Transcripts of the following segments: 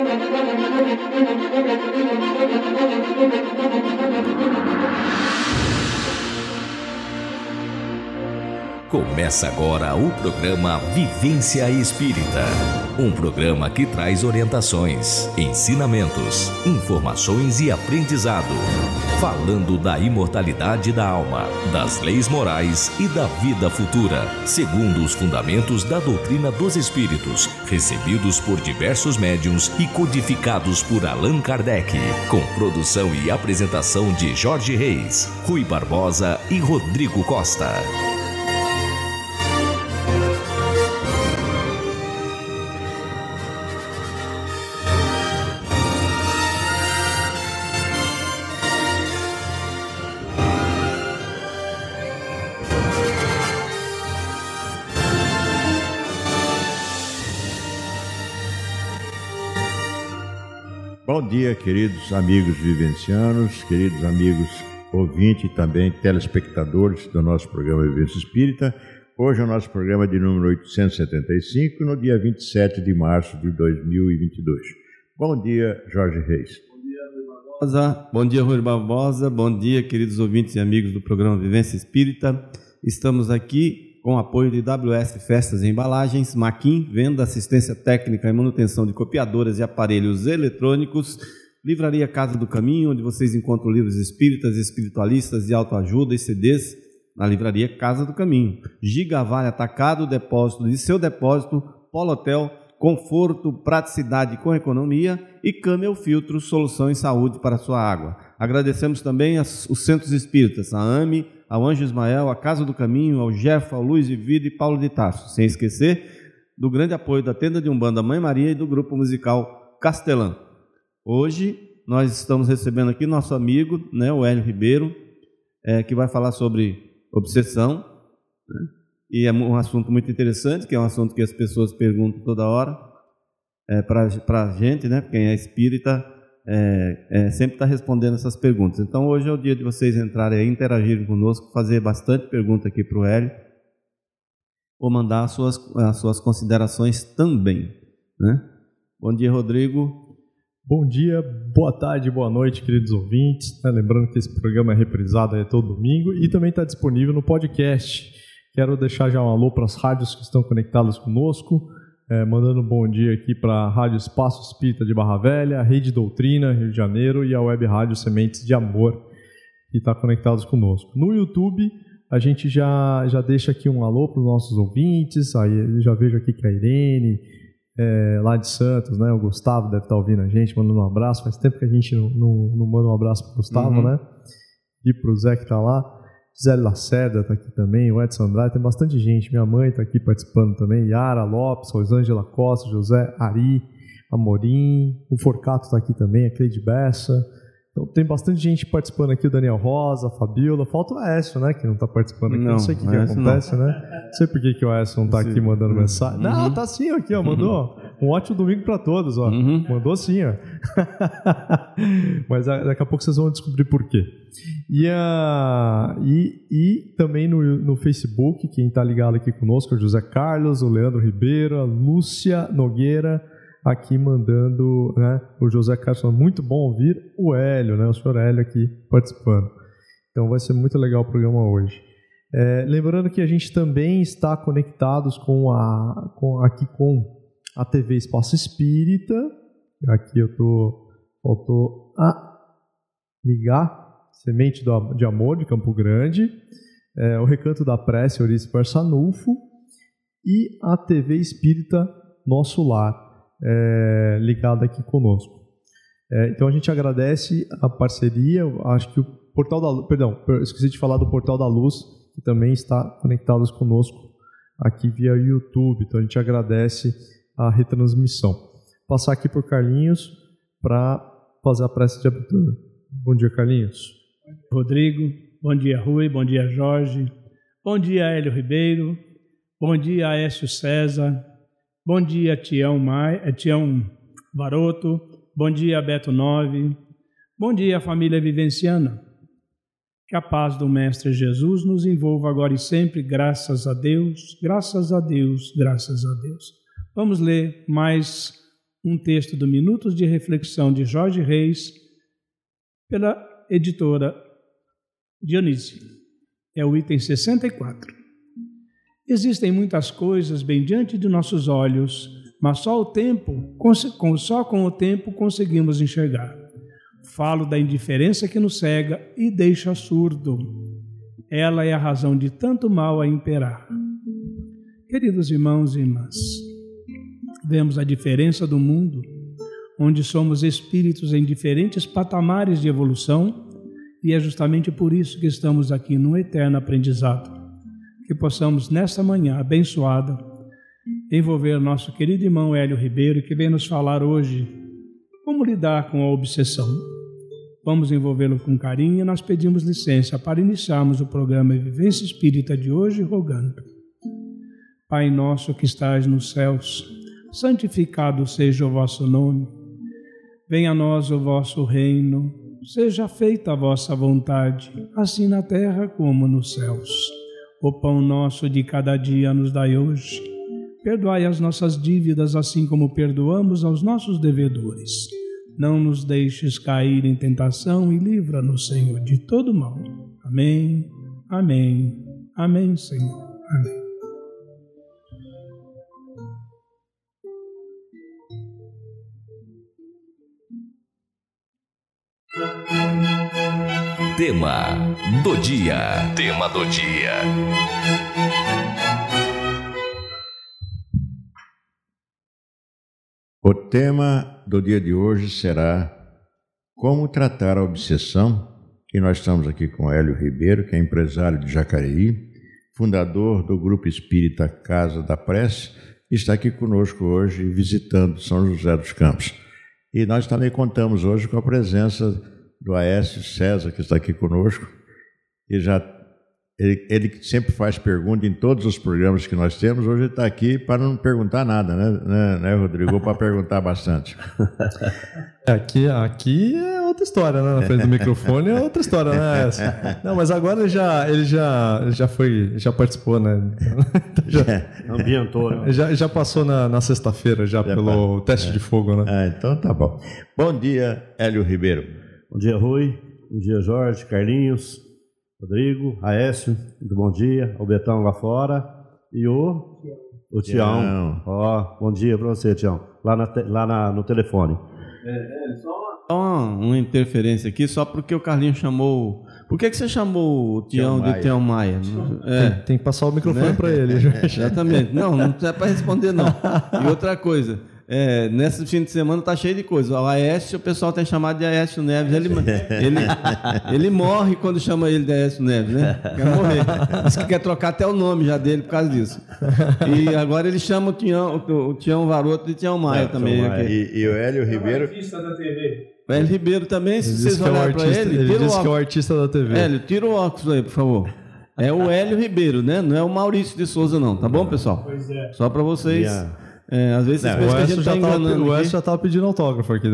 Começa agora o programa Vivência Espírita, um programa que traz orientações, ensinamentos, informações e aprendizado, falando da imortalidade da alma, das leis morais e da vida futura, segundo os fundamentos da doutrina dos espíritos, recebidos por diversos médiuns e codificados por Allan Kardec, com produção e apresentação de Jorge Reis, Rui Barbosa e Rodrigo Costa. Bom dia, queridos amigos vivencianos, queridos amigos ouvintes e também telespectadores do nosso programa Vivência Espírita. Hoje é o nosso programa de número 875, no dia 27 de março de 2022. Bom dia, Jorge Reis. Bom dia, Rui Barbosa. Bom dia, Rui Barbosa. Bom dia, queridos ouvintes e amigos do programa Vivência Espírita. Estamos aqui com apoio de WS Festas e Embalagens, Maquin, venda, assistência técnica e manutenção de copiadoras e aparelhos eletrônicos, Livraria Casa do Caminho, onde vocês encontram livros espíritas, espiritualistas de autoajuda e CDs na Livraria Casa do Caminho. Gigavale Atacado, depósito de seu depósito, Polo Hotel, conforto, praticidade com economia e Camel Filtro, solução em saúde para a sua água. Agradecemos também os Centros Espíritas, a AME, ao Anjo Ismael, a Casa do Caminho, ao Jeff, ao Luiz de Vida e Paulo de Tarso, sem esquecer do grande apoio da Tenda de Umbanda Mãe Maria e do grupo musical Castelã. Hoje nós estamos recebendo aqui nosso amigo, o Hélio Ribeiro, que vai falar sobre obsessão, e é um assunto muito interessante, que é um assunto que as pessoas perguntam toda hora, para a gente, quem é espírita, sempre está respondendo essas perguntas. Então hoje é o dia de vocês entrarem aí, interagirem conosco, fazer bastante pergunta aqui para o Hélio, ou mandar as suas considerações também, Bom dia, Rodrigo. Bom dia, boa tarde, boa noite, queridos ouvintes. Lembrando que esse programa é reprisado todo domingo e também está disponível no podcast. Quero deixar já um alô para as rádios que estão conectadas conosco, mandando um bom dia aqui para a Rádio Espaço Espírita de Barra Velha, a Rede Doutrina, Rio de Janeiro, e a Web Rádio Sementes de Amor, que está conectados conosco. No YouTube, a gente já deixa aqui um alô para os nossos ouvintes. Aí eu já vejo aqui que a Irene, lá de Santos, o Gustavo deve estar ouvindo a gente, mandando um abraço. Faz tempo que a gente não manda um abraço para o Gustavo, E para o Zé que está lá. Zé Lacerda está aqui também, o Edson Andrade, tem bastante gente. Minha mãe está aqui participando também, Yara Lopes, Rosângela Costa, José Ari, Amorim, o Forcato está aqui também, a Cleide Bessa. Então tem bastante gente participando aqui, o Daniel Rosa, a Fabiola, falta o Aécio, que não está participando aqui, não sei o que acontece, não sei por que o Aécio não está aqui mandando mensagem. Não, tá sim aqui, mandou um ótimo domingo para todos, mandou sim, Mas daqui a pouco vocês vão descobrir por quê. E também no Facebook, quem está ligado aqui conosco é o José Carlos, o Leandro Ribeiro, a Lúcia Nogueira, aqui mandando, o José Carlos falando, muito bom ouvir o Hélio, o senhor Hélio aqui participando. Então vai ser muito legal o programa hoje. Lembrando que a gente também está conectados com a TV Espaço Espírita. Aqui faltou ligar Semente de Amor de Campo Grande, o Recanto da Prece Eurice Barçanufo e a TV Espírita Nosso Lar, ligada aqui conosco. Então a gente agradece a parceria. Acho que o Portal da Luz, esqueci de falar do Portal da Luz, que também está conectados conosco aqui via YouTube. Então a gente agradece a retransmissão. Passar aqui por Carlinhos para fazer a prece de abertura. Bom dia, Carlinhos. Rodrigo, bom dia, Rui, bom dia, Jorge, bom dia, Hélio Ribeiro, bom dia, Aécio César, bom dia, Tião Varoto, bom dia, Beto Nove, bom dia, família vivenciana. Que a paz do Mestre Jesus nos envolva agora e sempre, graças a Deus, graças a Deus, graças a Deus. Vamos ler mais um texto do Minutos de Reflexão de Jorge Reis, pela editora Dionísio. É o item 64. Existem muitas coisas bem diante de nossos olhos, mas só com o tempo conseguimos enxergar. Falo da indiferença que nos cega e deixa surdo. Ela é a razão de tanto mal a imperar. Queridos irmãos e irmãs, vemos a diferença do mundo, onde somos espíritos em diferentes patamares de evolução, e é justamente por isso que estamos aqui num eterno aprendizado. Que possamos, nesta manhã abençoada, envolver nosso querido irmão Hélio Ribeiro, que vem nos falar hoje como lidar com a obsessão. Vamos envolvê-lo com carinho e nós pedimos licença para iniciarmos o programa Vivência Espírita de hoje, rogando: Pai nosso que estás nos céus, santificado seja o vosso nome. Venha a nós o vosso reino, seja feita a vossa vontade, assim na terra como nos céus. O pão nosso de cada dia nos dai hoje. Perdoai as nossas dívidas, assim como perdoamos aos nossos devedores. Não nos deixes cair em tentação e livra-nos, Senhor, de todo mal. Amém, amém, amém, Senhor, amém. Tema do dia. Tema do dia. O tema do dia de hoje será como tratar a obsessão, e nós estamos aqui com o Hélio Ribeiro, que é empresário de Jacareí, fundador do Grupo Espírita Casa da Prece, e está aqui conosco hoje visitando São José dos Campos. E nós também contamos hoje com a presença do Aécio César, que está aqui conosco, e ele sempre faz pergunta em todos os programas que nós temos. Hoje ele está aqui para não perguntar nada, né Rodrigo? Ou para perguntar bastante. Aqui é outra história, né? Na frente do microfone é outra história, né? Não, mas agora ele já participou, né? Já ambientou, né? Já passou na sexta-feira pelo teste de fogo, né? Então tá bom. Bom dia, Hélio Ribeiro. Bom dia, Rui. Bom dia, Jorge, Carlinhos, Rodrigo, Aécio. Muito bom dia. O Betão lá fora. E o Tião. Bom dia para você, Tião. Lá no telefone. Só uma interferência aqui, só porque o Carlinhos chamou... Por que você chamou o Tião de Tião Maia? Tem que passar o microfone para ele. Exatamente. Não é para responder, não. E outra coisa... nesse fim de semana tá cheio de coisa. O Aécio, o pessoal tem chamado de Aécio Neves. Ele morre quando chama ele de Aécio Neves, né? Quer morrer. Diz que quer trocar até o nome já dele por causa disso. E agora ele chama o Tião Varoto de Tião Maia também. E o Hélio Ribeiro. O Hélio Ribeiro também, se vocês olharem para ele disse que é o artista da TV. Hélio, tira o óculos aí, por favor. É o Hélio Ribeiro, né? Não é o Maurício de Souza, não. Tá bom, pessoal? Pois é. Só para vocês... às vezes vocês pensam que a gente está enganando. O Aécio já estava pedindo autógrafo aqui.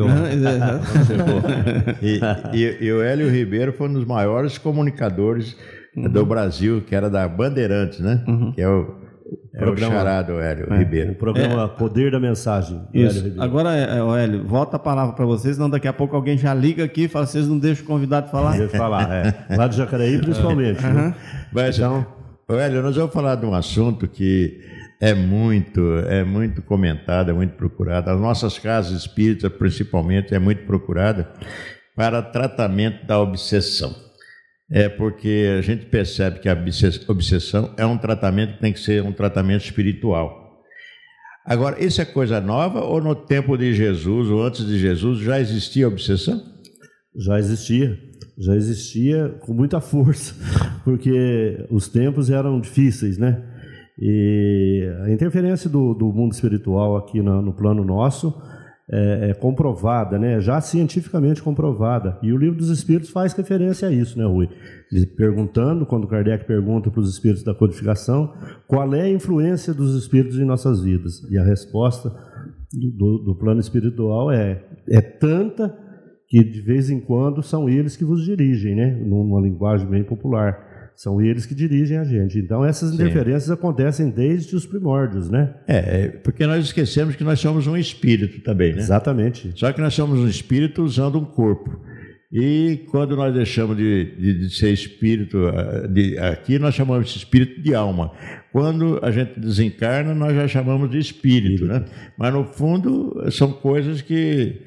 E o Hélio Ribeiro foi um dos maiores comunicadores do Brasil, que era da Bandeirantes, né? Que é o charado Hélio Ribeiro. O programa Poder da Mensagem. Isso. Agora, Hélio, volta a palavra para vocês, senão daqui a pouco alguém já liga aqui e fala, vocês não deixam o convidado falar? Deixa eu falar, Lá de Jacareí, principalmente. Né? Mas, então, Hélio, nós vamos falar de um assunto que é muito comentado, é muito procurado. As nossas casas espíritas, principalmente, é muito procurada para tratamento da obsessão. Porque a gente percebe que a obsessão é um tratamento que tem que ser um tratamento espiritual. Agora, isso é coisa nova ou no tempo de Jesus ou antes de Jesus já existia obsessão? Já existia com muita força, porque os tempos eram difíceis, né? E a interferência do mundo espiritual aqui no plano nosso é comprovada, né? Já cientificamente comprovada. E o Livro dos Espíritos faz referência a isso, né, Rui? Perguntando, quando Kardec pergunta para os espíritos da codificação, qual é a influência dos espíritos em nossas vidas? E a resposta do plano espiritual é tanta que de vez em quando são eles que vos dirigem, né? Numa linguagem bem popular. São eles que dirigem a gente. Então, essas interferências acontecem desde os primórdios, né? Porque nós esquecemos que nós somos um espírito também, né? Exatamente. Só que nós somos um espírito usando um corpo. E quando nós deixamos de ser espírito, aqui nós chamamos de espírito de alma. Quando a gente desencarna, nós já chamamos de espírito, né? Mas no fundo são coisas que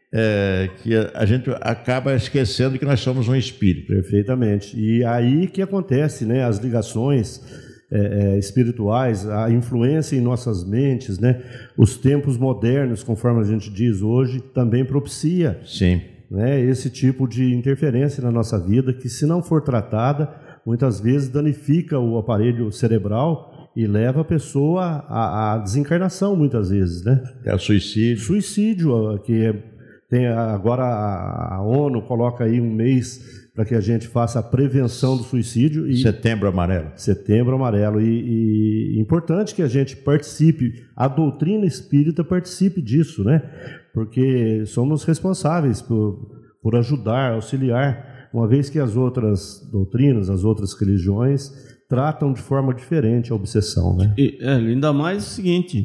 a gente acaba esquecendo que nós somos um espírito. Perfeitamente. E aí que acontece, né? As ligações espirituais, a influência em nossas mentes, né? Os tempos modernos, conforme a gente diz hoje, também propicia. Sim. Né, esse tipo de interferência na nossa vida, que se não for tratada, muitas vezes danifica o aparelho cerebral e leva a pessoa à desencarnação, muitas vezes, né? É o suicídio. Suicídio, tem agora a ONU coloca aí um mês para que a gente faça a prevenção do suicídio. Setembro Amarelo. Setembro Amarelo. E importante que a gente participe, a doutrina espírita participe disso, né? Porque somos responsáveis por ajudar, auxiliar, uma vez que as outras doutrinas, as outras religiões tratam de forma diferente a obsessão, né? Ainda mais o seguinte,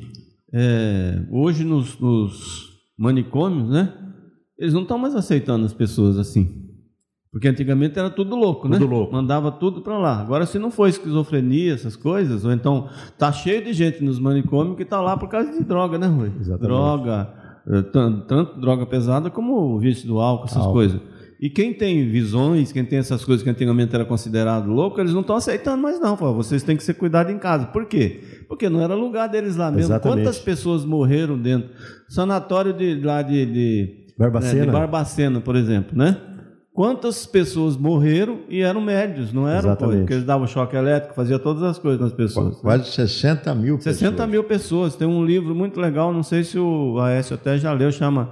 hoje nos manicômios, né? Eles não estão mais aceitando as pessoas assim. Porque antigamente era tudo louco, né? Tudo louco. Mandava tudo para lá. Agora, se não for esquizofrenia, essas coisas, ou então tá cheio de gente nos manicômios que tá lá por causa de droga, né, Rui? Exatamente. Droga, tanto droga pesada como o vício do álcool, essas coisas. E quem tem visões, quem tem essas coisas que antigamente era considerado louco, eles não estão aceitando mais não. Fala, vocês têm que ser cuidados em casa. Por quê? Porque não era lugar deles lá mesmo. Exatamente. Quantas pessoas morreram dentro? Sanatório de Barbacena. De Barbacena, por exemplo, né? Quantas pessoas morreram e eram médios, não eram? Porque eles davam choque elétrico, faziam todas as coisas nas pessoas. Quase 60 mil pessoas. 60 mil pessoas. Tem um livro muito legal, não sei se o Aécio até já leu, chama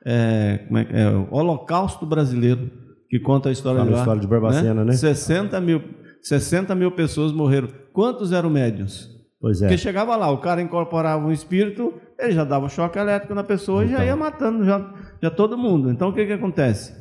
o Holocausto Brasileiro, que conta a história de lá. A história de Barbacena, né? 60 mil pessoas morreram. Quantos eram médios? Pois é. Porque chegava lá, o cara incorporava um espírito, ele já dava choque elétrico na pessoa e já ia matando já todo mundo. Então, o que acontece?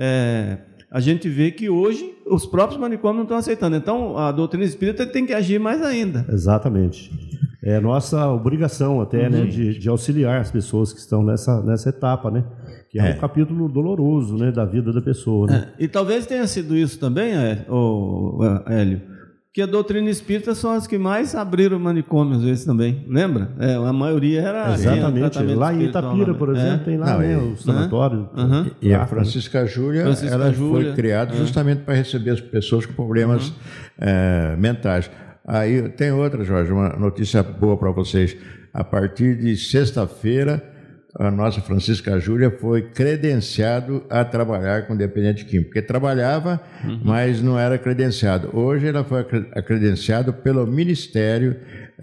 A gente vê que hoje os próprios manicômios não estão aceitando. Então, a doutrina espírita tem que agir mais ainda. Exatamente. É nossa obrigação até, né, de auxiliar as pessoas que estão nessa etapa, né? Que é um capítulo doloroso, né, da vida da pessoa, né? E talvez tenha sido isso também, Hélio, que a doutrina espírita são as que mais abriram manicômios, às vezes também, lembra? A maioria era... Exatamente, lá em Itapira, por exemplo, tem lá o sanatório. E a Francisca Júlia, foi criada justamente para receber as pessoas com problemas mentais. Aí tem outra, Jorge, uma notícia boa para vocês. A partir de sexta-feira, a nossa Francisca Júlia foi credenciado a trabalhar com dependente químico, porque trabalhava, mas não era credenciado. Hoje ela foi credenciada pelo Ministério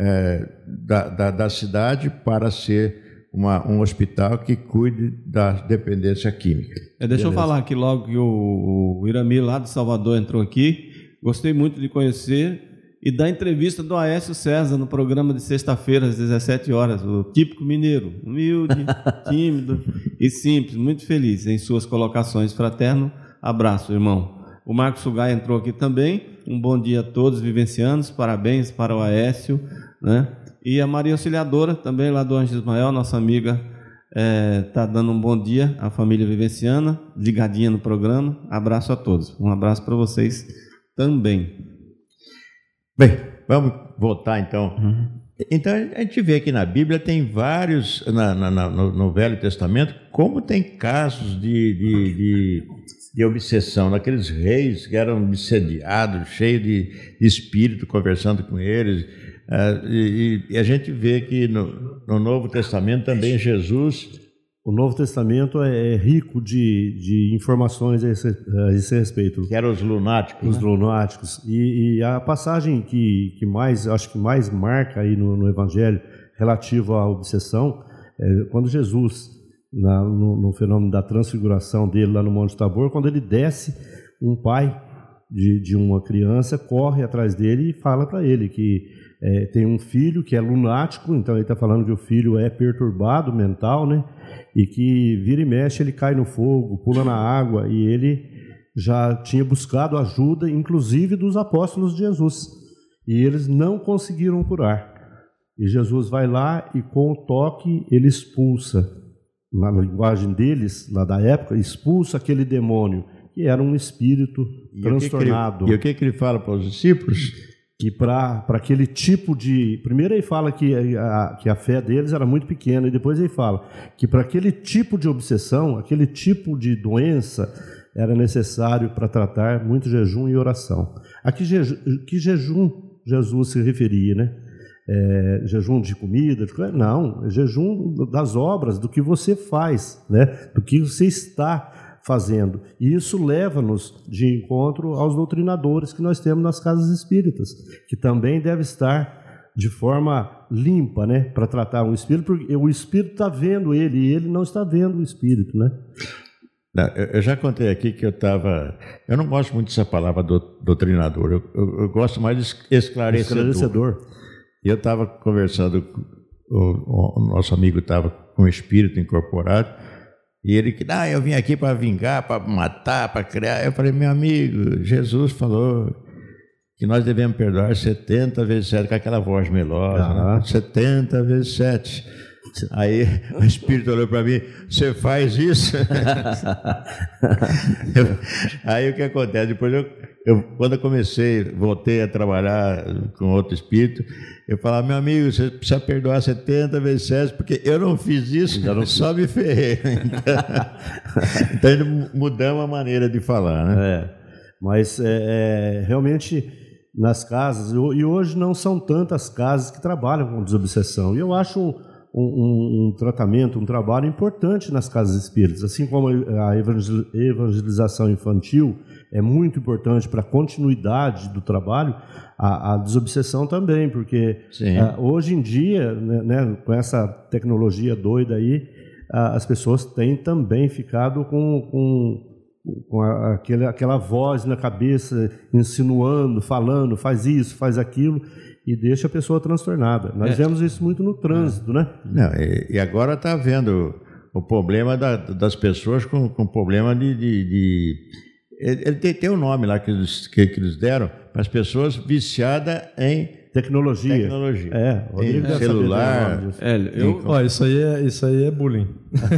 da cidade para ser um hospital que cuide da dependência química. Deixa eu falar aqui logo que o Irami lá de Salvador entrou aqui. Gostei muito de conhecer e da entrevista do Aécio César no programa de sexta-feira às 17 horas, o típico mineiro, humilde, tímido e simples, muito feliz em suas colocações. Fraterno abraço, irmão. O Marcos Sugai entrou aqui também. Um bom dia a todos vivencianos, parabéns para o Aécio, né? E a Maria Auxiliadora, também lá do Anjo Ismael, nossa amiga, está dando um bom dia à família vivenciana, ligadinha no programa. Abraço a todos. Um abraço para vocês também. Bem, vamos voltar então. Então a gente vê que na Bíblia tem vários, no Velho Testamento, como tem casos de obsessão, daqueles reis que eram obsediados, cheios de espírito conversando com eles. E a gente vê que no Novo Testamento também Jesus... O Novo Testamento é rico de informações a esse respeito. Que eram os lunáticos. Os lunáticos. E a passagem que acho que mais marca aí no Evangelho relativo à obsessão, quando Jesus, no fenômeno da transfiguração dele lá no Monte Tabor, quando ele desce, um pai de uma criança corre atrás dele e fala para ele que tem um filho que é lunático, então ele está falando que o filho é perturbado mental, né? E que vira e mexe, ele cai no fogo, pula na água, e ele já tinha buscado ajuda, inclusive dos apóstolos de Jesus, e eles não conseguiram curar. E Jesus vai lá e com o toque ele expulsa, na linguagem deles, lá da época, expulsa aquele demônio, que era um espírito transtornado. E o que ele fala para os discípulos? Que para aquele tipo de... Primeiro ele fala que a fé deles era muito pequena, e depois ele fala que para aquele tipo de obsessão, aquele tipo de doença, era necessário para tratar muito jejum e oração. A que jejum Jesus se referia, né? Jejum de comida? Não, é jejum das obras, do que você faz, né? Do que você está fazendo. E isso leva-nos de encontro aos doutrinadores que nós temos nas casas espíritas, que também deve estar de forma limpa, né? Para tratar um espírito, porque o espírito está vendo ele e ele não está vendo o espírito, né? Não, eu já contei aqui que eu não gosto muito dessa palavra doutrinador, eu gosto mais de esclarecedor. E eu estava conversando, o nosso amigo estava com o espírito incorporado, e ele que, eu vim aqui para vingar, para matar, para criar. Eu falei, meu amigo, Jesus falou que nós devemos perdoar 70 vezes 7, com aquela voz melosa, né? 70 vezes 7. Aí o espírito olhou para mim, você faz isso? Aí o que acontece? Depois quando eu voltei a trabalhar com outro espírito, eu falava, meu amigo, você precisa perdoar 70 vezes 7, porque eu não fiz isso, só me ferrei. Então mudamos a maneira de falar, né? Mas realmente nas casas, e hoje não são tantas casas que trabalham com desobsessão, e eu acho um tratamento, um trabalho importante nas casas espíritas, assim como a evangelização infantil é muito importante para a continuidade do trabalho, a desobsessão também, porque hoje em dia, né, com essa tecnologia doida aí, as pessoas têm também ficado com aquela voz na cabeça, insinuando, falando, faz isso, faz aquilo, e deixa a pessoa transtornada. Nós vemos isso muito no trânsito, né? Não, e agora está havendo o problema das pessoas com problema de ele tem um nome lá que eles deram para as pessoas viciadas em tecnologia. Em celular. Isso aí é bullying.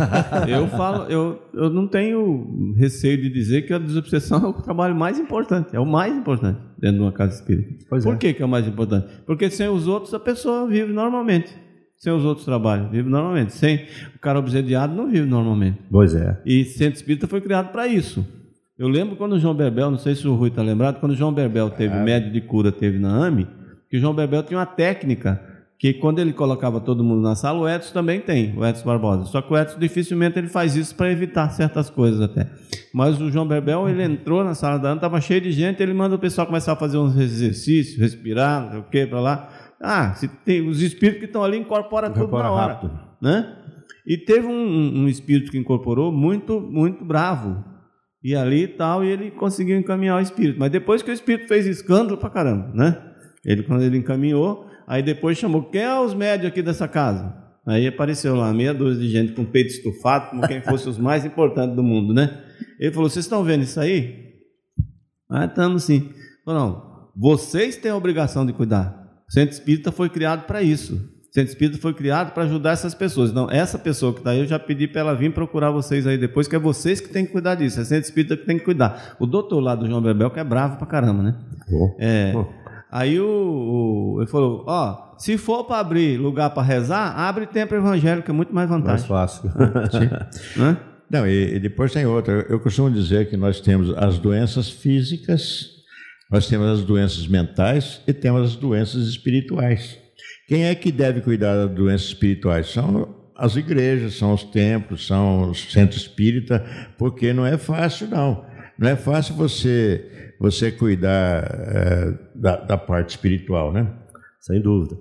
Eu não tenho receio de dizer que a desobsessão é o trabalho mais importante, é o mais importante dentro de uma casa espírita. Por que é o mais importante? Porque sem os outros a pessoa vive normalmente. Sem os outros trabalhos, vive normalmente. Sem o cara obsediado não vive normalmente. Pois é. E Centro Espírita foi criado para isso. Eu lembro quando o João Berbel, não sei se o Rui está lembrado, quando o João Berbel teve médio de cura, teve na AME, que o João Berbel tinha uma técnica que quando ele colocava todo mundo na sala, o Edson também tem, o Edson Barbosa. Só que o Edson dificilmente ele faz isso para evitar certas coisas até. Mas o João Berbel, ele entrou na sala da AME, estava cheio de gente, ele manda o pessoal começar a fazer uns exercícios, respirar, não sei o que, para lá. Se tem os espíritos que estão ali, incorpora tudo na hora. Rápido. Né? E teve um espírito que incorporou muito, muito bravo. E ali e tal, e ele conseguiu encaminhar o espírito. Mas depois que o espírito fez escândalo pra caramba, né? Quando ele encaminhou, aí depois chamou, quem é os médios aqui dessa casa? Aí apareceu lá meia dúzia de gente com peito estufado, como quem fosse os mais importantes do mundo, né? Ele falou, vocês estão vendo isso aí? Estamos sim. Falou, não, vocês têm a obrigação de cuidar. O Centro Espírita foi criado para isso. O Centro Espírita foi criado para ajudar essas pessoas. Então, essa pessoa que está aí, eu já pedi para ela vir procurar vocês aí depois, que é vocês que têm que cuidar disso. É o Centro Espírita que tem que cuidar. O doutor lá do João Berbel, que é bravo pra caramba, né? Aí ele falou, se for para abrir lugar para rezar, abre templo evangélico, é muito mais vantagem. Mais fácil. Não, e depois tem outra. Eu costumo dizer que nós temos as doenças físicas, nós temos as doenças mentais e temos as doenças espirituais. Quem é que deve cuidar das doenças espirituais? São as igrejas, são os templos, são os centros espíritas, porque não é fácil, não. Não é fácil você cuidar da parte espiritual, né? Sem dúvida.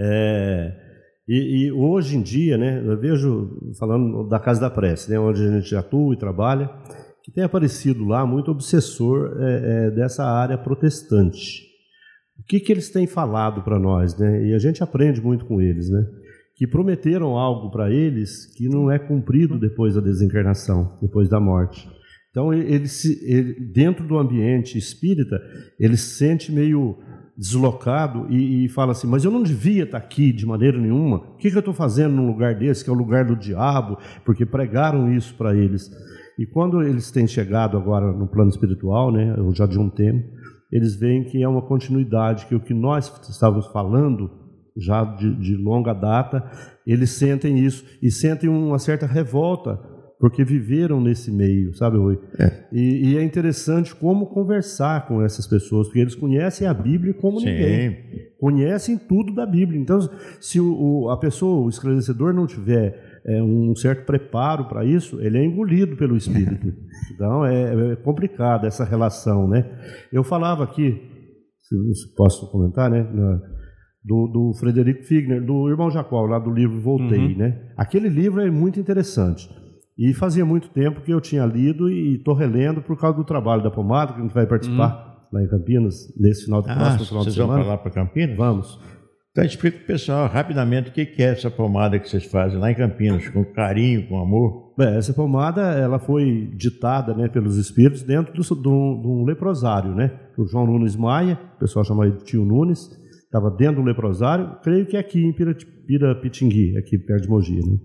E hoje em dia, né, eu vejo, falando da Casa da Prece, né, onde a gente atua e trabalha, que tem aparecido lá muito obsessor dessa área protestante. O que eles têm falado para nós, né? E a gente aprende muito com eles, né? Que prometeram algo para eles que não é cumprido depois da desencarnação, depois da morte. Então, ele, dentro do ambiente espírita, ele se sente meio deslocado e fala assim, mas eu não devia estar aqui de maneira nenhuma. O que eu estou fazendo num lugar desse, que é o lugar do diabo? Porque pregaram isso para eles. E quando eles têm chegado agora no plano espiritual, né, já de um tempo, eles veem que é uma continuidade, que o que nós estávamos falando já de longa data, eles sentem isso e sentem uma certa revolta, porque viveram nesse meio, sabe, Rui? E é interessante como conversar com essas pessoas, porque eles conhecem a Bíblia como ninguém, conhecem tudo da Bíblia. Então, se a pessoa, o esclarecedor, não tiver um certo preparo para isso, ele é engolido pelo Espírito. Então, é complicada essa relação, né? Eu falava aqui, se posso comentar, né, do Frederico Figner, do irmão Jacó, lá do livro Voltei, né? Aquele livro é muito interessante. E fazia muito tempo que eu tinha lido e estou relendo por causa do trabalho da pomada, que a gente vai participar lá em Campinas, nesse final de próximo final de semana. Vocês vão para lá para Campinas? Vamos. Então explica para o pessoal rapidamente o que é essa pomada que vocês fazem lá em Campinas, com carinho, com amor. Essa pomada ela foi ditada, né, pelos espíritos dentro de um leprosário, né? O João Nunes Maia, o pessoal chama ele de Tio Nunes, estava dentro do leprosário, creio que é aqui em Pirapitingui, aqui perto de Mogi, né?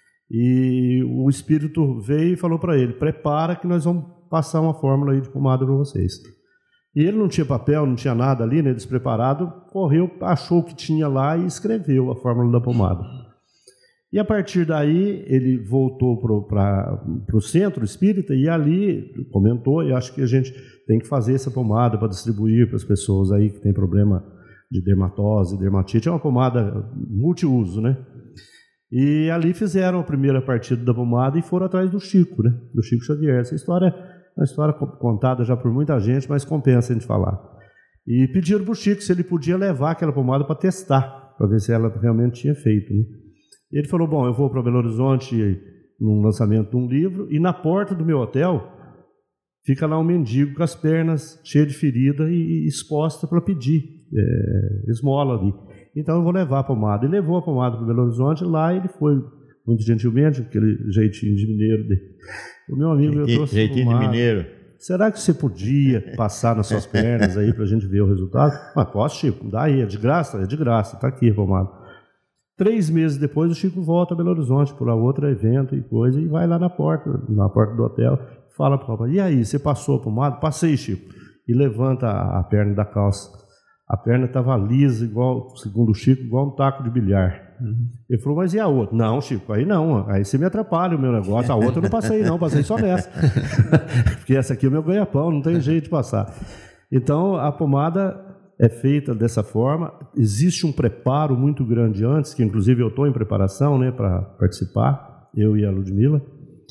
E o espírito veio e falou para ele, prepara que nós vamos passar uma fórmula aí de pomada para vocês. E ele não tinha papel, não tinha nada ali, né, despreparado, correu, achou o que tinha lá e escreveu a fórmula da pomada. E a partir daí ele voltou para o centro espírita e ali comentou, e acho que a gente tem que fazer essa pomada para distribuir para as pessoas aí que tem problema de dermatose, dermatite. É uma pomada multiuso, né? E ali fizeram a primeira partida da pomada e foram atrás do Chico, né? Do Chico Xavier. Essa história é uma história contada já por muita gente, mas compensa a gente falar. E pediram para o Chico se ele podia levar aquela pomada para testar, para ver se ela realmente tinha feito, né? E ele falou, bom, eu vou para Belo Horizonte num lançamento de um livro, e na porta do meu hotel fica lá um mendigo com as pernas cheias de ferida e exposta para pedir esmola ali. Então eu vou levar a pomada. Ele levou a pomada para Belo Horizonte, lá ele foi muito gentilmente, aquele jeitinho de mineiro dele. O meu amigo, eu trouxe jeitinho pomada. De mineiro. Será que você podia passar nas suas pernas aí para a gente ver o resultado? Mas posso, Chico, dá aí, é de graça, está aqui a pomada. 3 meses depois o Chico volta a Belo Horizonte por outro evento e coisa, e vai lá na porta do hotel, fala para o rapaz, e aí, você passou a pomada? Passei, Chico. E levanta a perna da calça. A perna estava lisa, igual, segundo o Chico, igual um taco de bilhar. Ele falou, mas e a outra? Não, Chico, aí não. Aí você me atrapalha o meu negócio. A outra eu não passei não, passei só nessa. Porque essa aqui é o meu ganha-pão, não tem jeito de passar. Então, a pomada é feita dessa forma. Existe um preparo muito grande antes, que inclusive eu estou em preparação, né, para participar, eu e a Ludmila.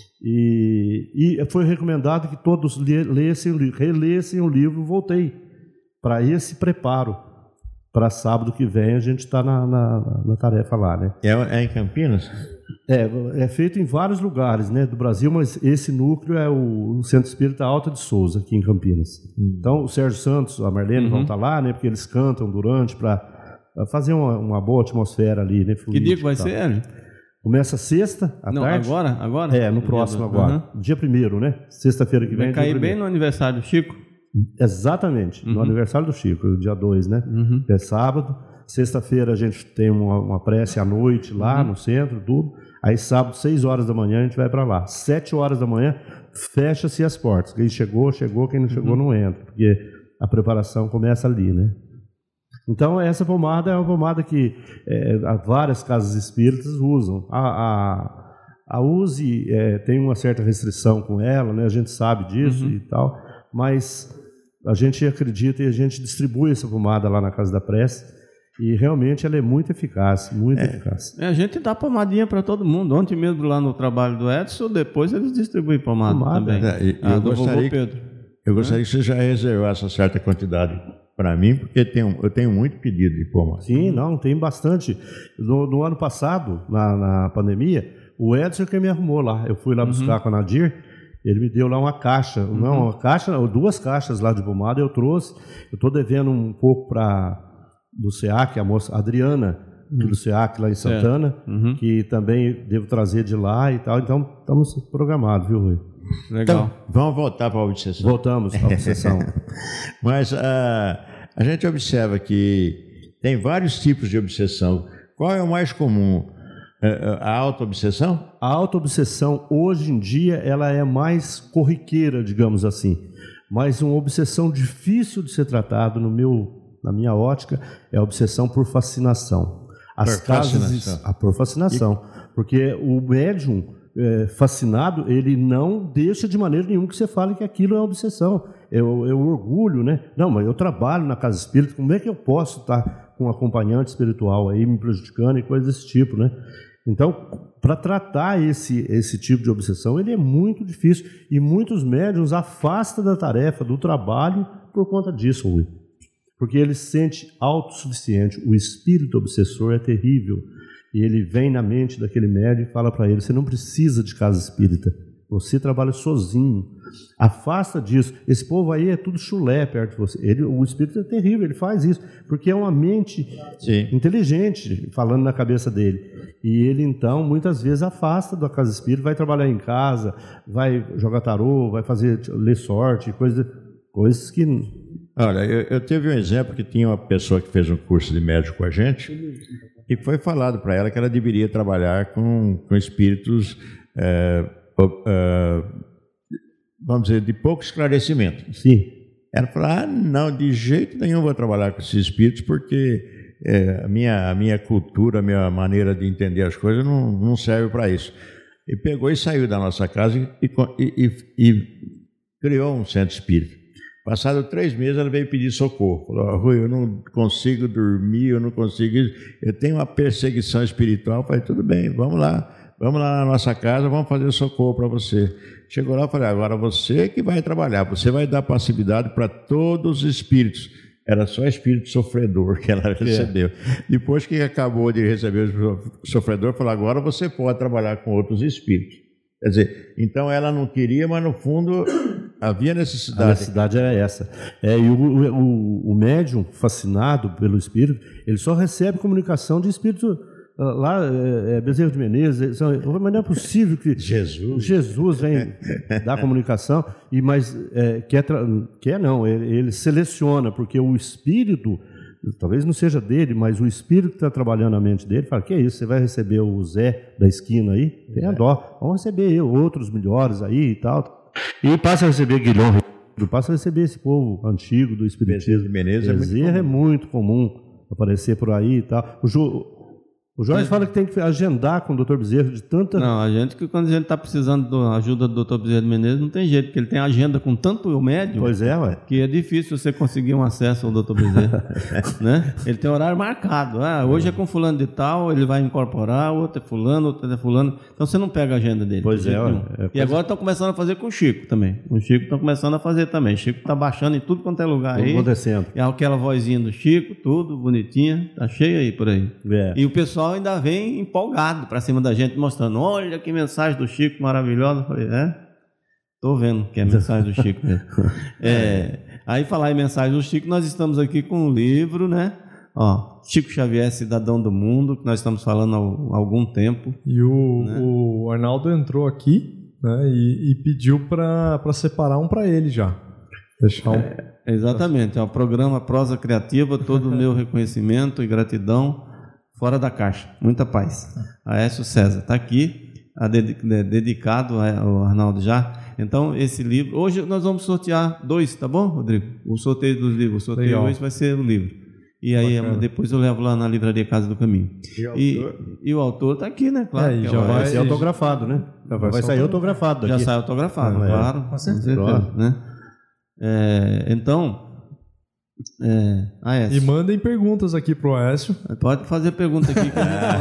E foi recomendado que todos relessem o livro Voltei, para esse preparo, para sábado que vem a gente está na tarefa lá, né? É em Campinas? É feito em vários lugares, né, do Brasil, mas esse núcleo é o Centro Espírita Alta de Souza, aqui em Campinas. Então o Sérgio Santos, a Marlene vão estar lá, né, porque eles cantam durante para fazer uma boa atmosfera ali, né? Que dia que vai ser, Hélio? Começa sexta à tarde. Agora? No próximo agora. Dia 1º, né? Sexta-feira que vem. Vai cair bem no aniversário do Chico? Exatamente, no aniversário do Chico, dia 2, né? É sábado. Sexta-feira a gente tem uma prece à noite lá no centro, tudo. Aí sábado, 6 horas da manhã, a gente vai para lá. 7 horas da manhã, fecha-se as portas. Quem chegou, quem não chegou não entra, porque a preparação começa ali, né? Então, essa pomada é uma pomada que várias casas espíritas usam. A USE tem uma certa restrição com ela, né? A gente sabe disso e tal, mas a gente acredita e a gente distribui essa pomada lá na Casa da Prece e realmente ela é muito eficaz, muito eficaz. A gente dá pomadinha para todo mundo. Ontem mesmo lá no trabalho do Edson, depois eles distribuem pomada também. Eu gostaria que você já reservasse uma certa quantidade para mim, porque eu tenho muito pedido de pomada. Sim, tem bastante. No ano passado, na pandemia, o Edson que me arrumou lá. Eu fui lá buscar com a Nadir. Ele me deu lá uma caixa, não, uma caixa, 2 caixas lá de pomada eu trouxe. Eu estou devendo um pouco do SEAC, a moça Adriana, do SEAC lá em Santana, que também devo trazer de lá e tal. Então, estamos programados, viu, Rui? Legal. Então, vamos voltar para a obsessão. Voltamos à obsessão. Mas a gente observa que tem vários tipos de obsessão. Qual é o mais comum? A autoobsessão? A autoobsessão, hoje em dia, ela é mais corriqueira, digamos assim. Mas uma obsessão difícil de ser tratado, na minha ótica, é a obsessão por fascinação. Por fascinação. Porque o médium fascinado, ele não deixa de maneira nenhuma que você fale que aquilo é obsessão. É o orgulho, né? Não, mas eu trabalho na casa espírita, como é que eu posso estar com um acompanhante espiritual aí me prejudicando e coisas desse tipo, né? Então, para tratar esse tipo de obsessão, ele é muito difícil e muitos médiuns afastam da tarefa, do trabalho, por conta disso, Rui. Porque ele se sente autossuficiente. O espírito obsessor é terrível. E ele vem na mente daquele médium e fala para ele: você não precisa de casa espírita, você trabalha sozinho, afasta disso. Esse povo aí é tudo chulé perto de você. O espírito é terrível, ele faz isso, porque é uma mente inteligente falando na cabeça dele. E ele, então, muitas vezes afasta da casa espírita, vai trabalhar em casa, vai jogar tarô, vai ler sorte, coisas que... Olha, eu tive um exemplo que tinha uma pessoa que fez um curso de médico com a gente e foi falado para ela que ela deveria trabalhar com espíritos, vamos dizer, de pouco esclarecimento. Sim. Ela falou: não, de jeito nenhum vou trabalhar com esses espíritos, porque a minha cultura, a minha maneira de entender as coisas não serve para isso. E pegou e saiu da nossa casa e criou um centro espírita. Passado 3 meses, ela veio pedir socorro. Falou: Rui, eu não consigo dormir, eu não consigo isso, eu tenho uma perseguição espiritual. Eu falei: tudo bem, vamos lá na nossa casa, vamos fazer socorro para você. Chegou lá e falei: agora você que vai trabalhar, você vai dar passividade para todos os espíritos. Era só espírito sofredor que ela recebeu. Depois que acabou de receber o sofredor, falou: agora você pode trabalhar com outros espíritos. Quer dizer, então ela não queria, mas no fundo havia necessidade. A necessidade era essa. E o médium fascinado pelo espírito, ele só recebe comunicação de espírito lá, Bezerra de Menezes, mas não é possível que Jesus vem dar comunicação, mas ele seleciona, porque o espírito, talvez não seja dele, mas o espírito que está trabalhando na mente dele, fala: que é isso, você vai receber o Zé da esquina aí? Tenha dó, vamos receber outros melhores aí e tal. E passa a receber Guilherme, passa a receber esse povo antigo do espiritismo. Bezerra de Menezes é muito comum aparecer por aí e tal. O Jorge fala que tem que agendar com o Dr. Bezerra de tanta... Não, quando a gente está precisando da ajuda do Dr. Bezerra de Menezes, não tem jeito, porque ele tem agenda com tanto o médium. Pois é, ué. Que é difícil você conseguir um acesso ao Dr. Bezerra. Né? Ele tem horário marcado. Hoje é com fulano de tal, ele vai incorporar, outro é fulano, outro é fulano. Então você não pega a agenda dele. Pois é, ué. E agora estão começando a fazer com o Chico também. O Chico estão começando a fazer também. O Chico está baixando em tudo quanto é lugar tudo aí. Acontecendo. É aquela vozinha do Chico, tudo bonitinha. Tá cheio aí por aí. E o pessoal ainda vem empolgado para cima da gente, mostrando: olha que mensagem do Chico maravilhosa. Eu falei: tô vendo que é mensagem do Chico mesmo. Aí falar em mensagem do Chico, nós estamos aqui com um livro, né? Chico Xavier, Cidadão do Mundo, que nós estamos falando há algum tempo. E o Arnaldo entrou aqui, né, e pediu para separar um para ele já. Deixar Exatamente, é o programa Prosa Criativa, todo o meu reconhecimento e gratidão, fora da caixa, muita paz. Aécio César está aqui, dedicado ao Arnaldo já. Então, esse livro, hoje nós vamos sortear 2, tá bom, Rodrigo? O sorteio dos livros, o sorteio hoje vai ser o livro. E aí depois eu levo lá na Livraria Casa do Caminho. E o autor está aqui, né? Claro. Já vai ser autografado, né? Vai sair autografado daqui. Já sai autografado, claro. Com certeza. Né? Então... E mandem perguntas aqui pro Aécio. Pode fazer pergunta aqui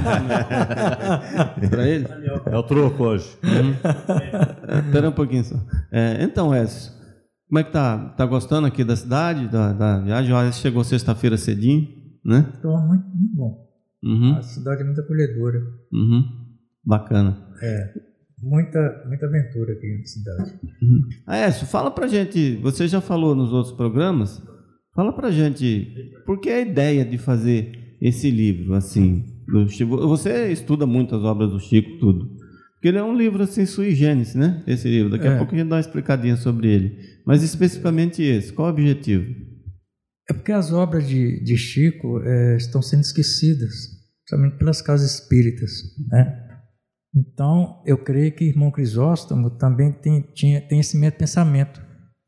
para ele. É o troco hoje. Espera um pouquinho só. Então, Aécio, como é que tá? Tá gostando aqui da cidade, da viagem? O Aécio chegou sexta-feira cedinho, né? Estou muito bom. A cidade é muito acolhedora. Bacana. Muita aventura aqui na cidade. Aécio, fala pra gente, você já falou nos outros programas, fala pra gente, por que a ideia de fazer esse livro, assim, do Chico? Você estuda muito as obras do Chico, tudo. Porque ele é um livro assim sui generis, né? Esse livro. Daqui a pouco a gente dá uma explicadinha sobre ele. Mas especificamente esse, qual o objetivo? É porque as obras de Chico estão sendo esquecidas, principalmente pelas casas espíritas, né? Então, eu creio que o irmão Crisóstomo também tem esse mesmo pensamento.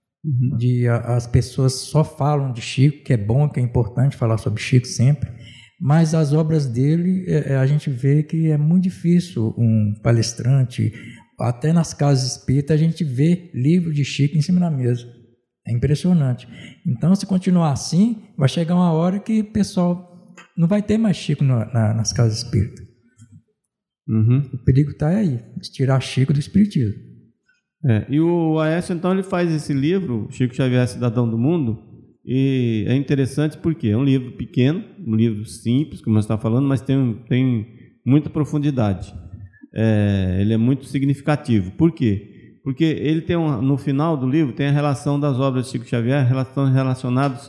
As pessoas só falam de Chico, que é bom, que é importante falar sobre Chico sempre, mas as obras dele, a gente vê que é muito difícil um palestrante, até nas casas espíritas a gente vê livro de Chico em cima da mesa. É impressionante. Então, se continuar assim, vai chegar uma hora que o pessoal não vai ter mais Chico nas casas espíritas. O perigo está aí, de tirar Chico do espiritismo. E o Aécio, então, ele faz esse livro, Chico Xavier, Cidadão do Mundo, e é interessante porque é um livro pequeno, um livro simples, como nós estamos falando, mas tem muita profundidade. Ele é muito significativo. Por quê? Porque ele tem no final do livro tem a relação das obras de Chico Xavier, relacionados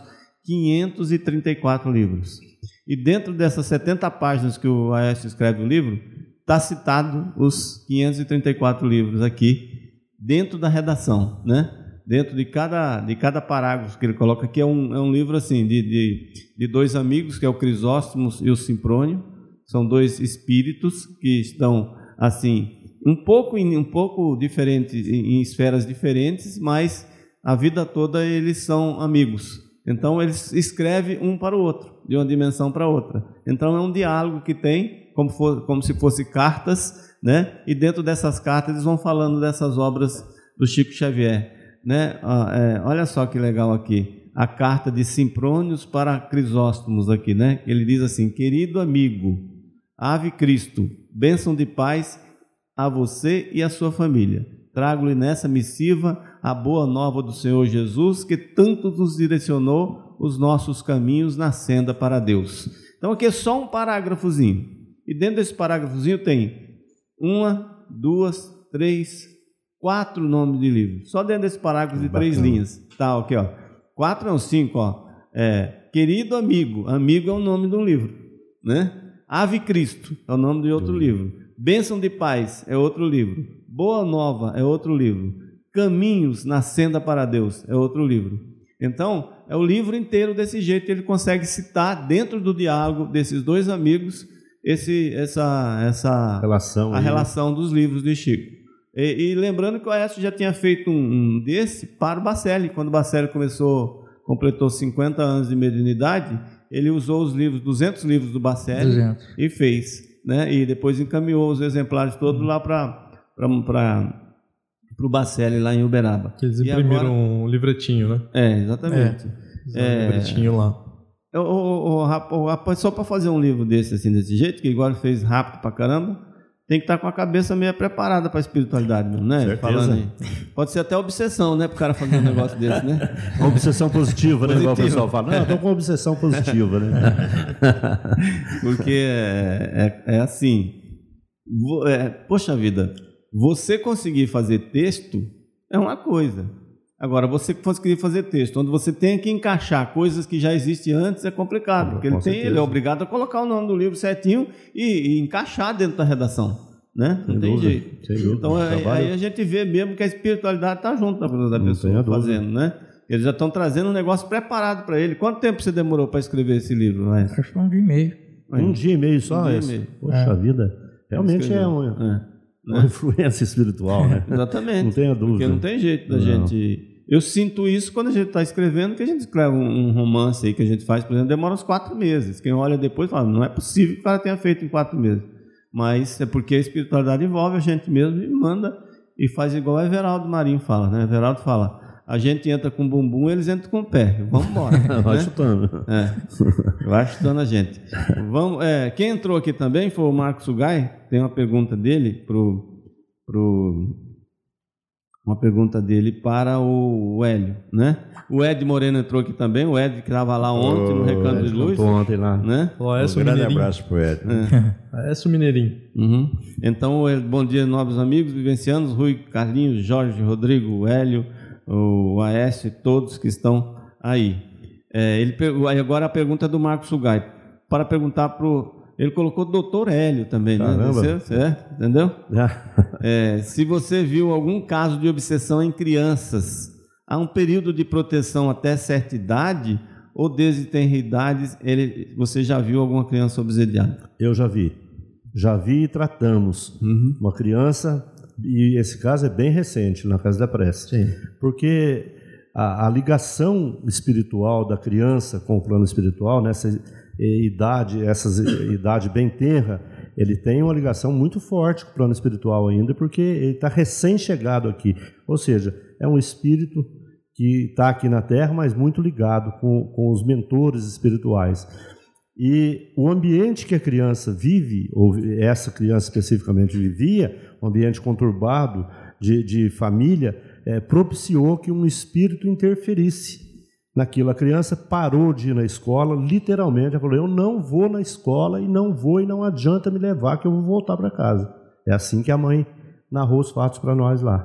534 livros. E dentro dessas 70 páginas que o Aécio escreve no livro, está citado os 534 livros aqui, dentro da redação, né? Dentro de cada parágrafo que ele coloca aqui, é um livro assim, de dois amigos, que é o Crisóstomo e o Simprônio, são dois espíritos que estão assim, um pouco diferentes, em esferas diferentes, mas a vida toda eles são amigos. Então eles escrevem um para o outro, de uma dimensão para outra. Então é um diálogo que tem, como se fosse cartas, né? E dentro dessas cartas eles vão falando dessas obras do Chico Xavier, né? Olha só que legal aqui, a carta de Simprônios para Crisóstomos aqui, né? Ele diz assim: querido amigo, Ave Cristo, bênção de paz a você e a sua família. Trago-lhe nessa missiva a boa nova do Senhor Jesus, que tanto nos direcionou os nossos caminhos na senda para Deus. Então aqui é só um parágrafozinho. E dentro desse parágrafozinho tem 1, 2, 3, 4 nomes de livros. Só dentro desse parágrafo de 3 linhas. Tá, aqui, ó. 4 não, 5, ó. Querido amigo. Amigo é o nome de um livro, né? Ave Cristo é o nome de outro livro. Bênção de Paz é outro livro. Boa Nova é outro livro. Caminhos na Senda para Deus é outro livro. Então, é o livro inteiro desse jeito. Ele consegue citar dentro do diálogo desses dois amigos essa relação dos livros de Chico. E lembrando que o Aécio já tinha feito um desse para o Bacelli. Quando o Bacelli completou 50 anos de mediunidade, ele usou os livros, 200 livros do Bacelli e fez, né? E depois encaminhou os exemplares todos lá para o Bacelli, lá em Uberaba. Eles imprimiram um livretinho, né? Exatamente. Um livretinho lá. Só para fazer um livro desse jeito, que igual ele fez rápido pra caramba, tem que estar com a cabeça meio preparada para a espiritualidade mesmo, né? Falando aí. Pode ser até obsessão, né? Para o cara fazer um negócio desse, né? Uma obsessão positiva, né? Igual o pessoal fala. Não, eu estou com uma obsessão positiva, né? Porque é assim. Poxa vida, você conseguir fazer texto é uma coisa. Agora, você conseguir fazer texto onde você tem que encaixar coisas que já existem antes é complicado, porque ele é obrigado a colocar o nome do livro certinho e encaixar dentro da redação, né? Não tem jeito. Então, aí a gente vê mesmo que a espiritualidade está junto da pessoa fazendo, né? Eles já estão trazendo um negócio preparado para ele. Quanto tempo você demorou para escrever esse livro? Acho que foi 1 dia e meio. Um dia e meio só? Poxa vida, realmente é uma influência espiritual, né? Exatamente. Não tenha dúvida. Porque não tem jeito da gente... Eu sinto isso quando a gente está escrevendo, que a gente escreve um romance aí que a gente faz, por exemplo, demora uns 4 meses. Quem olha depois fala, não é possível que o cara tenha feito em 4 meses. Mas é porque a espiritualidade envolve a gente mesmo e manda e faz igual o Everaldo Marinho fala, né? Everaldo fala, a gente entra com o bumbum, eles entram com o pé. Vamos embora. Vai né? chutando. Vai chutando a gente. Quem entrou aqui também foi o Marcos Sugai. Tem uma pergunta dele uma pergunta dele para o Hélio, né? O Ed Moreno entrou aqui também, o Ed que estava lá ontem no Recanto de Luz. Ontem lá. Né? Um grande abraço para o Ed. Aécio Mineirinho. Então, bom dia, nobres amigos vivencianos, Rui, Carlinhos, Jorge, Rodrigo, o Hélio, o Aécio e todos que estão aí. Agora a pergunta é do Marcos Sugai. Para perguntar Ele colocou Dr. Hélio também, né? Caramba. Entendeu? Se você viu algum caso de obsessão em crianças, há um período de proteção até certa idade ou desde tenra idade, você já viu alguma criança obsediada? Eu já vi e tratamos uma criança, e esse caso é bem recente, na Casa da Prece. Sim. Porque a ligação espiritual da criança com o plano espiritual, nessa idade bem tenra, ele tem uma ligação muito forte com o plano espiritual ainda, porque ele está recém-chegado aqui. Ou seja, é um espírito que está aqui na Terra, mas muito ligado com os mentores espirituais. E o ambiente que a criança vive, ou essa criança especificamente vivia, um ambiente conturbado de família, propiciou que um espírito interferisse naquilo. A criança parou de ir na escola, literalmente, ela falou, eu não vou na escola e não adianta me levar que eu vou voltar para casa. É assim que a mãe narrou os fatos para nós lá.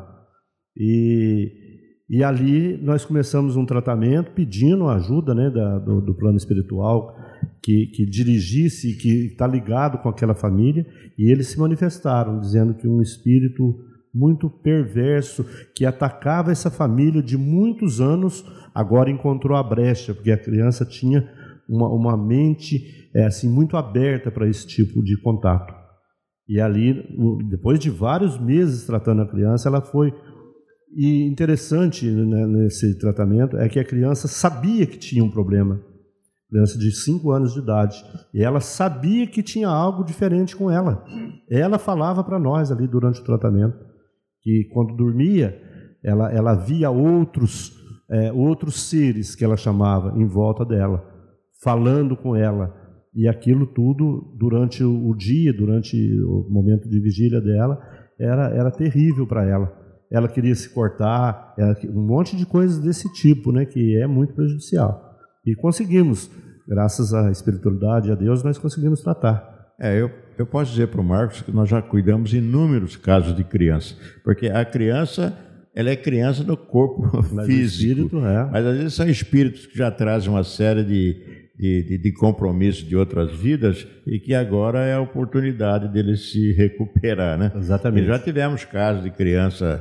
E ali nós começamos um tratamento pedindo a ajuda, né, do plano espiritual que dirigisse, que está ligado com aquela família, e eles se manifestaram dizendo que um espírito muito perverso que atacava essa família de muitos anos agora encontrou a brecha, porque a criança tinha uma mente assim muito aberta para esse tipo de contato. E ali, depois de vários meses tratando a criança, ela foi. E interessante, né, nesse tratamento é que a criança sabia que tinha um problema, criança de 5 anos de idade, e ela sabia que tinha algo diferente com ela. Ela falava para nós ali durante o tratamento que quando dormia ela via outros seres, que ela chamava, em volta dela, falando com ela, e aquilo tudo durante o dia, durante o momento de vigília dela, era terrível para ela. Ela queria se cortar, um monte de coisas desse tipo, né, que é muito prejudicial. E conseguimos, graças à espiritualidade e a Deus, nós conseguimos tratar. Eu posso dizer para o Marcos que nós já cuidamos inúmeros casos de criança, porque a criança, ela é criança no corpo físico, mas às vezes são espíritos que já trazem uma série de compromissos de outras vidas e que agora é a oportunidade deles se recuperar, né? Exatamente. E já tivemos casos de criança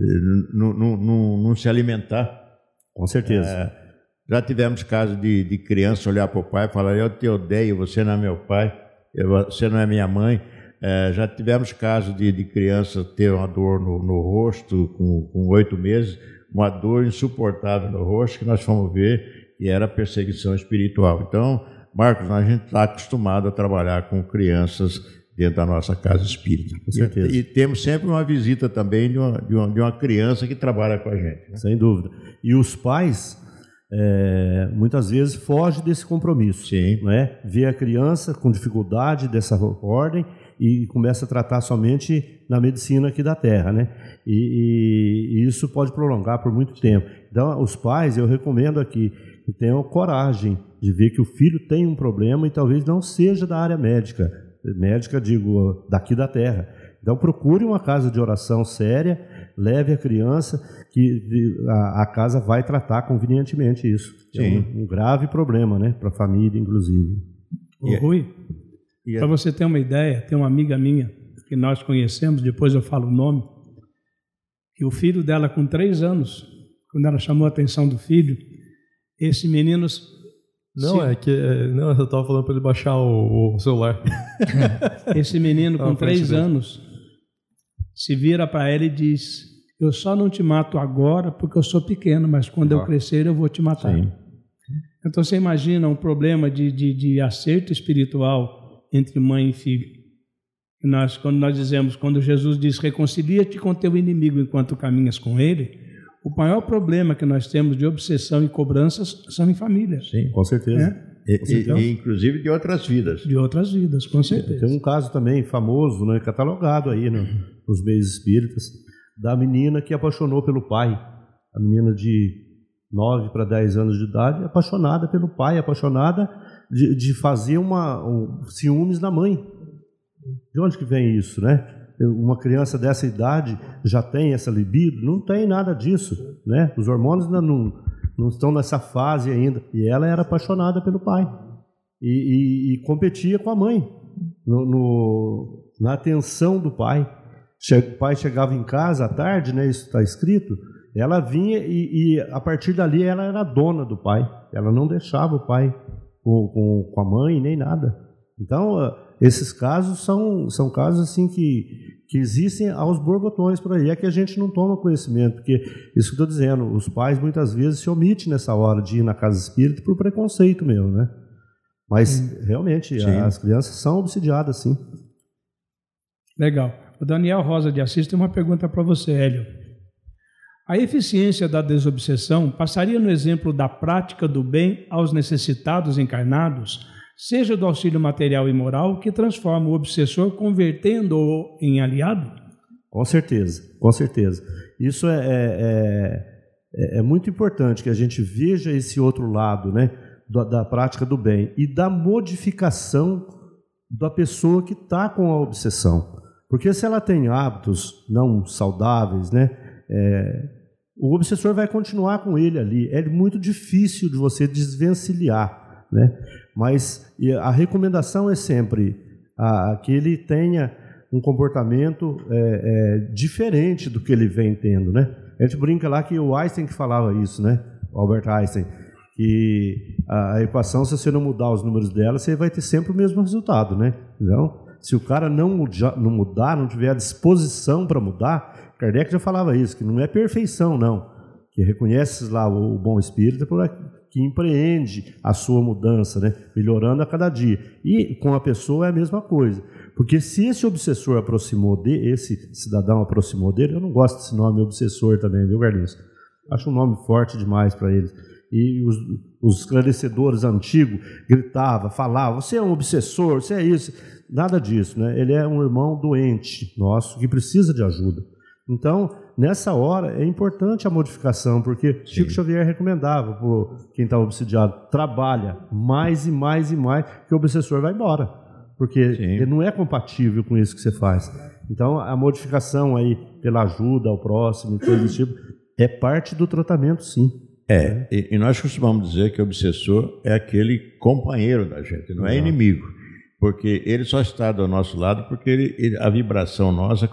não se alimentar. Com certeza. Já tivemos casos de criança olhar para o pai e falar, eu te odeio, você não é meu pai, você não é minha mãe. Já tivemos casos de criança ter uma dor no rosto com 8 meses, uma dor insuportável no rosto, que nós fomos ver e era perseguição espiritual. Então, Marcos, a gente está acostumado a trabalhar com crianças dentro da nossa casa espírita. Com certeza. E temos sempre uma visita também de uma criança que trabalha com a gente, né? Sem dúvida. E os pais, muitas vezes, fogem desse compromisso. Sim. Né? Vê a criança com dificuldade dessa ordem e começa a tratar somente na medicina aqui da Terra, né? E isso pode prolongar por muito tempo. Então, os pais, eu recomendo aqui que tenham coragem de ver que o filho tem um problema e talvez não seja da área médica, digo, daqui da Terra. Então, procure uma casa de oração séria, leve a criança, que a casa vai tratar convenientemente isso. Sim. É um grave problema, né, para a família, inclusive. Rui, para você ter uma ideia, tem uma amiga minha que nós conhecemos, depois eu falo o nome, que o filho dela com 3 anos, quando ela chamou a atenção do filho, esse menino... Não, não, eu estava falando para ele baixar o celular. Esse menino com 3 anos se vira para ela e diz, eu só não te mato agora porque eu sou pequeno, mas quando eu crescer eu vou te matar. Sim. Então você imagina um problema de acerto espiritual entre mãe e filho. Quando nós dizemos, quando Jesus diz, reconcilia-te com teu inimigo enquanto caminhas com ele, o maior problema que nós temos de obsessão e cobranças são em famílias. Sim, com certeza. E inclusive de outras vidas. De outras vidas, com certeza. Tem um caso também famoso, né, catalogado aí nos meios espíritas, da menina que apaixonou pelo pai. A menina de 9 para 10 anos de idade, apaixonada pelo pai, apaixonada de fazer ciúmes na mãe. De onde que vem isso, né? Uma criança dessa idade já tem essa libido? Não tem nada disso, né? Os hormônios ainda não estão nessa fase ainda. E ela era apaixonada pelo pai e competia com a mãe. na atenção do pai. O pai chegava em casa à tarde, né, isso está escrito, ela vinha e a partir dali ela era dona do pai. Ela não deixava o pai com a mãe nem nada. Então, esses casos são casos assim que existem aos borbotões por aí. É que a gente não toma conhecimento, porque isso que eu estou dizendo, os pais muitas vezes se omitem nessa hora de ir na casa espírita por preconceito mesmo, né? Mas, realmente, as crianças são obsidiadas, sim. Legal. O Daniel Rosa de Assis tem uma pergunta para você, Hélio. A eficiência da desobsessão passaria no exemplo da prática do bem aos necessitados encarnados, seja do auxílio material e moral, que transforma o obsessor convertendo-o em aliado? Com certeza, com certeza. Isso é muito importante que a gente veja esse outro lado, né, da prática do bem e da modificação da pessoa que está com a obsessão. Porque se ela tem hábitos não saudáveis, né, o obsessor vai continuar com ele ali. É muito difícil de você desvencilhar, né? Mas a recomendação é sempre que ele tenha um comportamento diferente do que ele vem tendo, né? A gente brinca lá que o Einstein que falava isso, né? O Albert Einstein, que a equação, se você não mudar os números dela, você vai ter sempre o mesmo resultado, né? Então, se o cara não mudar, não tiver a disposição para mudar, Kardec já falava isso, que não é perfeição, não. Que reconhece lá o bom espírito que empreende a sua mudança, né? Melhorando a cada dia. E com a pessoa é a mesma coisa. Porque se esse obsessor esse cidadão aproximou dele, eu não gosto desse nome obsessor também, viu, Carlinhos? Acho um nome forte demais para eles. E os esclarecedores antigos gritavam, falavam, você é um obsessor, você é isso. Nada disso, né? Ele é um irmão doente nosso que precisa de ajuda. Então, nessa hora, é importante a modificação, porque Chico Xavier recomendava para quem está obsidiado, trabalha mais e mais e mais, que o obsessor vai embora, porque ele não é compatível com isso que você faz. Então, a modificação aí pela ajuda ao próximo, coisa desse tipo, é parte do tratamento, sim. E nós costumamos dizer que o obsessor é aquele companheiro da gente, não é inimigo, porque ele só está do nosso lado porque a vibração nossa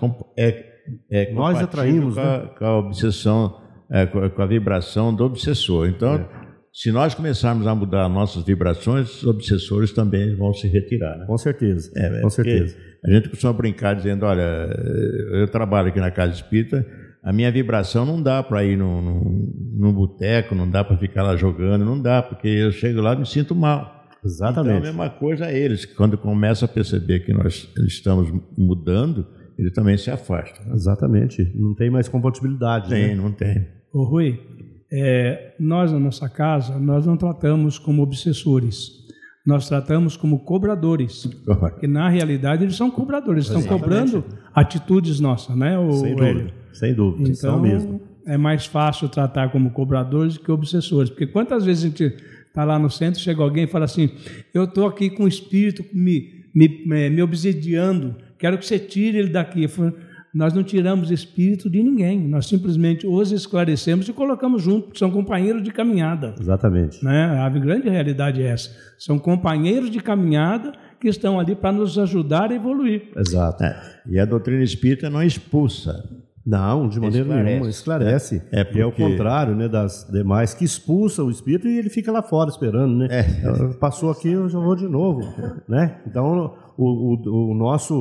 nós atraímos com a obsessão, com a vibração do obsessor. Então, se nós começarmos a mudar nossas vibrações, os obsessores também vão se retirar, né? Com certeza, com certeza. A gente costuma brincar dizendo, olha, eu trabalho aqui na Casa Espírita, a minha vibração não dá para ir num boteco, não dá para ficar lá jogando, não dá, porque eu chego lá e me sinto mal. Exatamente. Então, a mesma coisa a eles, quando começam a perceber que nós estamos mudando, ele também se afasta. Exatamente. Não tem mais compatibilidade. Não tem. Ô Rui, nós na nossa casa, nós não tratamos como obsessores. Nós tratamos como cobradores. Porque na realidade eles são cobradores, estão cobrando atitudes nossas, né? Sem dúvida. Então, são mesmo. É mais fácil tratar como cobradores do que obsessores. Porque quantas vezes a gente está lá no centro, chega alguém e fala assim, eu estou aqui com o espírito me obsidiando, quero que você tire ele daqui. Nós não tiramos espírito de ninguém, nós simplesmente os esclarecemos e colocamos junto, porque são companheiros de caminhada. Exatamente. Né? A grande realidade é essa. São companheiros de caminhada que estão ali para nos ajudar a evoluir. Exato. E a doutrina espírita não expulsa. Não, de maneira nenhuma, esclarece. Porque é o contrário, né, das demais, que expulsam o espírito e ele fica lá fora esperando, né? Passou aqui, eu já vou de novo, né? Então, o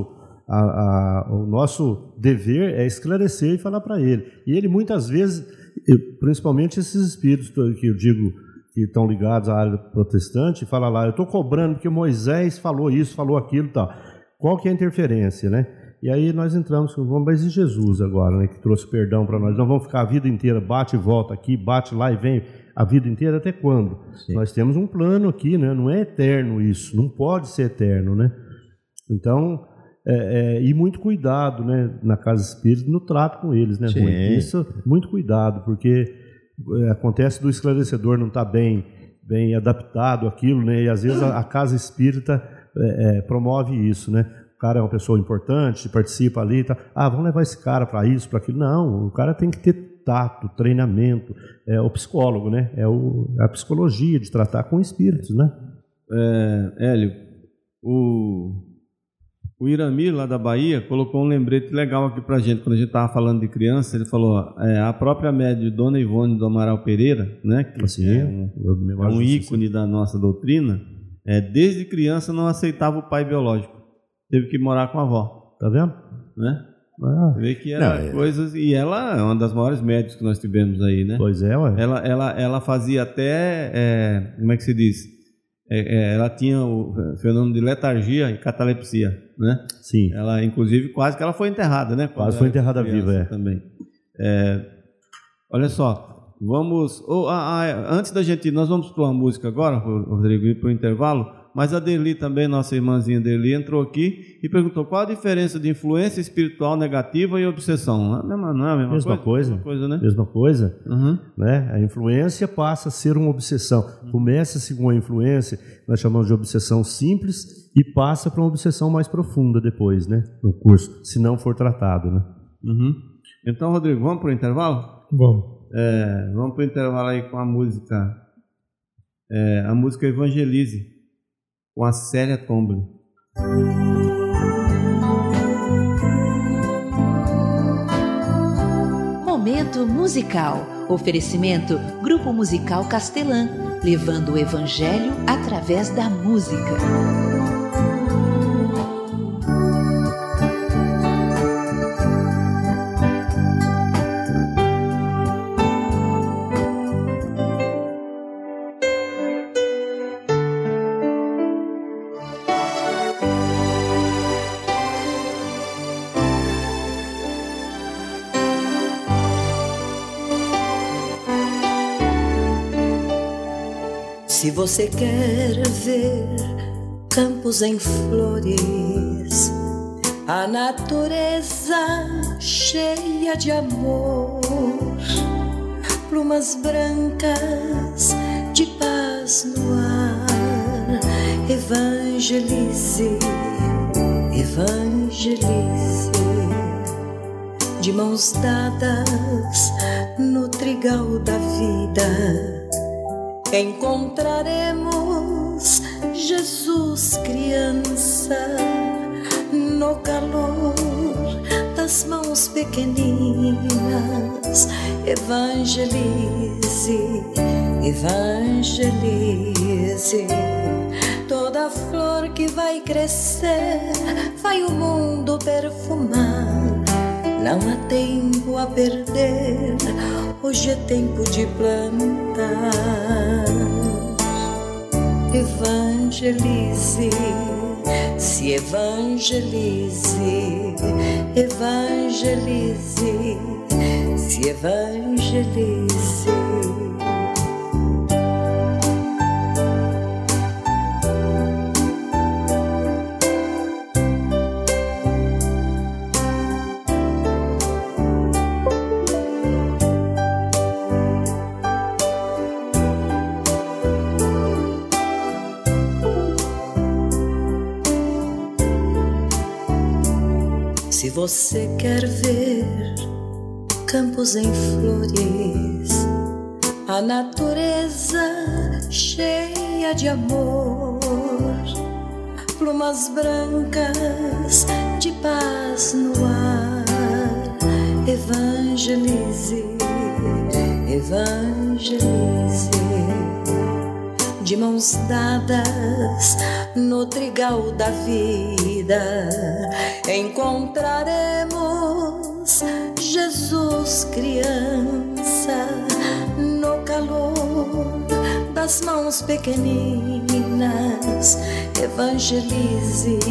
nosso dever é esclarecer e falar para ele. E ele muitas vezes, principalmente esses espíritos que eu digo que estão ligados à área protestante, fala lá, eu estou cobrando porque Moisés falou isso, falou aquilo e tal. Qual que é a interferência, né? E aí nós entramos, mas e Jesus agora, né, que trouxe perdão para nós? Nós vamos ficar a vida inteira, bate e volta aqui, bate lá e vem, a vida inteira até quando? Sim. Nós temos um plano aqui, né? Não é eterno isso, não pode ser eterno, né? Então, e muito cuidado, né, na casa espírita, no trato com eles, né, Rui? Isso, muito cuidado, porque acontece do esclarecedor não estar bem adaptado àquilo, né? E às vezes a casa espírita promove isso, né? O cara é uma pessoa importante, participa ali, tá? Vamos levar esse cara para isso, para aquilo. Não, o cara tem que ter tato, treinamento. É o psicólogo, né? É a psicologia de tratar com espíritos, né? Hélio, O Iramir, lá da Bahia, colocou um lembrete legal aqui pra gente. Quando a gente estava falando de criança, ele falou, a própria médium Dona Ivone do Amaral Pereira, né, que é um ícone da nossa doutrina, desde criança não aceitava o pai biológico. Teve que morar com a avó. Tá vendo? Né? Você vê que era coisas... E ela é uma das maiores médias que nós tivemos aí, né? Pois é, ué. Ela fazia até... como é que se diz? Ela tinha o fenômeno de letargia e catalepsia, né? Sim. Ela, inclusive, quase que ela foi enterrada, né? Quase foi enterrada viva, também. Olha só, vamos... antes da gente ir, nós vamos para uma música agora, Rodrigo, ir para o intervalo, mas a Derli também, nossa irmãzinha Derli, entrou aqui e perguntou qual a diferença de influência espiritual negativa e obsessão. Não é a mesma coisa? Mesma coisa, né? Mesma coisa. Uhum. Né? A influência passa a ser uma obsessão. Começa-se com a influência, nós chamamos de obsessão simples, e passa para uma obsessão mais profunda depois, né? No curso, se não for tratado, né? Uhum. Então, Rodrigo, vamos para o intervalo? Vamos. Vamos para o intervalo aí com a música Evangelize, com a Célia Tomblin. Momento musical. Oferecimento Grupo Musical Castelã, levando o Evangelho através da música. Se você quer ver campos em flores, a natureza cheia de amor, plumas brancas de paz no ar, evangelize, evangelize, de mãos dadas no trigal da vida. Encontraremos Jesus criança no calor das mãos pequeninas. Evangelize, evangelize, toda flor que vai crescer, vai o mundo perfumar. Não há tempo a perder, hoje é tempo de plantar. Evangelize, se evangelize, evangelize, se evangelize. Se você quer ver campos em flores, a natureza cheia de amor, plumas brancas de paz no ar, evangelize, evangelize, de mãos dadas no trigal da vida. Encontraremos Jesus criança no calor das mãos pequeninas. Evangelize,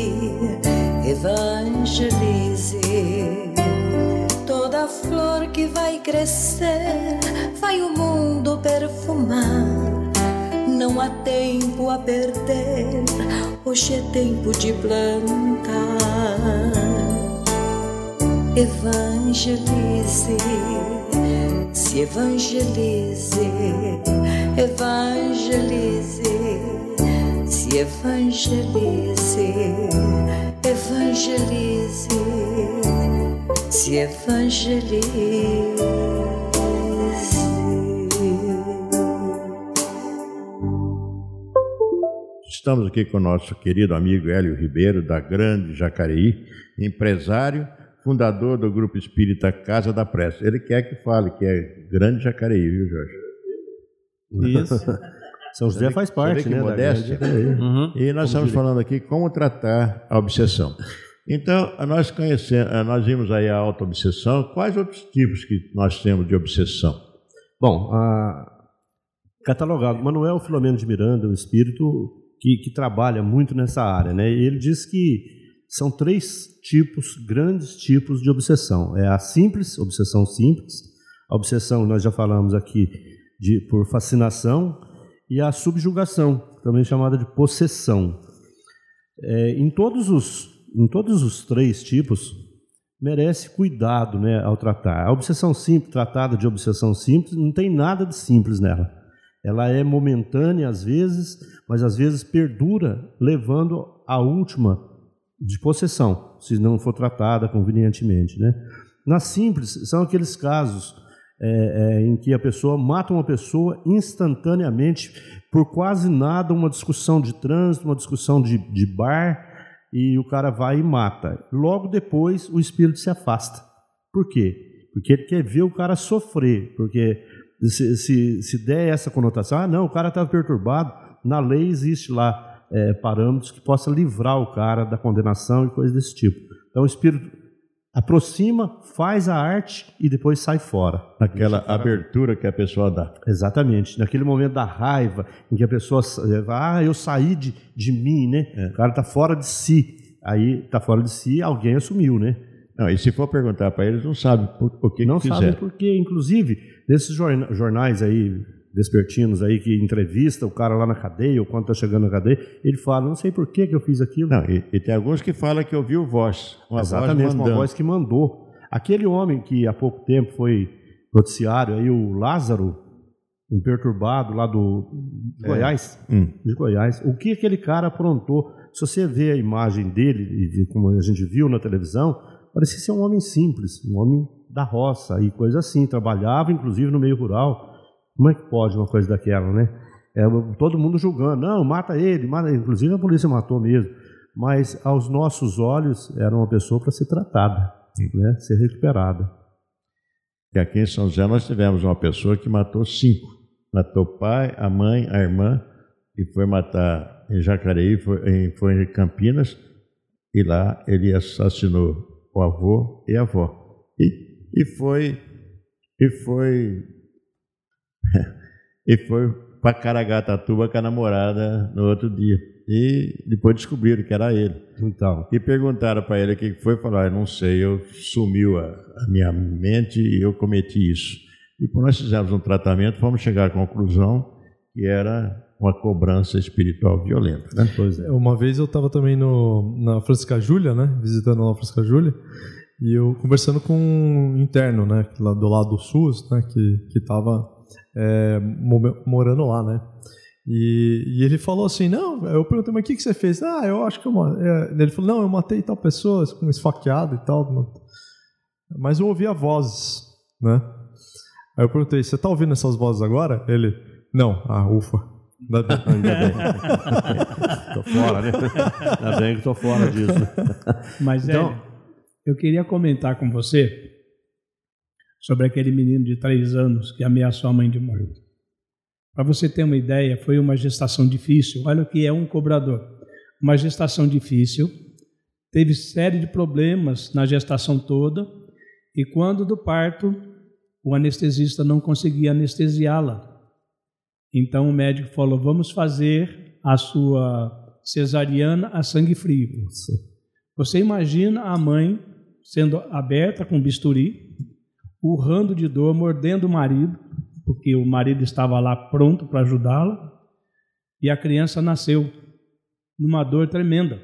evangelize, toda flor que vai crescer, vai o mundo perfumar. Não há tempo a perder, hoje é tempo de plantar. Evangelize, se evangelize, evangelize, se evangelize, evangelize, se evangelize. Estamos aqui com o nosso querido amigo Hélio Ribeiro, da Grande Jacareí, empresário, fundador do Grupo Espírita Casa da Prece. Ele quer que fale que é Grande Jacareí, viu, Jorge? Isso. São José faz parte, né? Modéstia. Uhum. E nós estamos falando aqui como tratar a obsessão. Então, nós vimos aí a auto-obsessão. Quais outros tipos que nós temos de obsessão? Bom, catalogado, Manuel Filomeno de Miranda, um espírito que trabalha muito nessa área, né? E ele diz que são 3 grandes tipos de obsessão. É a simples, obsessão simples, a obsessão, nós já falamos aqui, por fascinação, e a subjugação, também chamada de possessão. Em todos os 3 tipos, merece cuidado, né, ao tratar. A obsessão simples, tratada de obsessão simples, não tem nada de simples nela. Ela é momentânea às vezes, mas às vezes perdura, levando à última de possessão, se não for tratada convenientemente, né? Nas simples, são aqueles casos em que a pessoa mata uma pessoa instantaneamente por quase nada, uma discussão de trânsito, uma discussão de bar, e o cara vai e mata. Logo depois, o espírito se afasta. Por quê? Porque ele quer ver o cara sofrer, porque se der essa conotação, não, o cara estava perturbado, na lei existe lá parâmetros que possa livrar o cara da condenação e coisas desse tipo. Então o espírito aproxima, faz a arte e depois sai fora. Aquela abertura que a pessoa dá. Exatamente. Naquele momento da raiva, em que a pessoa eu saí de mim, né? O cara está fora de si. Aí está fora de si, alguém assumiu, né? Não, e se for perguntar para eles, não sabem por que não fizeram. Sabem por quê. Inclusive, nesses jornais aí, vespertinos aí, que entrevista o cara lá na cadeia, ou quando está chegando na cadeia, ele fala, não sei por que eu fiz aquilo. Não, e tem alguns que falam que ouviu voz. Exatamente, uma voz que mandou. Aquele homem que há pouco tempo foi noticiário, aí, o Lázaro, um perturbado lá de Goiás, de Goiás, o que aquele cara aprontou? Se você vê a imagem dele, e como a gente viu na televisão, parecia ser um homem simples, um homem da roça e coisa assim, trabalhava inclusive no meio rural. Como é que pode uma coisa daquela, né? Todo mundo julgando, não, mata ele, inclusive a polícia matou mesmo, mas aos nossos olhos era uma pessoa para ser tratada, né? Ser recuperada. E aqui em São José nós tivemos uma pessoa que matou 5, matou o pai, a mãe, a irmã, e foi matar em Jacareí, foi em Campinas, e lá ele assassinou o avô e a avó. E foi para Caraguatatuba com a namorada no outro dia. E depois descobriram que era ele. Então. E perguntaram para ele o que foi. Falaram, não sei, sumiu a minha mente e eu cometi isso. E por nós fizemos um tratamento, fomos chegar à conclusão que era uma cobrança espiritual violenta. Né? Pois é. Uma vez eu estava também na Francisca Júlia, né? Visitando lá a Francisca Júlia. E eu conversando com um interno, né? Do lado do SUS, né? Que estava morando lá, né? E ele falou assim, não, eu perguntei, mas o que você fez? Eu acho que ele falou, não, eu matei tal pessoa com esfaqueado e tal, mas eu ouvi a vozes, né? Aí eu perguntei, você está ouvindo essas vozes agora? Ele, não, ufa. Ainda bem. Tô fora, né? Ainda bem que tô fora disso. Mas então, eu queria comentar com você sobre aquele menino de 3 anos que ameaçou a mãe de morte. Para você ter uma ideia, foi uma gestação difícil. Olha o que é um cobrador. Uma gestação difícil, teve série de problemas na gestação toda, e quando do parto, o anestesista não conseguia anestesiá-la. Então o médico falou, vamos fazer a sua cesariana a sangue frio. Você imagina a mãe sendo aberta com bisturi, urrando de dor, mordendo o marido, porque o marido estava lá pronto para ajudá-la, e a criança nasceu numa dor tremenda.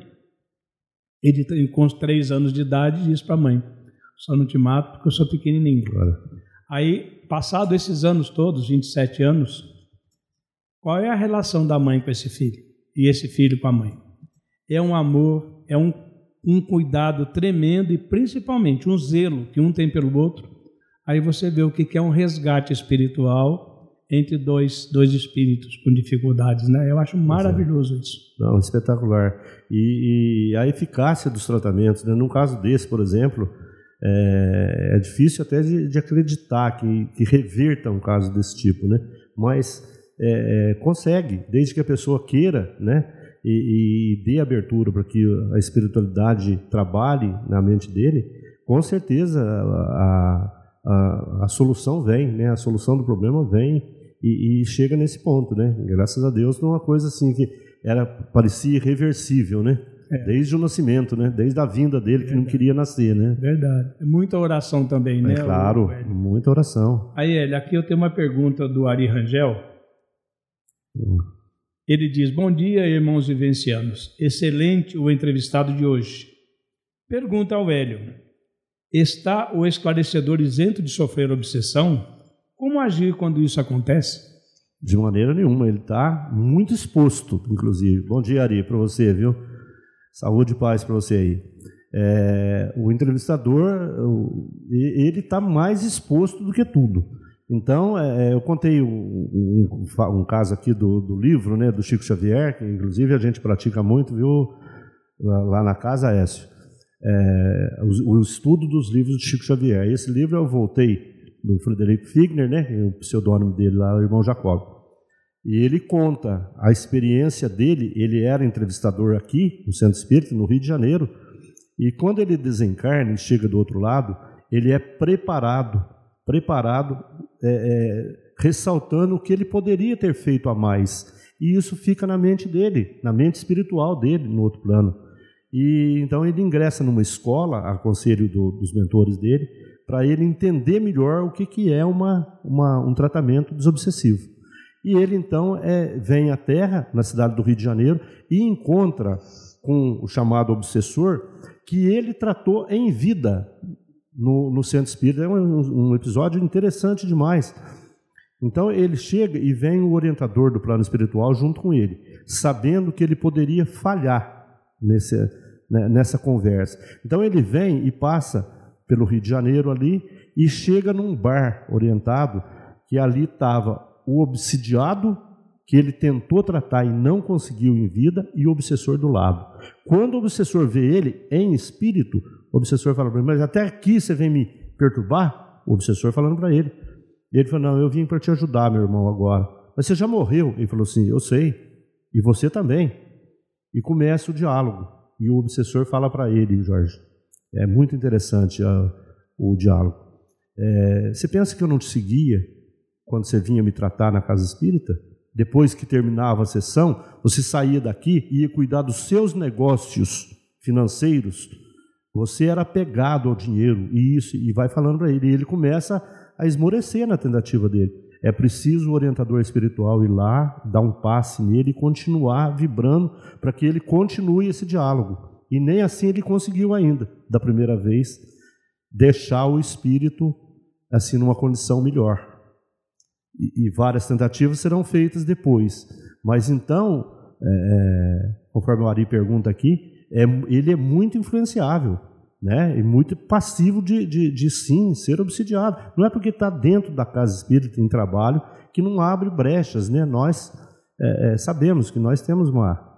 Ele, com os 3 anos de idade, disse para a mãe, só não te mato porque eu sou pequenininho. Aí, passado esses anos todos, 27 anos, qual é a relação da mãe com esse filho? E esse filho com a mãe? É um amor, é um cuidado tremendo e principalmente um zelo que um tem pelo outro. Aí você vê o que é um resgate espiritual entre dois espíritos com dificuldades, né? Eu acho maravilhoso isso. Não, espetacular. E a eficácia dos tratamentos, né? Num caso desse, por exemplo, é difícil até de acreditar que reverta um caso desse tipo, né? Mas consegue, desde que a pessoa queira, né? E dê abertura para que a espiritualidade trabalhe na mente dele, com certeza a solução vem, né? A solução do problema vem e chega nesse ponto, né? Graças a Deus, não é uma coisa assim que parecia irreversível, né? Desde o nascimento, né? Desde a vinda dele, que não queria nascer, né? Verdade. Muita oração também, né? Claro, muita oração. Aí, aqui eu tenho uma pergunta do Ari Rangel. Ele diz: bom dia, irmãos vivencianos. Excelente o entrevistado de hoje. Pergunta ao Hélio: está o esclarecedor isento de sofrer obsessão? Como agir quando isso acontece? De maneira nenhuma, ele está muito exposto, inclusive. Bom dia, Ari, para você, viu? Saúde e paz para você aí. O entrevistador, ele está mais exposto do que tudo. Então, eu contei um caso aqui do livro, né, do Chico Xavier, que inclusive a gente pratica muito, viu, lá na casa, Écio. O estudo dos livros do Chico Xavier. Esse livro eu voltei do Frederico Figner, né, o pseudônimo dele lá, o irmão Jacob. E ele conta a experiência dele. Ele era entrevistador aqui no Centro Espírita, no Rio de Janeiro, e quando ele desencarna e chega do outro lado, ele é preparado, ressaltando o que ele poderia ter feito a mais. E isso fica na mente dele, na mente espiritual dele, no outro plano. E então ele ingressa numa escola, a conselho dos mentores dele, para ele entender melhor o que é um tratamento desobsessivo. E ele então vem à Terra, na cidade do Rio de Janeiro, e encontra com o chamado obsessor, que ele tratou em vida no Centro Espírita. É um episódio interessante demais. Então ele chega e vem o orientador do plano espiritual junto com ele, sabendo que ele poderia falhar nessa conversa. Então ele vem e passa pelo Rio de Janeiro ali e chega num bar orientado, que ali estava o obsidiado, que ele tentou tratar e não conseguiu em vida, e o obsessor do lado. Quando o obsessor vê ele em espírito, o obsessor fala para ele: mas até aqui você vem me perturbar? O obsessor falando para ele. Ele falou: não, eu vim para te ajudar, meu irmão, agora. Mas você já morreu? Ele falou assim: eu sei, e você também. E começa o diálogo. E o obsessor fala para ele: Jorge, é muito interessante o diálogo. Você pensa que eu não te seguia quando você vinha me tratar na casa espírita? Depois que terminava a sessão, você saía daqui e ia cuidar dos seus negócios financeiros. Você era apegado ao dinheiro, e vai falando para ele. E ele começa a esmorecer na tentativa dele. É preciso o orientador espiritual ir lá, dar um passe nele e continuar vibrando para que ele continue esse diálogo. E nem assim ele conseguiu ainda, da primeira vez, deixar o espírito assim numa condição melhor. E várias tentativas serão feitas depois. Mas então, conforme o Ari pergunta aqui, ele é muito influenciável, né? E muito passivo de sim ser obsidiado. Não é porque está dentro da casa espírita em trabalho que não abre brechas, né? Nós sabemos que nós temos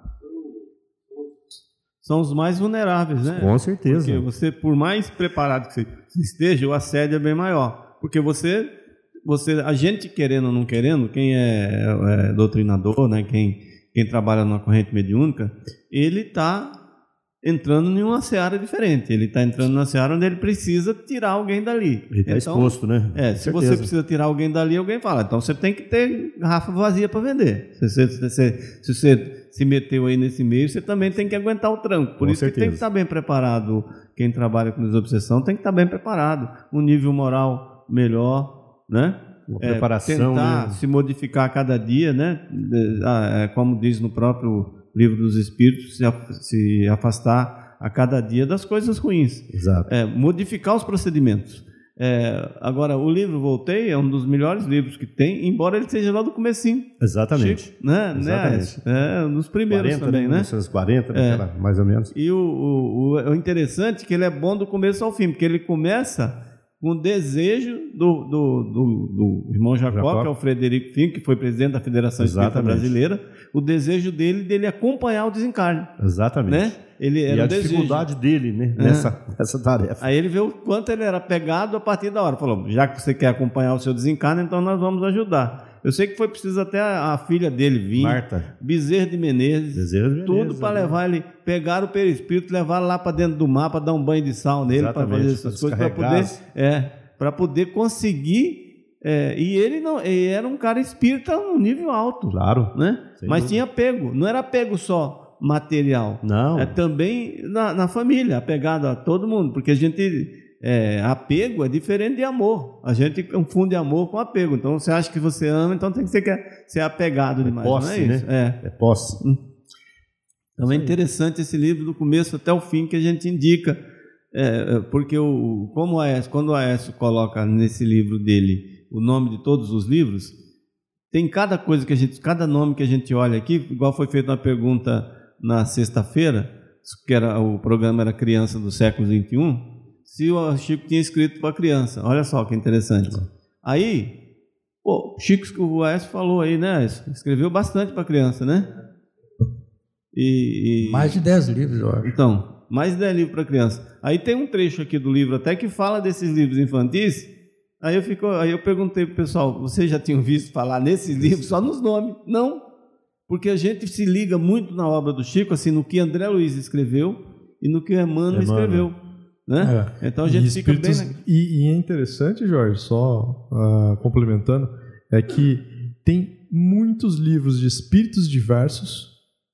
São os mais vulneráveis, né? Com certeza. Porque você, por mais preparado que você esteja, o assédio é bem maior. Porque a gente querendo ou não querendo, quem é doutrinador, né? Quem trabalha numa corrente mediúnica, ele está entrando em uma seara diferente. Ele está entrando numa seara onde ele precisa tirar alguém dali. Ele está exposto, né? Se você precisa tirar alguém dali, alguém fala: então você tem que ter garrafa vazia para vender. Se você se meteu aí nesse meio, você também tem que aguentar o tranco. Por isso que tem que estar bem preparado. Quem trabalha com desobsessão tem que estar bem preparado. Um nível moral melhor, né? Uma preparação, tentar se modificar a cada dia, né? Como diz no próprio Livro dos Espíritos, se afastar a cada dia das coisas ruins. Exato. Modificar os procedimentos. Agora, o livro Voltei é um dos melhores livros que tem, embora ele seja lá do comecinho. Exatamente. Chico, né? Exatamente. Um dos primeiros 40, também, né? 1940, mais ou menos. E o interessante é que ele é bom do começo ao fim, porque ele começa com o desejo do irmão Jacó, que é o Frederico Finck, que foi presidente da Federação Espírita Brasileira, o desejo dele acompanhar o desencarne. Exatamente. Né? Ele era e a dificuldade dele, né, nessa tarefa. Aí ele viu o quanto ele era apegado a partir da hora. Falou, já que você quer acompanhar o seu desencarne, então nós vamos ajudar. Eu sei que foi preciso até a filha dele vir, Marta Bezerra de Menezes, tudo para levar ele, pegar o perispírito, levar lá para dentro do mar, para dar um banho de sal nele, para fazer essas coisas, para poder conseguir. E ele era um cara espírita num nível alto, claro, né? Mas tinha apego, não era apego só material, não, também na família, apegado a todo mundo, porque a gente apego é diferente de amor. A gente confunde amor com apego. Então você acha que você ama, então tem que ser apegado demais. Posse, não é isso? Né? É posse. Então é interessante esse livro do começo até o fim que a gente indica, porque quando o Aécio coloca nesse livro dele o nome de todos os livros, tem cada nome que a gente olha aqui, igual foi feita uma pergunta na sexta-feira, que o programa era Criança do Século XXI, se o Chico tinha escrito para criança. Olha só que interessante. Aí, o Aécio falou aí, né? Escreveu bastante para criança, né? Mais de 10 livros, eu acho. Então, mais de 10 livros para criança. Aí tem um trecho aqui do livro até que fala desses livros infantis. Aí eu perguntei pro pessoal, vocês já tinham visto falar nesses livros só nos nomes? Não, porque a gente se liga muito na obra do Chico, assim, no que André Luiz escreveu e no que Emmanuel escreveu. Né? Então a gente fica bem... E é interessante, Jorge, só complementando, é que tem muitos livros de espíritos diversos,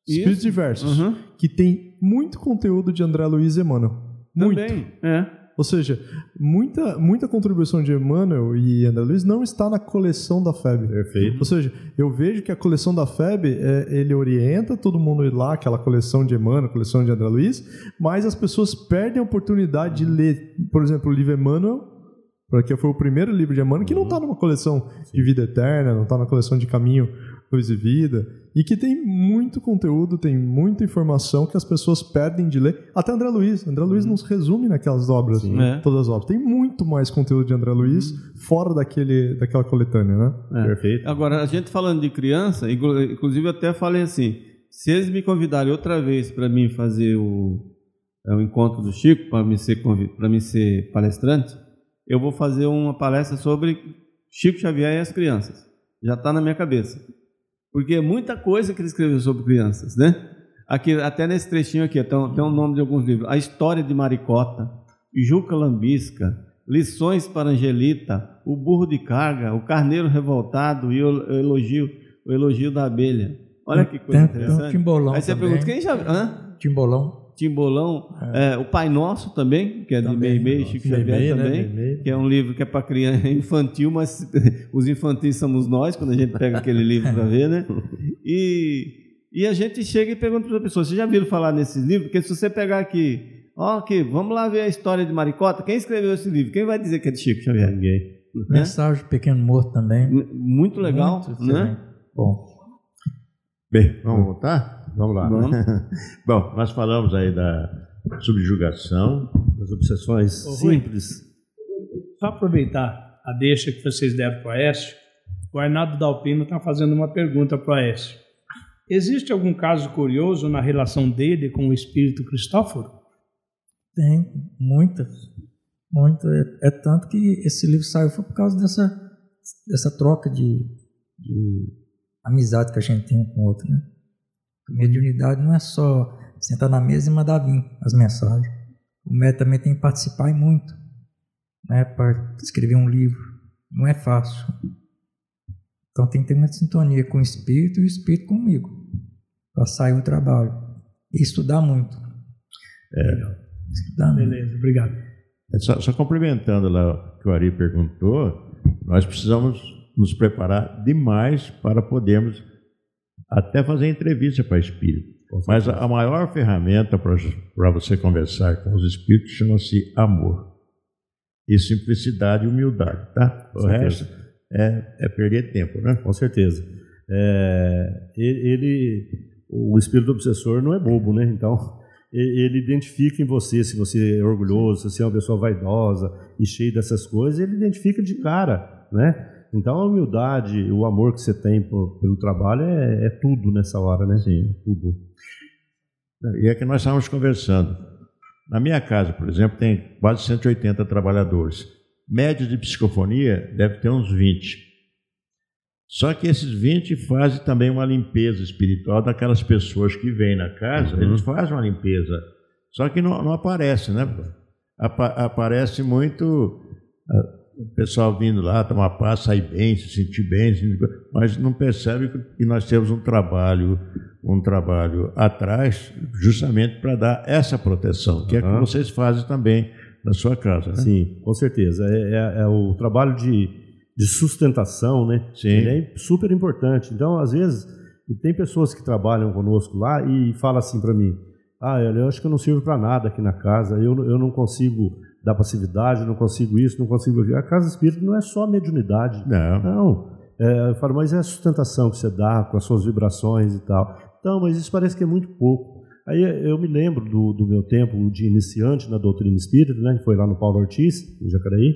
que tem muito conteúdo de André Luiz e Emmanuel. Muito. Também, Ou seja, muita contribuição de Emmanuel e André Luiz não está na coleção da FEB. Perfeito. Ou seja, eu vejo que a coleção da FEB, ele orienta todo mundo a ir lá, aquela coleção de Emmanuel, coleção de André Luiz, mas as pessoas perdem a oportunidade de ler, por exemplo, o livro Emmanuel, porque foi o primeiro livro de Emmanuel, que não está numa coleção de vida eterna, não está na coleção de caminho, luz e vida, e que tem muito conteúdo, tem muita informação que as pessoas perdem de ler. Até André Luiz nos resume naquelas obras, todas as obras. Tem muito mais conteúdo de André Luiz fora daquela coletânea, né? Perfeito. Agora, a gente falando de criança, inclusive eu até falei assim, se eles me convidarem outra vez para mim fazer o encontro do Chico, para mim ser palestrante, eu vou fazer uma palestra sobre Chico Xavier e as crianças. Já está na minha cabeça. Porque é muita coisa que ele escreveu sobre crianças, né? Aqui, até nesse trechinho aqui, tem o nome de alguns livros. A História de Maricota, Juca Lambisca, Lições para Angelita, O Burro de Carga, O Carneiro Revoltado e o Elogio da Abelha. Olha que coisa interessante. Tem um Timbolão. Aí você também. pergunta, quem já... Timbolão. O Pai Nosso também, que é de Meimei, Chico Xavier também, né? Que é um livro que é para criança infantil, mas os infantis somos nós, quando a gente pega aquele livro para ver, né? E a gente chega e pergunta para as pessoas, vocês já viram falar nesse livro? Porque se você pegar aqui, vamos lá ver a história de Maricota, quem escreveu esse livro? Quem vai dizer que é de Chico Xavier? Ninguém. Mensagem de Pequeno Morto também. Muito legal, né? Bom. Bem, vamos voltar? Vamos lá. Vamos. Bom, nós falamos aí da subjugação, das obsessões simples. Só aproveitar a deixa que vocês deram para o Aécio, o Arnaldo Dalpino está fazendo uma pergunta para o Aécio. Existe algum caso curioso na relação dele com o espírito Cristóforo? Tem, muitas. Muito. É tanto que esse livro saiu foi por causa dessa troca de amizade que a gente tem um com o outro, né? A mediunidade não é só sentar na mesa e mandar vir as mensagens. O médium também tem que participar e muito, né? Para escrever um livro. Não é fácil. Então tem que ter muita sintonia com o espírito e o espírito comigo, para sair o trabalho. E estudar muito. Estudar Beleza, muito. obrigado. Só complementando lá o que o Ari perguntou, nós precisamos nos preparar demais para podermos até fazer entrevista para espírito. Mas a maior ferramenta para você conversar com os espíritos chama-se amor. E simplicidade e humildade, tá? O resto é perder tempo, né? Com certeza. O espírito obsessor não é bobo, né? Então, ele identifica em você, se você é orgulhoso, se você é uma pessoa vaidosa e cheio dessas coisas, ele identifica de cara, né? Então a humildade, o amor que você tem pelo trabalho é tudo nessa hora, né? Sim, tudo. E é que nós estávamos conversando. Na minha casa, por exemplo, tem quase 180 trabalhadores. Média de psicofonia deve ter uns 20. Só que esses 20 fazem também uma limpeza espiritual daquelas pessoas que vêm na casa, eles fazem uma limpeza. Só que não aparece, né? Aparece muito o pessoal vindo lá, tomar paz, sair bem, se sentir bem, mas não percebe que nós temos um trabalho atrás, justamente para dar essa proteção, que é que vocês fazem também na sua casa, né? Sim, com certeza. É o trabalho de sustentação, né? Sim. Ele é super importante. Então, às vezes, tem pessoas que trabalham conosco lá e falam assim para mim: eu acho que eu não sirvo para nada aqui na casa, eu não consigo dar passividade, não consigo isso, não consigo aquilo. A casa espírita não é só mediunidade. Não. Eu falo, mas é a sustentação que você dá com as suas vibrações e tal. Então, mas isso parece que é muito pouco. Aí eu me lembro do meu tempo de iniciante na doutrina espírita, né? Que foi lá no Paulo Ortiz, em Jacareí.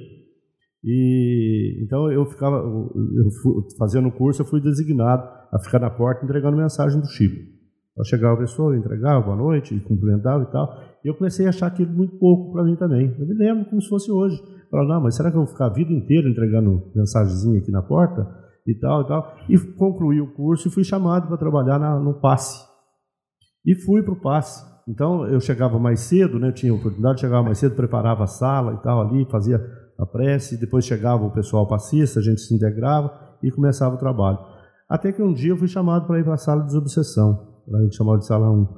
E então fazendo o curso, eu fui designado a ficar na porta entregando mensagem do Chico. Então chegava a pessoa, eu entregava boa noite, cumprimentava e tal. E eu comecei a achar aquilo muito pouco para mim também. Eu me lembro como se fosse hoje. Falava, não, mas será que eu vou ficar a vida inteira entregando mensagenzinha aqui na porta? E tal, e tal. E concluí o curso e fui chamado para trabalhar no passe. E fui para o passe. Então eu chegava mais cedo, né? Eu tinha a oportunidade de chegar mais cedo, preparava a sala e tal ali, fazia a prece, depois chegava o pessoal passista, a gente se integrava e começava o trabalho. Até que um dia eu fui chamado para ir para a sala de desobsessão. A gente chamava de sala 1.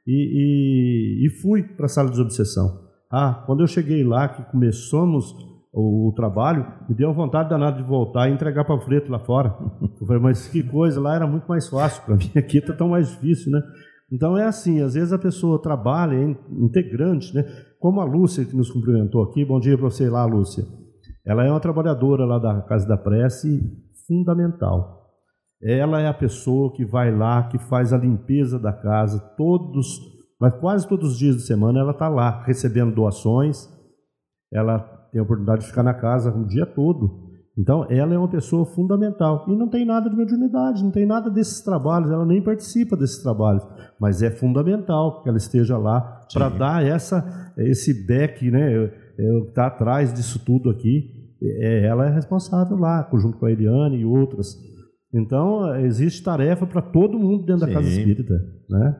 E fui para a sala de desobsessão. Quando eu cheguei lá, que começamos o trabalho, me deu vontade danada de voltar e entregar panfleto lá fora. Eu falei, mas que coisa, lá era muito mais fácil para mim, aqui está tão mais difícil, né? Então é assim, às vezes a pessoa trabalha, é integrante, né? Como a Lúcia que nos cumprimentou aqui, bom dia para você lá, Lúcia. Ela é uma trabalhadora lá da Casa da Prece fundamental. Ela é a pessoa que vai lá, que faz a limpeza da casa, mas quase todos os dias de semana ela está lá, recebendo doações, ela tem a oportunidade de ficar na casa o dia todo. Então, ela é uma pessoa fundamental. E não tem nada de mediunidade, não tem nada desses trabalhos, ela nem participa desses trabalhos. Mas é fundamental que ela esteja lá para dar esse back, né? Está atrás disso tudo aqui. Ela é responsável lá, junto com a Eliane e outras. Então, existe tarefa para todo mundo dentro da casa espírita, né?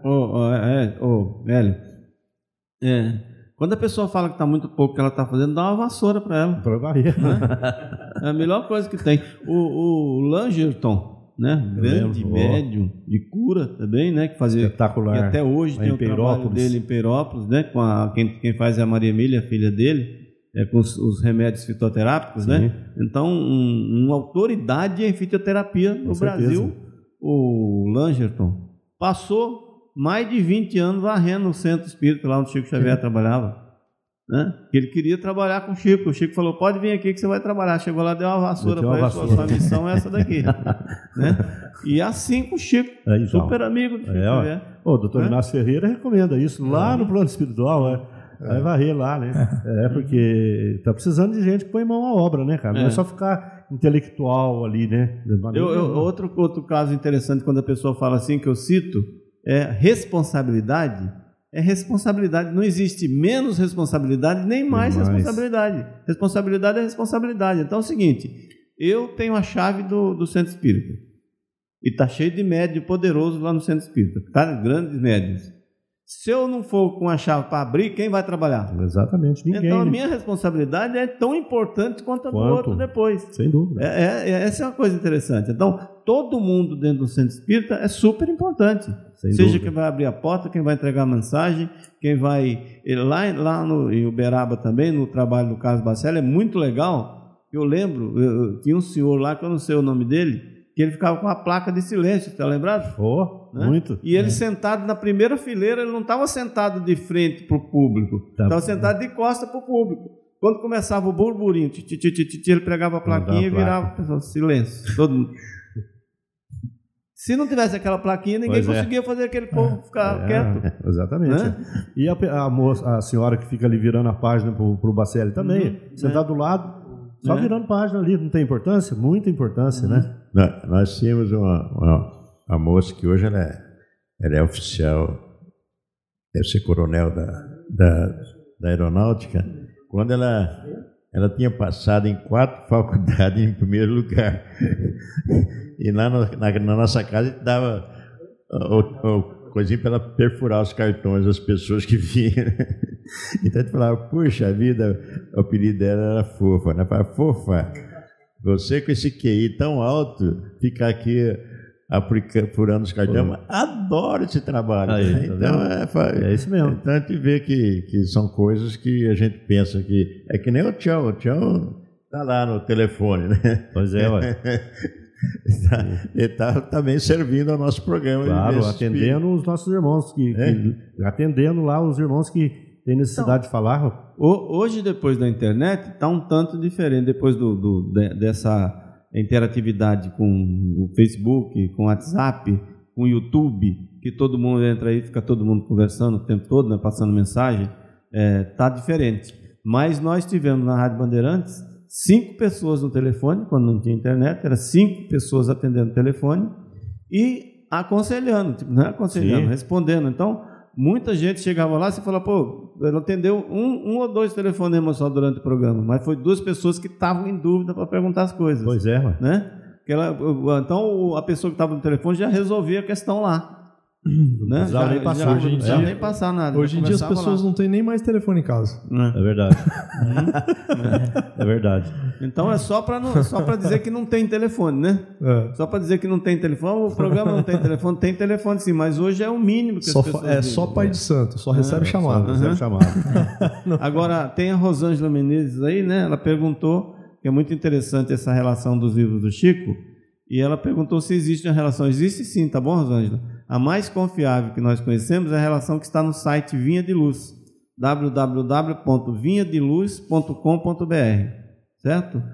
Hélio, quando a pessoa fala que está muito pouco que ela está fazendo, dá uma vassoura para ela. Para varrer. Né? É a melhor coisa que tem. O Langerton, né? Grande médium de cura também, né? Que fazia, espetacular. E até hoje tem o trabalho dele em Peirópolis, né? Quem faz é a Maria Emília, a filha dele. Com os remédios fitoterápicos, né? Então, uma autoridade em fitoterapia no Brasil, o Langerton, passou mais de 20 anos varrendo o centro espírita lá onde o Chico Xavier trabalhava, né? Ele queria trabalhar com o Chico. O Chico falou, pode vir aqui que você vai trabalhar. Chegou lá, deu uma vassoura para ele, sua missão é essa daqui. Né? E assim com o Chico, super amigo do Chico Xavier. O doutor Inácio Ferreira recomenda isso lá no plano espiritual, Vai varrer lá, né? Porque tá precisando de gente que põe mão à obra, né, cara? Não é só ficar intelectual ali, né? Outro caso interessante, quando a pessoa fala assim, que eu cito, responsabilidade. Responsabilidade. Não existe menos responsabilidade, nem mais responsabilidade. Responsabilidade é responsabilidade. Então é o seguinte, eu tenho a chave do centro espírita. E está cheio de médium poderoso lá no centro espírita. Grandes médiums. Se eu não for com a chave para abrir, quem vai trabalhar? Exatamente, ninguém. Então a minha responsabilidade é tão importante quanto a do outro depois. Sem dúvida. Essa é uma coisa interessante. Então, todo mundo dentro do centro espírita é super importante. Seja quem vai abrir a porta, quem vai entregar a mensagem, quem vai... Lá em Uberaba também, no trabalho do Carlos Bacelli, é muito legal. Eu lembro, tinha um senhor lá, que eu não sei o nome dele, que ele ficava com a placa de silêncio, está lembrado? Né? Muito. E ele sentado na primeira fileira, ele não estava sentado de frente para o público, estava sentado de costa para o público. Quando começava o burburinho, ele pegava a plaquinha e virava, pessoal, silêncio, todo mundo. Se não tivesse aquela plaquinha, ninguém conseguia fazer aquele povo ficar quieto. Exatamente. Né? E a senhora que fica ali virando a página para o Bacelli também, sentar do lado, só virando página ali, não tem importância? Muita importância, né? Nós tínhamos uma moça que hoje ela é oficial, deve ser coronel da aeronáutica, quando ela tinha passado em 4 faculdades em primeiro lugar. E lá na nossa casa dava coisinha para ela perfurar os cartões das pessoas que vinham. Então a gente falava, puxa vida, o apelido dela era Fofa. Ela falava, Fofa, você com esse QI tão alto, ficar aqui furando os cartões, adoro esse trabalho. Aí, então é isso mesmo. Então a gente vê que são coisas que a gente pensa que é que nem o Tchão está lá no telefone, né? Pois é, ué. Ele está também servindo ao nosso programa. Claro, atendendo os nossos irmãos, atendendo lá os irmãos que têm necessidade de falar. Hoje, depois da internet, está um tanto diferente, depois dessa interatividade com o Facebook, com o WhatsApp, com o YouTube, que todo mundo entra aí, fica todo mundo conversando o tempo todo, né, passando mensagem, está diferente. Mas nós tivemos na Rádio Bandeirantes 5 pessoas no telefone, quando não tinha internet, era 5 pessoas atendendo o telefone e aconselhando, respondendo. Então, muita gente chegava lá e falava, pô, ela atendeu um ou 2 telefonemas só durante o programa, mas foi 2 pessoas que estavam em dúvida para perguntar as coisas. Pois é, mano. Né? Então, a pessoa que estava no telefone já resolvia a questão lá. Não precisava nem passar. Hoje em dia, nem passar nada. Hoje em dia as pessoas não têm nem mais telefone em casa. É verdade. É verdade. Então é só para dizer que não tem telefone, né? Só para dizer que não tem telefone. O programa não tem telefone sim, mas hoje é o mínimo que as pessoas dizem. Só pai de santo, só recebe chamada. Recebe chamada. Agora, tem a Rosângela Menezes aí, né? Ela perguntou, que é muito interessante essa relação dos livros do Chico, e ela perguntou se existe uma relação. Existe sim, tá bom, Rosângela? A mais confiável que nós conhecemos é a relação que está no site Vinha de Luz, www.vinhadeluz.com.br, certo?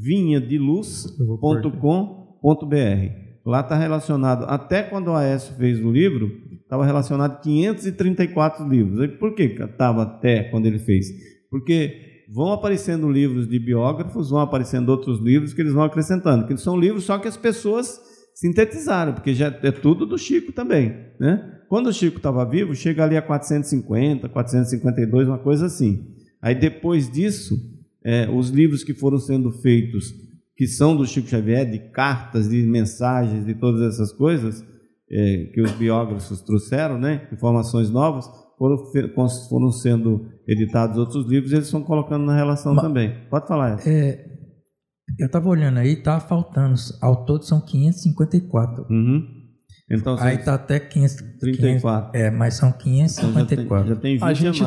vinhadeluz.com.br. Lá está relacionado, até quando o Aécio fez o livro, estava relacionado 534 livros. E por que estava até quando ele fez? Porque vão aparecendo livros de biógrafos, vão aparecendo outros livros que eles vão acrescentando, que são livros só que as pessoas sintetizaram, porque já é tudo do Chico também, né? Quando o Chico estava vivo, chega ali a 450, 452, uma coisa assim. Aí depois disso, os livros que foram sendo feitos, que são do Chico Xavier, de cartas, de mensagens, de todas essas coisas, que os biógrafos trouxeram, né? Informações novas, foram sendo editados outros livros, eles estão colocando na relação também. Pode falar. Eu estava olhando aí, está faltando. Ao todo são 554. Então, aí está até 534. Mas são 554. Já tem 20 a gente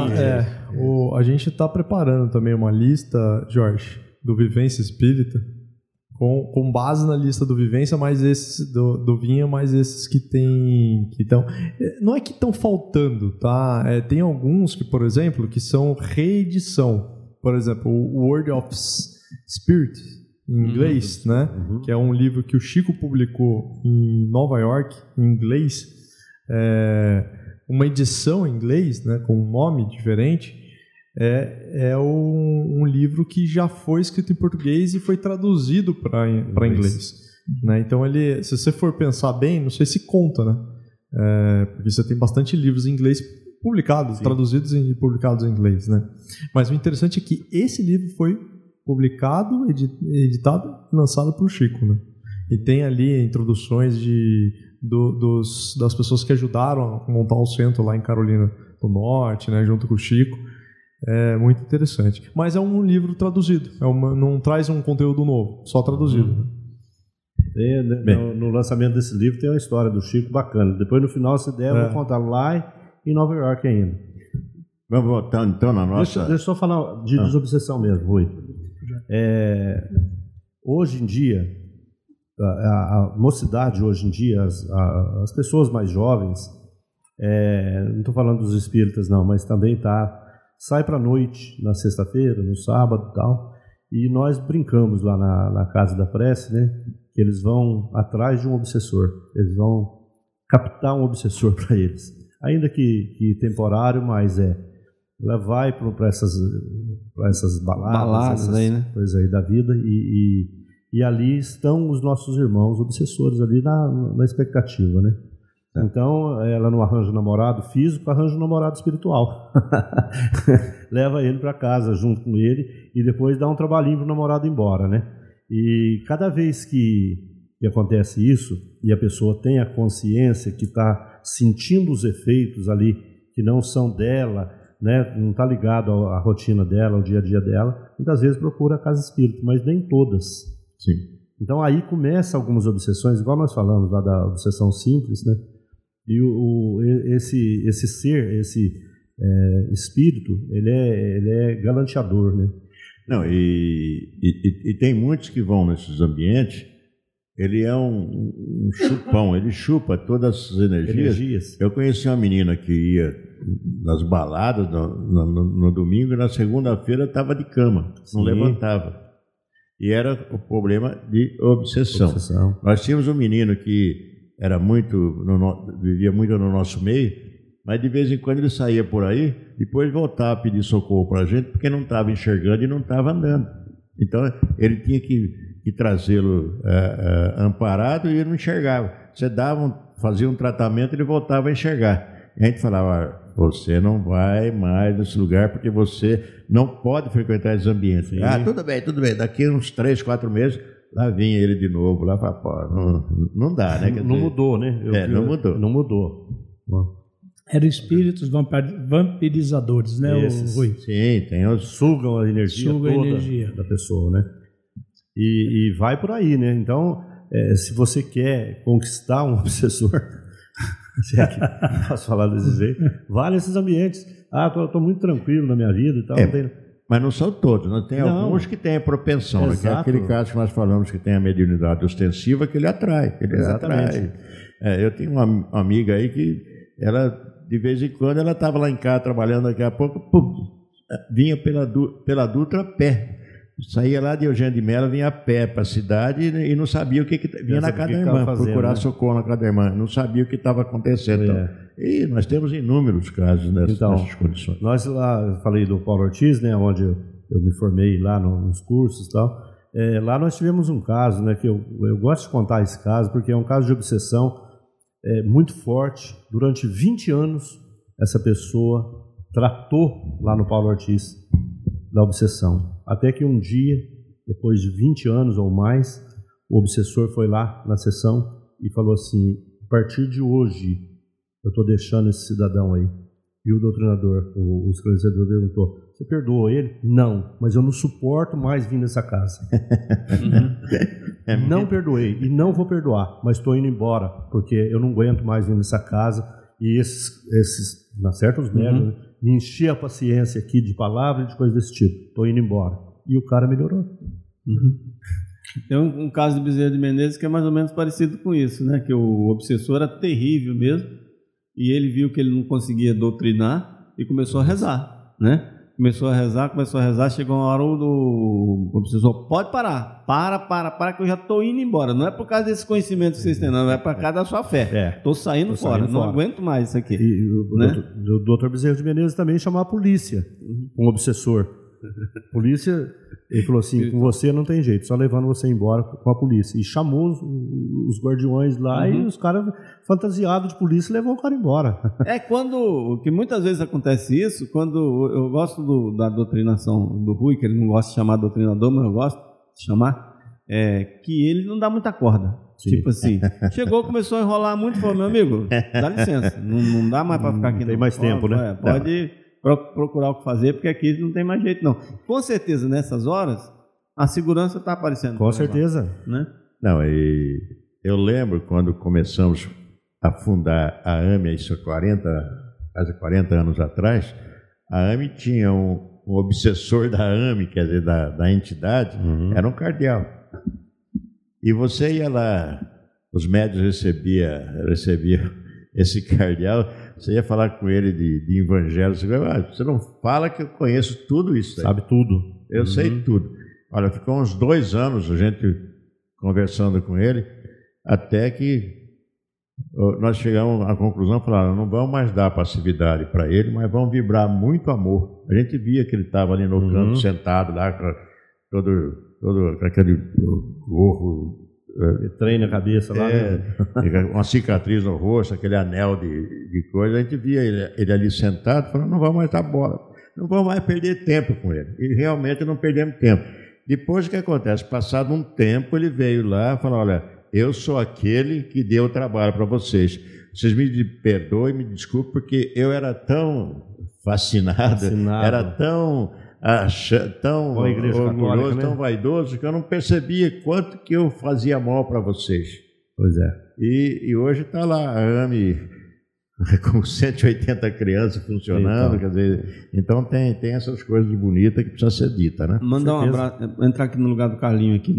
a gente está preparando também uma lista, Jorge, do Vivência Espírita, com base na lista do Vivência, mais esses do Vinha, mais esses que estão. Não é que estão faltando, tá? Tem alguns que, por exemplo, que são reedição. Por exemplo, o Word of Spirit, em inglês, né? Que é um livro que o Chico publicou em Nova York, em inglês. Uma edição em inglês, né? Com um nome diferente. É um livro que já foi escrito em português e foi traduzido para inglês. Né? Então, se você for pensar bem, não sei se conta, né? Porque você tem bastante livros em inglês publicados, traduzidos e publicados em inglês. Né? Mas o interessante é que esse livro foi publicado, editado e lançado por Chico. Né? E tem ali introduções das pessoas que ajudaram a montar o centro lá em Carolina do Norte, né? Junto com o Chico. É muito interessante. Mas é um livro traduzido. Não traz um conteúdo novo, só traduzido. No lançamento desse livro tem uma história do Chico bacana. Depois, no final, se der, eu vou contar lá em Nova York ainda. Vamos voltar então na nossa... Deixa eu só falar de desobsessão mesmo, Rui. Hoje em dia, a mocidade hoje em dia, as pessoas mais jovens, não estou falando dos espíritas não, mas também sai para a noite, na sexta-feira, no sábado e tal, e nós brincamos lá na Casa da Prece, né? que eles vão atrás de um obsessor, eles vão captar um obsessor para eles, ainda que temporário, mas ela vai para essas baladas essas aí, né? coisas aí da vida, e ali estão os nossos irmãos obsessores ali na expectativa, né? Então, ela não arranja um namorado físico, arranja um namorado espiritual. Leva ele para casa junto com ele e depois dá um trabalhinho para o namorado ir embora, né? E cada vez que acontece isso e a pessoa tem a consciência que está sentindo os efeitos ali que não são dela, né? Não está ligado à rotina dela, ao dia a dia dela, muitas vezes procura a casa espírita, mas nem todas. Sim. Então aí começa algumas obsessões, igual nós falamos lá da obsessão simples, né? E esse ser, esse espírito, ele é galanteador, né? Não, e tem muitos que vão nesses ambientes, ele é um chupão, ele chupa todas as energias. Eu conheci uma menina que ia nas baladas no domingo e na segunda-feira estava de cama, não levantava. E era o problema de obsessão. Nós tínhamos um menino que era vivia muito no nosso meio, mas de vez em quando ele saía por aí, depois voltava a pedir socorro para a gente, porque não estava enxergando e não estava andando. Então ele tinha que trazê-lo amparado e ele não enxergava. Você fazia um tratamento e ele voltava a enxergar. E a gente falava, você não vai mais nesse lugar porque você não pode frequentar esses ambientes. Sim. Tudo bem. Daqui uns 3, 4 meses, lá vinha ele de novo, lá falava, pô, não dá, né? Não mudou, né? Não mudou. Eram espíritos vampirizadores, né, Rui? Sim, sugam a energia toda da pessoa, né? E vai por aí, né? Então, se você quer conquistar um obsessor, se é que posso falar desse jeito, vá nesses ambientes. Estou muito tranquilo na minha vida e tal. Mas não são todos, né? Tem alguns que têm a propensão, né? Que é aquele caso que nós falamos que tem a mediunidade ostensiva, que ele atrai. Eu tenho uma amiga aí que ela, de vez em quando, ela estava lá em casa trabalhando, daqui a pouco, vinha pela Dutra a pé. Saía lá de Eugênio de Mello, vinha a pé para a cidade e não sabia o que vinha na casa da irmã, procurar socorro na casa da irmã, não sabia o que estava acontecendo. E nós temos inúmeros casos nessas condições. Nós lá, falei do Paulo Ortiz, né, onde eu me formei lá nos cursos e tal. Lá nós tivemos um caso, né, que eu gosto de contar esse caso, porque é um caso de obsessão muito forte. Durante 20 anos, essa pessoa tratou lá no Paulo Ortiz da obsessão. Até que um dia, depois de 20 anos ou mais, o obsessor foi lá na sessão e falou assim, a partir de hoje, eu estou deixando esse cidadão aí. E o doutrinador, o esclarecedor, perguntou, você perdoou ele? Não, mas eu não suporto mais vir nessa casa. Não perdoei e não vou perdoar, mas estou indo embora, porque eu não aguento mais vir nessa casa. E esses na certos médios, me enchi a paciência aqui de palavras e de coisas desse tipo. Estou indo embora. E o cara melhorou. Tem um caso de Bezerra de Menezes que é mais ou menos parecido com isso, né? Que o obsessor era terrível mesmo, e ele viu que ele não conseguia doutrinar e começou a rezar, né? Começou a rezar, chegou uma hora do obsessor, pode parar, para que eu já estou indo embora. Não é por causa desse conhecimento que vocês têm, não, é por causa da sua fé. Estou saindo fora, não aguento mais isso aqui. E o doutor Bezerra de Menezes também chamou a polícia, um obsessor. Polícia, ele falou assim, com você não tem jeito, só levando você embora com a polícia. E chamou os guardiões lá e os caras fantasiados de polícia levou o cara embora. Que muitas vezes acontece isso, quando eu gosto da doutrinação do Rui, que ele não gosta de chamar doutrinador, mas eu gosto de chamar, que ele não dá muita corda. Sim. Tipo assim, chegou, começou a enrolar muito, falou, meu amigo, dá licença, não dá mais para ficar aqui. Não tem mais tempo, né? Pode procurar o que fazer, porque aqui não tem mais jeito, não. Com certeza, nessas horas, a segurança está aparecendo. Com certeza. Né? Não, e eu lembro quando começamos a fundar a AME, isso quase 40 anos atrás, a AME tinha um obsessor da AME, quer dizer, da entidade, era um cardeal. E você ia lá, os médios recebiam esse cardeal, você ia falar com ele de evangelho, você não fala que eu conheço tudo isso aí. Sabe tudo. Eu sei tudo. Olha, ficou uns 2 anos a gente conversando com ele, até que nós chegamos à conclusão, falaram, não vamos mais dar passividade para ele, mas vamos vibrar muito amor. A gente via que ele estava ali no canto, sentado lá, todo aquele gorro, trem na cabeça lá, uma cicatriz no rosto, aquele anel de coisa. A gente via ele ali sentado, falando, não vamos mais dar bola, não vamos mais perder tempo com ele. E realmente não perdemos tempo. Depois o que acontece? Passado um tempo, ele veio lá e falou, olha, eu sou aquele que deu o trabalho para vocês. Vocês me perdoem, me desculpem, porque eu era tão fascinado. Era tão orgulhoso, tão vaidoso, que eu não percebia quanto que eu fazia mal para vocês. Pois é. E hoje está lá a AME com 180 crianças funcionando, quer dizer, então tem essas coisas bonitas que precisa ser dita, né? Mandar um abraço, entrar aqui no lugar do Carlinho aqui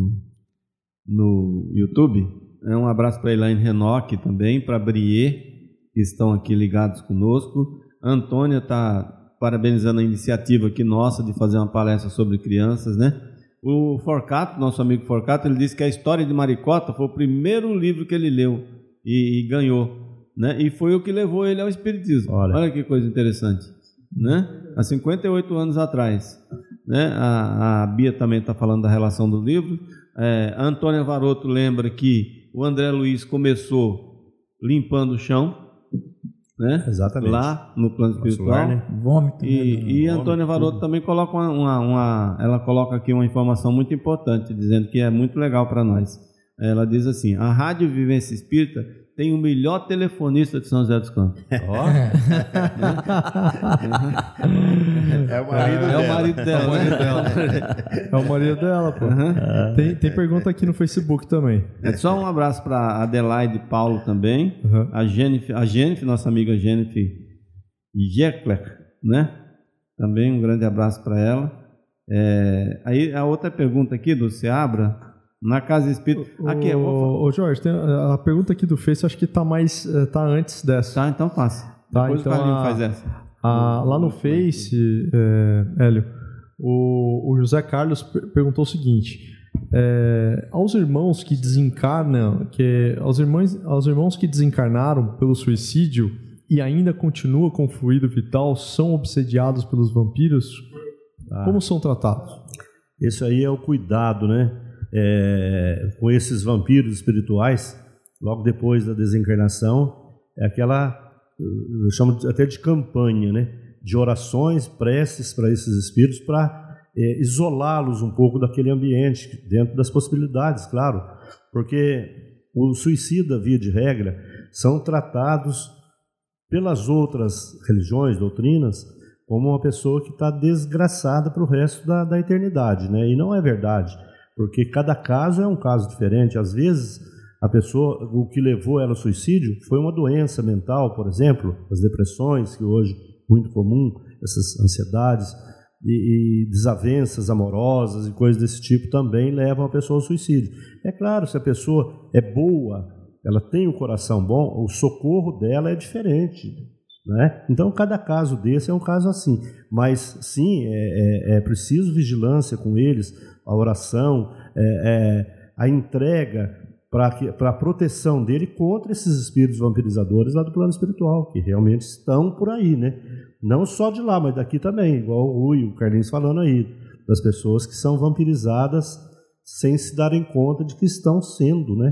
no YouTube, um abraço para Elaine Renoque também, para Brier, que estão aqui ligados conosco. A Antônia está parabenizando a iniciativa aqui nossa de fazer uma palestra sobre crianças, né? O Forcato, nosso amigo Forcato, ele disse que a História de Maricota foi o primeiro livro que ele leu e ganhou, né? E foi o que levou ele ao Espiritismo. Olha que coisa interessante, né? Há 58 anos atrás, né? A Bia também está falando da relação do livro. A Antônia Varoto lembra que o André Luiz começou limpando o chão, né? Exatamente. Lá no plano espiritual, né? Vômito. E a Antônia Varoto também coloca ela coloca aqui uma informação muito importante, dizendo que é muito legal para nós. Ela diz assim: a Rádio Vivência Espírita tem o melhor telefonista de São José dos Campos. É o marido dela. É o marido dela, pô. Tem pergunta aqui no Facebook também. É só um abraço para Adelaide Paulo também, a Jennifer, nossa amiga Jennifer Jeckler, né? Também um grande abraço para ela. Aí a outra pergunta aqui do Seabra. Na Casa Espírita. Aqui, ô Jorge, tem a pergunta aqui do Face, acho que tá antes dessa. Tá, então faça. Tá, depois então o Carlinho faz essa. Lá no Face, Hélio, o José Carlos perguntou o seguinte: aos irmãos que desencarnam, aos irmãos que desencarnaram pelo suicídio e ainda continuam com fluido vital, são obsediados pelos vampiros? Como são tratados? Esse aí é o cuidado, né? Com esses vampiros espirituais, logo depois da desencarnação, é aquela, eu chamo até de campanha, né? De orações, preces para esses espíritos, para isolá-los um pouco daquele ambiente, dentro das possibilidades, claro, porque o suicida, via de regra, são tratados pelas outras religiões, doutrinas, como uma pessoa que está desgraçada para o resto da eternidade, né? E não é verdade. Porque cada caso é um caso diferente. Às vezes, a pessoa, o que levou ela ao suicídio foi uma doença mental, por exemplo, as depressões, que hoje é muito comum, essas ansiedades e desavenças amorosas e coisas desse tipo também levam a pessoa ao suicídio. É claro, se a pessoa é boa, ela tem o coração bom, o socorro dela é diferente, né? Então, cada caso desse é um caso assim. Mas, sim, é preciso vigilância com eles, a oração, a entrega para a proteção dele contra esses espíritos vampirizadores lá do plano espiritual, que realmente estão por aí, né? Não só de lá, mas daqui também, igual o Rui, o Carlinhos falando aí, das pessoas que são vampirizadas sem se darem conta de que estão sendo, né?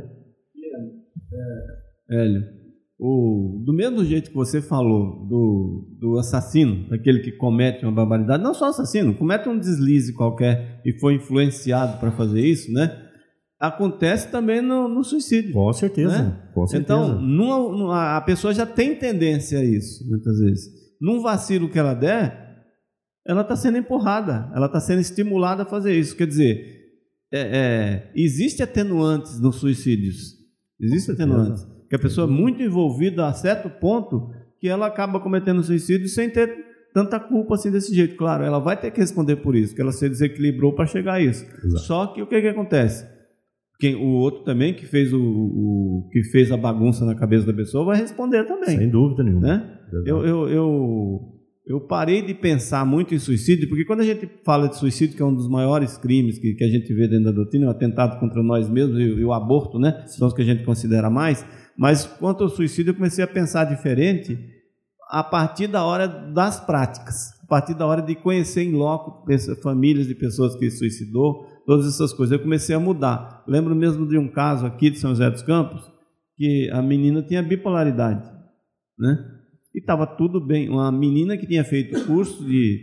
Hélio, do mesmo jeito que você falou do assassino, daquele que comete uma barbaridade, não só assassino, comete um deslize qualquer e foi influenciado para fazer isso, né? Acontece também no suicídio. Com certeza, né? Com certeza. Então, a pessoa já tem tendência a isso, muitas vezes. Num vacilo que ela der, ela está sendo empurrada, ela está sendo estimulada a fazer isso. Quer dizer, existe atenuantes nos suicídios. Existe atenuantes. Que a pessoa é muito envolvida a certo ponto que ela acaba cometendo suicídio sem ter tanta culpa assim desse jeito. Claro, ela vai ter que responder por isso, que ela se desequilibrou para chegar a isso. Exato. Só que o que acontece? O outro também que fez que fez a bagunça na cabeça da pessoa vai responder também. Sem dúvida nenhuma. Né? eu parei de pensar muito em suicídio, porque quando a gente fala de suicídio, que é um dos maiores crimes que a gente vê dentro da doutrina, o atentado contra nós mesmos e o aborto, né? São os que a gente considera mais. Mas quanto ao suicídio, eu comecei a pensar diferente a partir da hora das práticas, a partir da hora de conhecer em loco famílias de pessoas que suicidou, todas essas coisas. Eu comecei a mudar. Lembro mesmo de um caso aqui de São José dos Campos, que a menina tinha bipolaridade, né? E estava tudo bem. Uma menina que tinha feito curso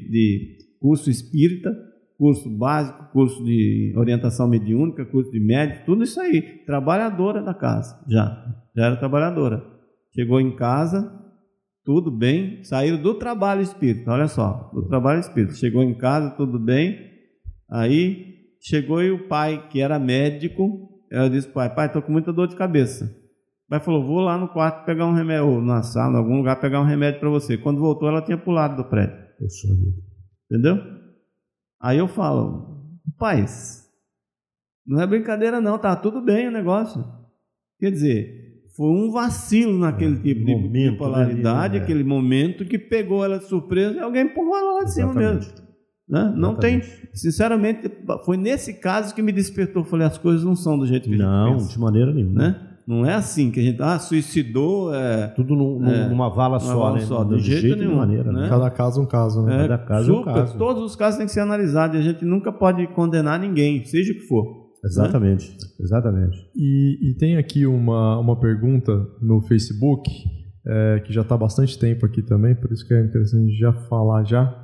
curso espírita, curso básico, curso de orientação mediúnica, curso de médico, tudo isso aí. Trabalhadora da casa, já era trabalhadora. Chegou em casa, tudo bem, saíram do trabalho espírita, olha só, do trabalho espírita. Chegou em casa, tudo bem, aí chegou e o pai, que era médico, ela disse, pai, estou com muita dor de cabeça. O pai falou, vou lá no quarto pegar um remédio, ou na sala, em algum lugar, pegar um remédio para você. Quando voltou, ela tinha pulado do prédio. Entendeu? Aí eu falo, paz, não é brincadeira não, tá tudo bem o negócio. Quer dizer, foi um vacilo naquele tipo de bipolaridade, aquele momento que pegou ela de surpresa e alguém empurrou ela lá de cima mesmo. Né? Não tem, sinceramente, foi nesse caso que me despertou. Falei, as coisas não são do jeito que a gente pensa. Não, de maneira nenhuma. Né? Não é assim que a gente suicidou. Tudo numa vala só, né? De jeito nenhum. Maneira, né? Cada caso um caso, né? Cada caso um caso. Todos os casos têm que ser analisados e a gente nunca pode condenar ninguém, seja o que for. Exatamente, né? Exatamente. E tem aqui uma pergunta no Facebook, que já está há bastante tempo aqui também, por isso que é interessante já falar já.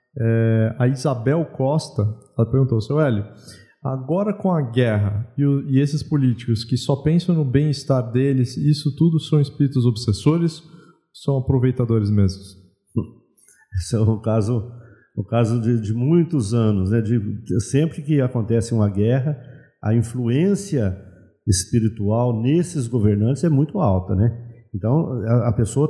A Isabel Costa, ela perguntou, seu Hélio, agora com a guerra e esses políticos que só pensam no bem-estar deles, isso tudo são espíritos obsessores, são aproveitadores mesmos? Esse é o caso de muitos anos, né? Sempre que acontece uma guerra, a influência espiritual nesses governantes é muito alta, né? Então a pessoa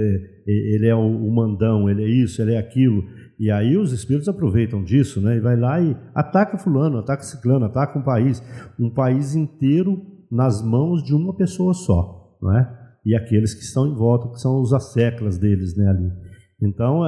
ele é o mandão, ele é isso, ele é aquilo. E aí os espíritos aproveitam disso, né? E vai lá e ataca fulano, ataca ciclano, ataca um país inteiro nas mãos de uma pessoa só, não é? E aqueles que estão em volta, que são os asseclas deles, né, ali. Então,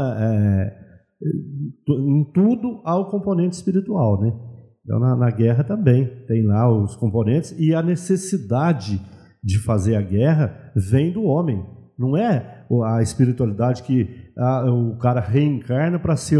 em tudo há o componente espiritual, né? Então, na guerra também tem lá os componentes e a necessidade de fazer a guerra vem do homem. Não é a espiritualidade que o cara reencarna para ser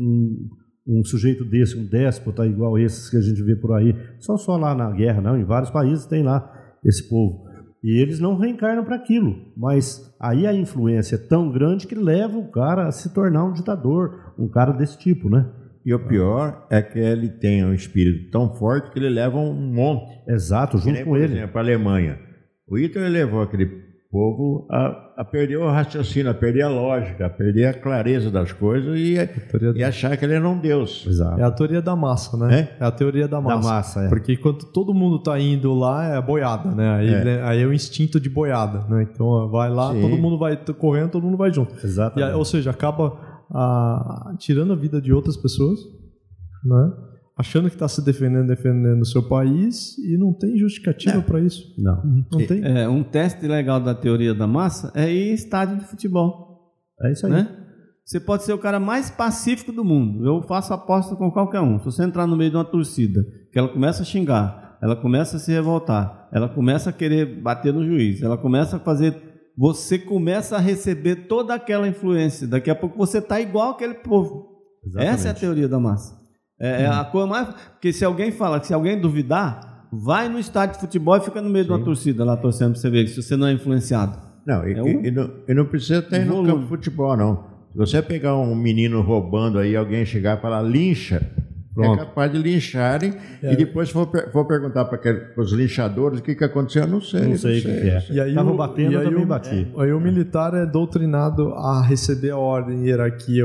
um sujeito desse, um déspota igual esses que a gente vê por aí. Só lá na guerra, não. Em vários países tem lá esse povo. E eles não reencarnam para aquilo. Mas aí a influência é tão grande que leva o cara a se tornar um ditador, um cara desse tipo, né? E o pior é que ele tem um espírito tão forte que ele leva um monte. Exato, junto com ele. Por exemplo, a Alemanha. O Hitler levou aquele povo a perder o raciocínio, a perder a lógica, a perder a clareza das coisas e achar que ele era um deus. Exato. É a teoria da massa, né? É a teoria da massa. Porque enquanto todo mundo está indo lá, é boiada, né? Aí é o instinto de boiada, né? Então vai lá, sim, todo mundo vai correndo, todo mundo vai junto. Exatamente. Ou seja, acaba tirando a vida de outras pessoas, né? Achando que está se defendendo o seu país e não tem justificativa para isso. Não tem. Um teste legal da teoria da massa é ir em estádio de futebol. É isso aí. Né? Você pode ser o cara mais pacífico do mundo. Eu faço aposta com qualquer um. Se você entrar no meio de uma torcida, que ela começa a xingar, ela começa a se revoltar, ela começa a querer bater no juiz, ela começa a fazer... Você começa a receber toda aquela influência. Daqui a pouco você está igual aquele povo. Exatamente. Essa é a teoria da massa. É a coisa mais... Porque se alguém fala, se alguém duvidar, vai no estádio de futebol e fica no meio, sim, de uma torcida lá torcendo para você ver se você não é influenciado. Não, e não precisa ter no campo de futebol, não. Se você pegar um menino roubando aí, alguém chegar e falar lincha, pronto, é capaz de lincharem e depois for perguntar para os linchadores o que aconteceu, eu não sei. Não sei o que é. E aí estavam batendo, eu também bati. Aí o militar é doutrinado a receber a ordem, hierarquia,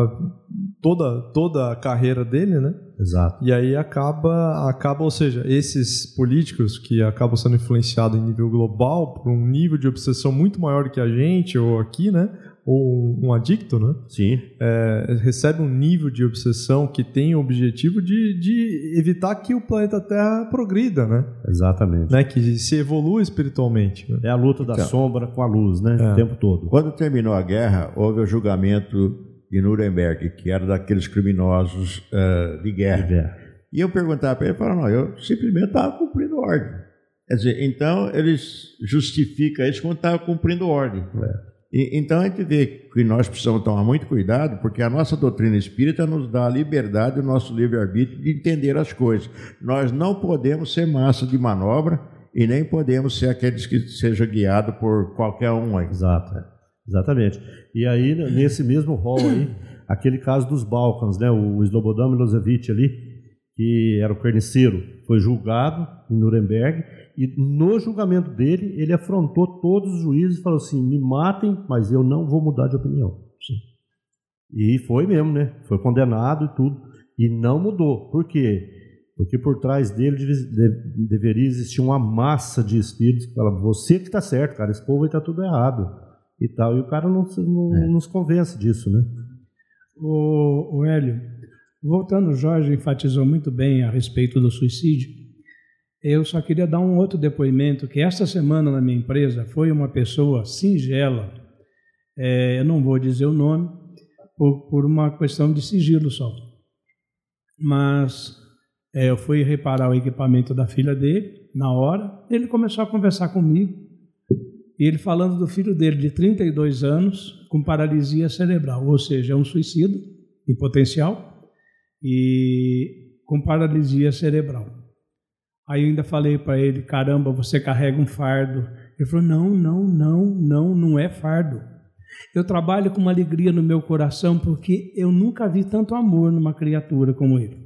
toda a carreira dele, né? Exato. E aí acaba, ou seja, esses políticos que acabam sendo influenciados em nível global por um nível de obsessão muito maior que a gente, ou aqui, né? Ou um adicto, né? Sim. Recebe um nível de obsessão que tem o objetivo de evitar que o planeta Terra progrida, né? Exatamente. Né? Que se evolua espiritualmente. Né? É a luta da sombra com a luz, né? O tempo todo. Quando terminou a guerra, houve o julgamento de Nuremberg, que era daqueles criminosos de guerra. E eu perguntava para ele, falava, não, eu simplesmente estava cumprindo ordem. Quer dizer, então eles justificam isso quando estava cumprindo ordem. Então a gente vê que nós precisamos tomar muito cuidado, porque a nossa doutrina espírita nos dá a liberdade, o nosso livre-arbítrio de entender as coisas. Nós não podemos ser massa de manobra e nem podemos ser aqueles que sejam guiados por qualquer um aí. Exatamente. E aí, nesse mesmo rol aí, aquele caso dos Balcãs, né? O Slobodan Milosevic ali, que era o carniceiro, foi julgado em Nuremberg, e no julgamento dele, ele afrontou todos os juízes e falou assim, me matem, mas eu não vou mudar de opinião. Sim. E foi mesmo, né? Foi condenado e tudo, e não mudou. Por quê? Porque por trás dele deveria existir uma massa de espíritos que falam, você que está certo, cara, esse povo aí está tudo errado. E tal, e o cara não nos convence disso, né? O Hélio, voltando, o Jorge enfatizou muito bem a respeito do suicídio. Eu só queria dar um outro depoimento, que esta semana na minha empresa foi uma pessoa singela, eu não vou dizer o nome, por uma questão de sigilo só. Mas eu fui reparar o equipamento da filha dele, na hora, ele começou a conversar comigo, e ele falando do filho dele de 32 anos com paralisia cerebral, ou seja, é um suicida em potencial e com paralisia cerebral. Aí eu ainda falei para ele, caramba, você carrega um fardo. Ele falou, não é fardo. Eu trabalho com uma alegria no meu coração porque eu nunca vi tanto amor numa criatura como ele.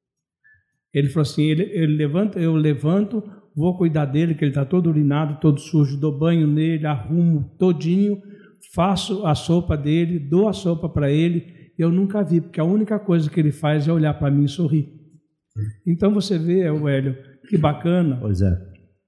Ele falou assim, eu levanto, vou cuidar dele, que ele está todo urinado, todo sujo, dou banho nele, arrumo todinho, faço a sopa dele, dou a sopa para ele. Eu nunca vi, porque a única coisa que ele faz é olhar para mim e sorrir. Então você vê, Hélio, que bacana. Pois é.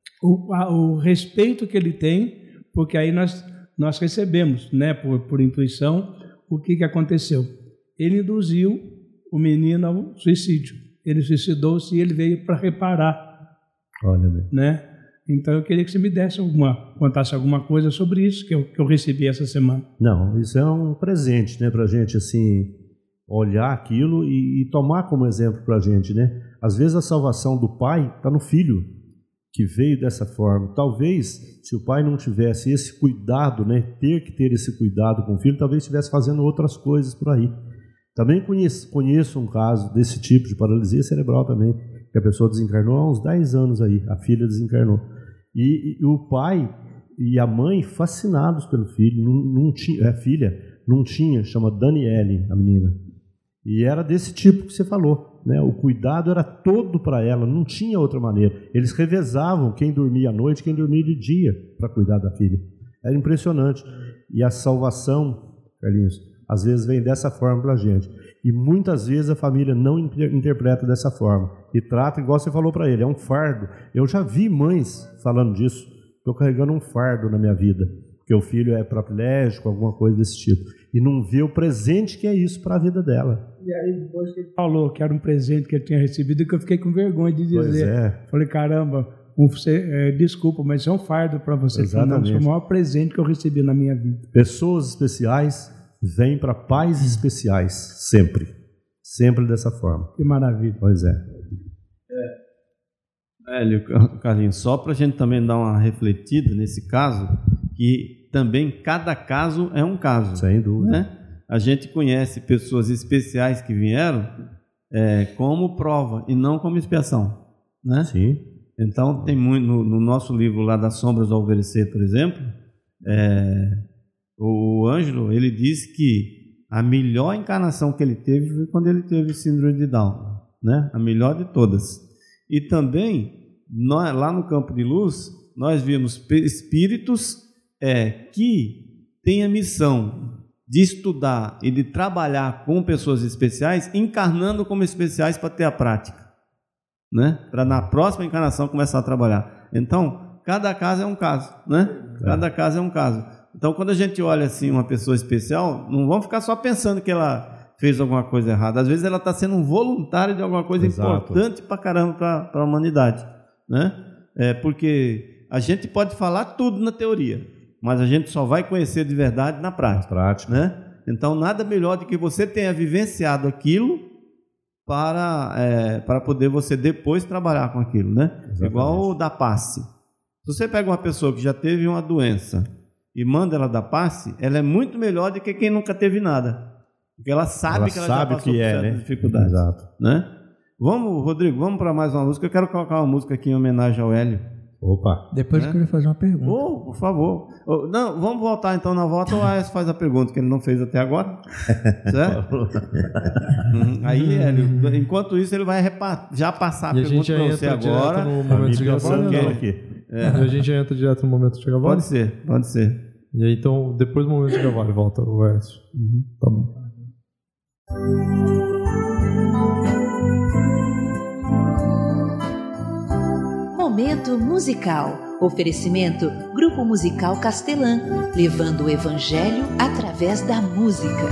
O respeito que ele tem, porque aí nós recebemos, né, por intuição, o que aconteceu. Ele induziu o menino ao suicídio. Ele suicidou-se e ele veio para reparar. Olha bem. Né? Então eu queria que você me contasse alguma coisa sobre isso que eu recebi essa semana. Não, isso é um presente, né, para a gente assim olhar aquilo e tomar como exemplo para a gente, né? Às vezes a salvação do pai está no filho que veio dessa forma. Talvez se o pai não tivesse esse cuidado, né, ter que ter esse cuidado com o filho, talvez estivesse fazendo outras coisas por aí. Também conheço um caso desse tipo de paralisia cerebral também, que a pessoa desencarnou há uns 10 anos aí, a filha desencarnou. E o pai e a mãe fascinados pelo filho, não tinha, a filha não tinha, chama Daniele, a menina. E era desse tipo que você falou, né? O cuidado era todo para ela, não tinha outra maneira. Eles revezavam quem dormia à noite, quem dormia de dia, para cuidar da filha. Era impressionante. E a salvação, Carlinhos, às vezes vem dessa forma para a gente. E muitas vezes a família não interpreta dessa forma. E trata, igual você falou para ele, é um fardo. Eu já vi mães falando disso. Estou carregando um fardo na minha vida, porque o filho é paraplégico, alguma coisa desse tipo. E não vê o presente que é isso para a vida dela. E aí depois que ele falou que era um presente que ele tinha recebido, que eu fiquei com vergonha de dizer. Pois é. Falei, caramba, desculpa, mas é um fardo para você. Exatamente. Foi o maior presente que eu recebi na minha vida. Pessoas especiais vêm para pais especiais, sempre. Sempre dessa forma. Que maravilha. Pois é. Hélio, Carlinhos, só para a gente também dar uma refletida nesse caso, que também cada caso é um caso. Sem dúvida. Né? A gente conhece pessoas especiais que vieram como prova e não como expiação. Né? Sim. Então, tem muito, no nosso livro lá das Sombras do Alvorecer, por exemplo, o Ângelo, ele diz que a melhor encarnação que ele teve foi quando ele teve síndrome de Down, né? A melhor de todas. E também, lá no Campo de Luz, nós vimos espíritos que têm a missão de estudar e de trabalhar com pessoas especiais, encarnando como especiais para ter a prática, né? Para na próxima encarnação começar a trabalhar. Então, cada caso é um caso, né? Cada caso é um caso. Então, quando a gente olha assim uma pessoa especial, não vamos ficar só pensando que ela fez alguma coisa errada. Às vezes ela está sendo um voluntário de alguma coisa importante para caramba para a humanidade, né? Porque a gente pode falar tudo na teoria, mas a gente só vai conhecer de verdade na prática. Né? Então, nada melhor do que você tenha vivenciado aquilo para poder você depois trabalhar com aquilo, né? Exatamente. Igual o da passe. Se você pega uma pessoa que já teve uma doença e manda ela dar passe, ela é muito melhor do que quem nunca teve nada. Porque ela sabe que ela já passou por certas dificuldades. Exato. Né? Vamos, Rodrigo, vamos para mais uma música. Eu quero colocar uma música aqui em homenagem ao Hélio. Opa. Depois eu queria fazer uma pergunta. Por favor. Não, vamos voltar então na volta. O Aécio faz a pergunta que ele não fez até agora. Certo? Aí, Hélio, enquanto isso, ele vai já passar a pergunta para você agora. No momento de gravar, aqui. E a gente já entra direto no momento de gravar? Pode ser. E aí, então, depois do momento de gravar, ele volta o Aécio. Tá bom. Momento musical. Oferecimento Grupo Musical Castelã, levando o Evangelho através da música.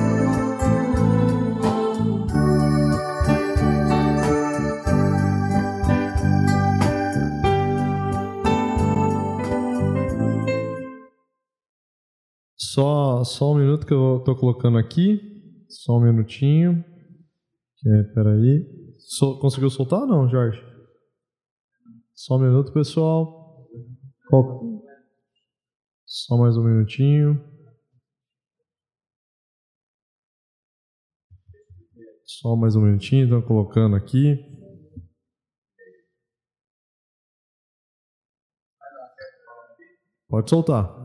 Só um minuto que eu tô colocando aqui. Só um minutinho. Peraí. Conseguiu soltar ou não, Jorge? Só um minuto, pessoal. Só mais um minutinho. Só mais um minutinho, estão colocando aqui. Pode soltar.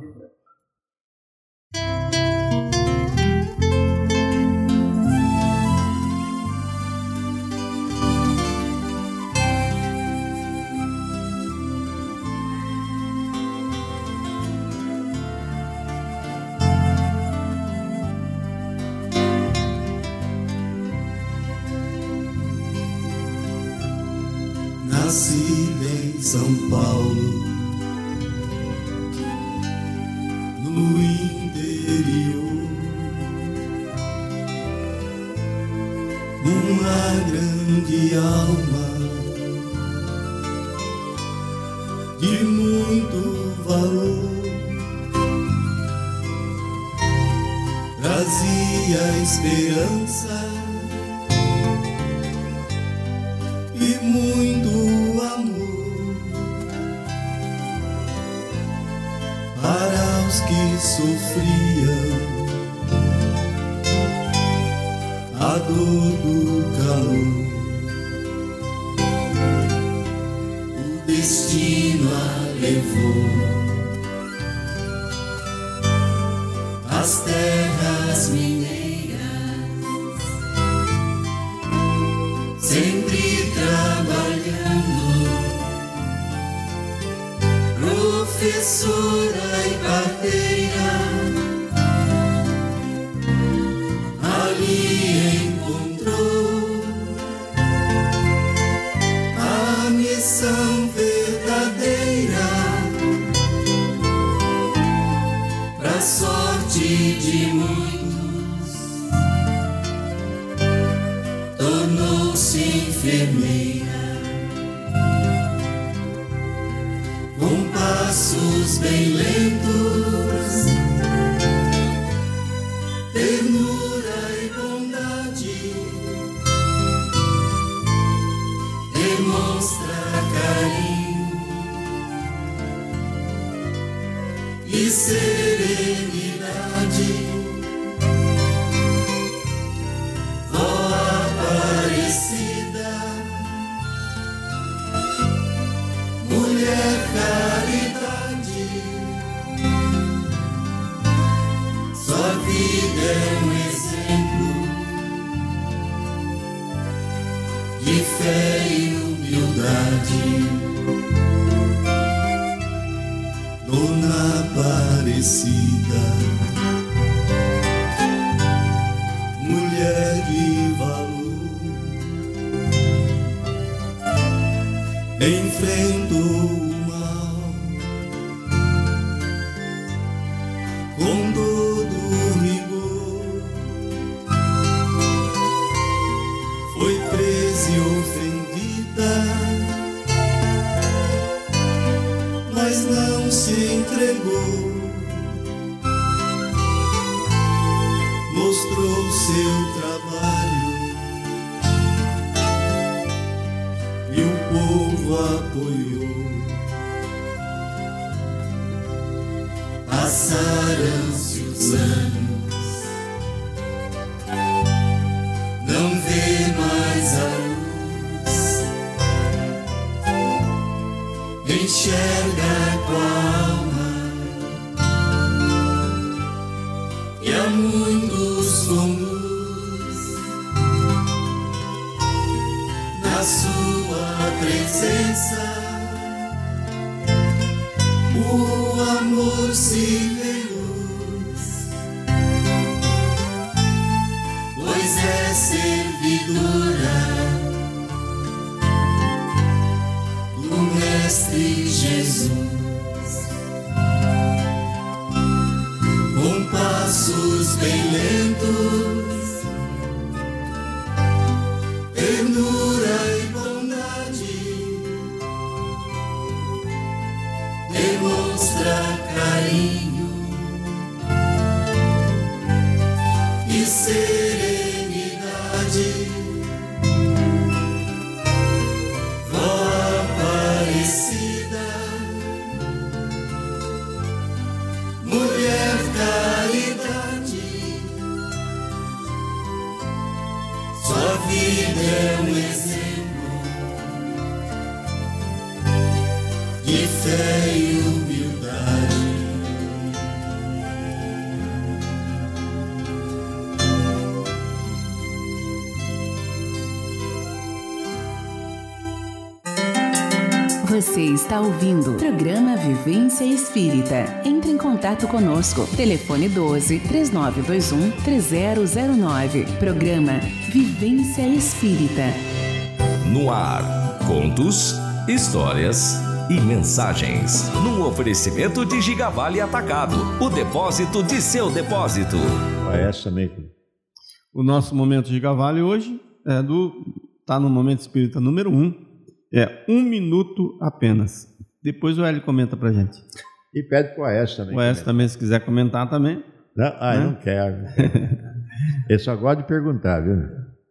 Nascida em São Paulo, no interior, uma grande alma de muito valor, trazia esperança e muito amor para os que sofriam a dor do calor. O destino a levou às terras mineiras, sempre trabalhando, professora e parteira, ali encontrou a missão verdadeira, pra sorte de muitos, tornou-se enfermeira, com passos bem lentos, ternura e bondade, demonstra carinho e serenidade. Ó Aparecida, mulher caridade, sua vida é um exemplo de fé e humildade. Dona Aparecida, mulher de valor, enfrentou o mal com todo rigor, foi presa e ofendida, mas não se entregou. admirou seu trabalho e o povo apoiou. Passaram-se os anos, não vê mais a luz, enxerga com a alma e há mundos com luz. Na sua presença o amor se reluz, pois é servidora do Mestre Jesus. Com passos bem lentos, ternura e bondade, demonstra carinho e serenidade. Vó Aparecida, mulher caridade, sua vida é um exemplo de fé e humildade. Você está ouvindo o programa Vivência Espírita. Entre em contato conosco. Telefone 12-3921-3009. Programa Vivência Espírita. No ar, contos, histórias e mensagens. Num oferecimento de Gigavale Atacado, o depósito de seu depósito. Essa também. O nosso momento Gigavale hoje tá no Momento Espírita número 1. É 1 minuto apenas. Depois o Hélio comenta pra gente. E pede pro Aécio também. O Aécio também, se quiser comentar também. Não, eu não quero. Eu só gosto de perguntar, viu?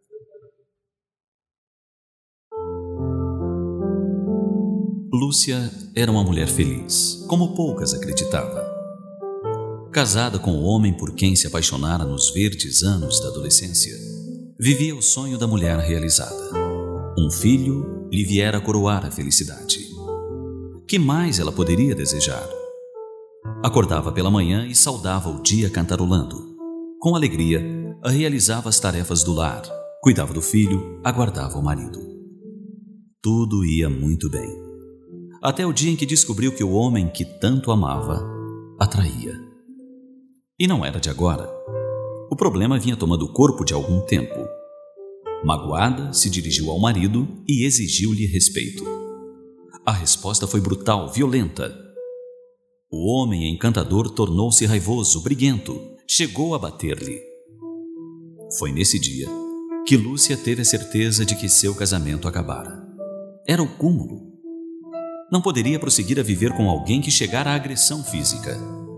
Lúcia era uma mulher feliz, como poucas acreditava. Casada com o homem por quem se apaixonara nos verdes anos da adolescência, vivia o sonho da mulher realizada. Um filho lhe viera coroar a felicidade. Que mais ela poderia desejar? Acordava pela manhã e saudava o dia cantarolando. Com alegria, realizava as tarefas do lar, cuidava do filho, aguardava o marido. Tudo ia muito bem. Até o dia em que descobriu que o homem que tanto amava a traía. E não era de agora. O problema vinha tomando corpo de algum tempo. Magoada, se dirigiu ao marido e exigiu-lhe respeito. A resposta foi brutal, violenta. O homem encantador tornou-se raivoso, briguento, chegou a bater-lhe. Foi nesse dia que Lúcia teve a certeza de que seu casamento acabara. Era o cúmulo. Não poderia prosseguir a viver com alguém que chegara à agressão física.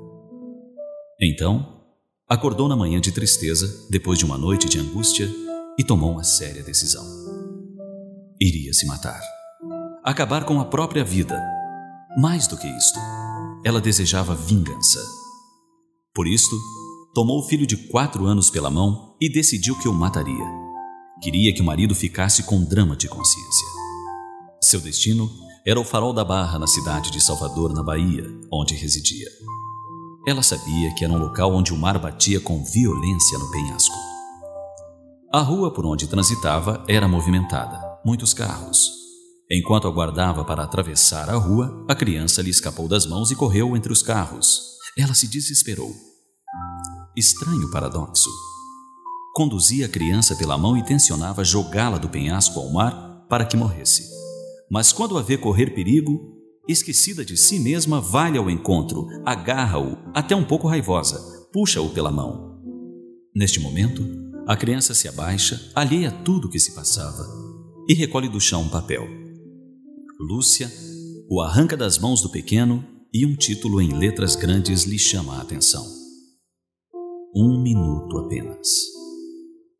Então, acordou na manhã de tristeza, depois de uma noite de angústia, e tomou uma séria decisão. Iria se matar. Acabar com a própria vida. Mais do que isto, ela desejava vingança. Por isto, tomou o filho de 4 anos pela mão e decidiu que o mataria. Queria que o marido ficasse com drama de consciência. Seu destino era o Farol da Barra, na cidade de Salvador, na Bahia, onde residia. Ela sabia que era um local onde o mar batia com violência no penhasco. A rua por onde transitava era movimentada, muitos carros. Enquanto aguardava para atravessar a rua, a criança lhe escapou das mãos e correu entre os carros. Ela se desesperou. Estranho paradoxo. Conduzia a criança pela mão e tencionava jogá-la do penhasco ao mar para que morresse. Mas quando a vê correr perigo, esquecida de si mesma, vai ao encontro, agarra-o, até um pouco raivosa, puxa-o pela mão. Neste momento, a criança se abaixa, alheia a tudo o que se passava, e recolhe do chão um papel. Lúcia o arranca das mãos do pequeno e um título em letras grandes lhe chama a atenção. 1 minuto apenas.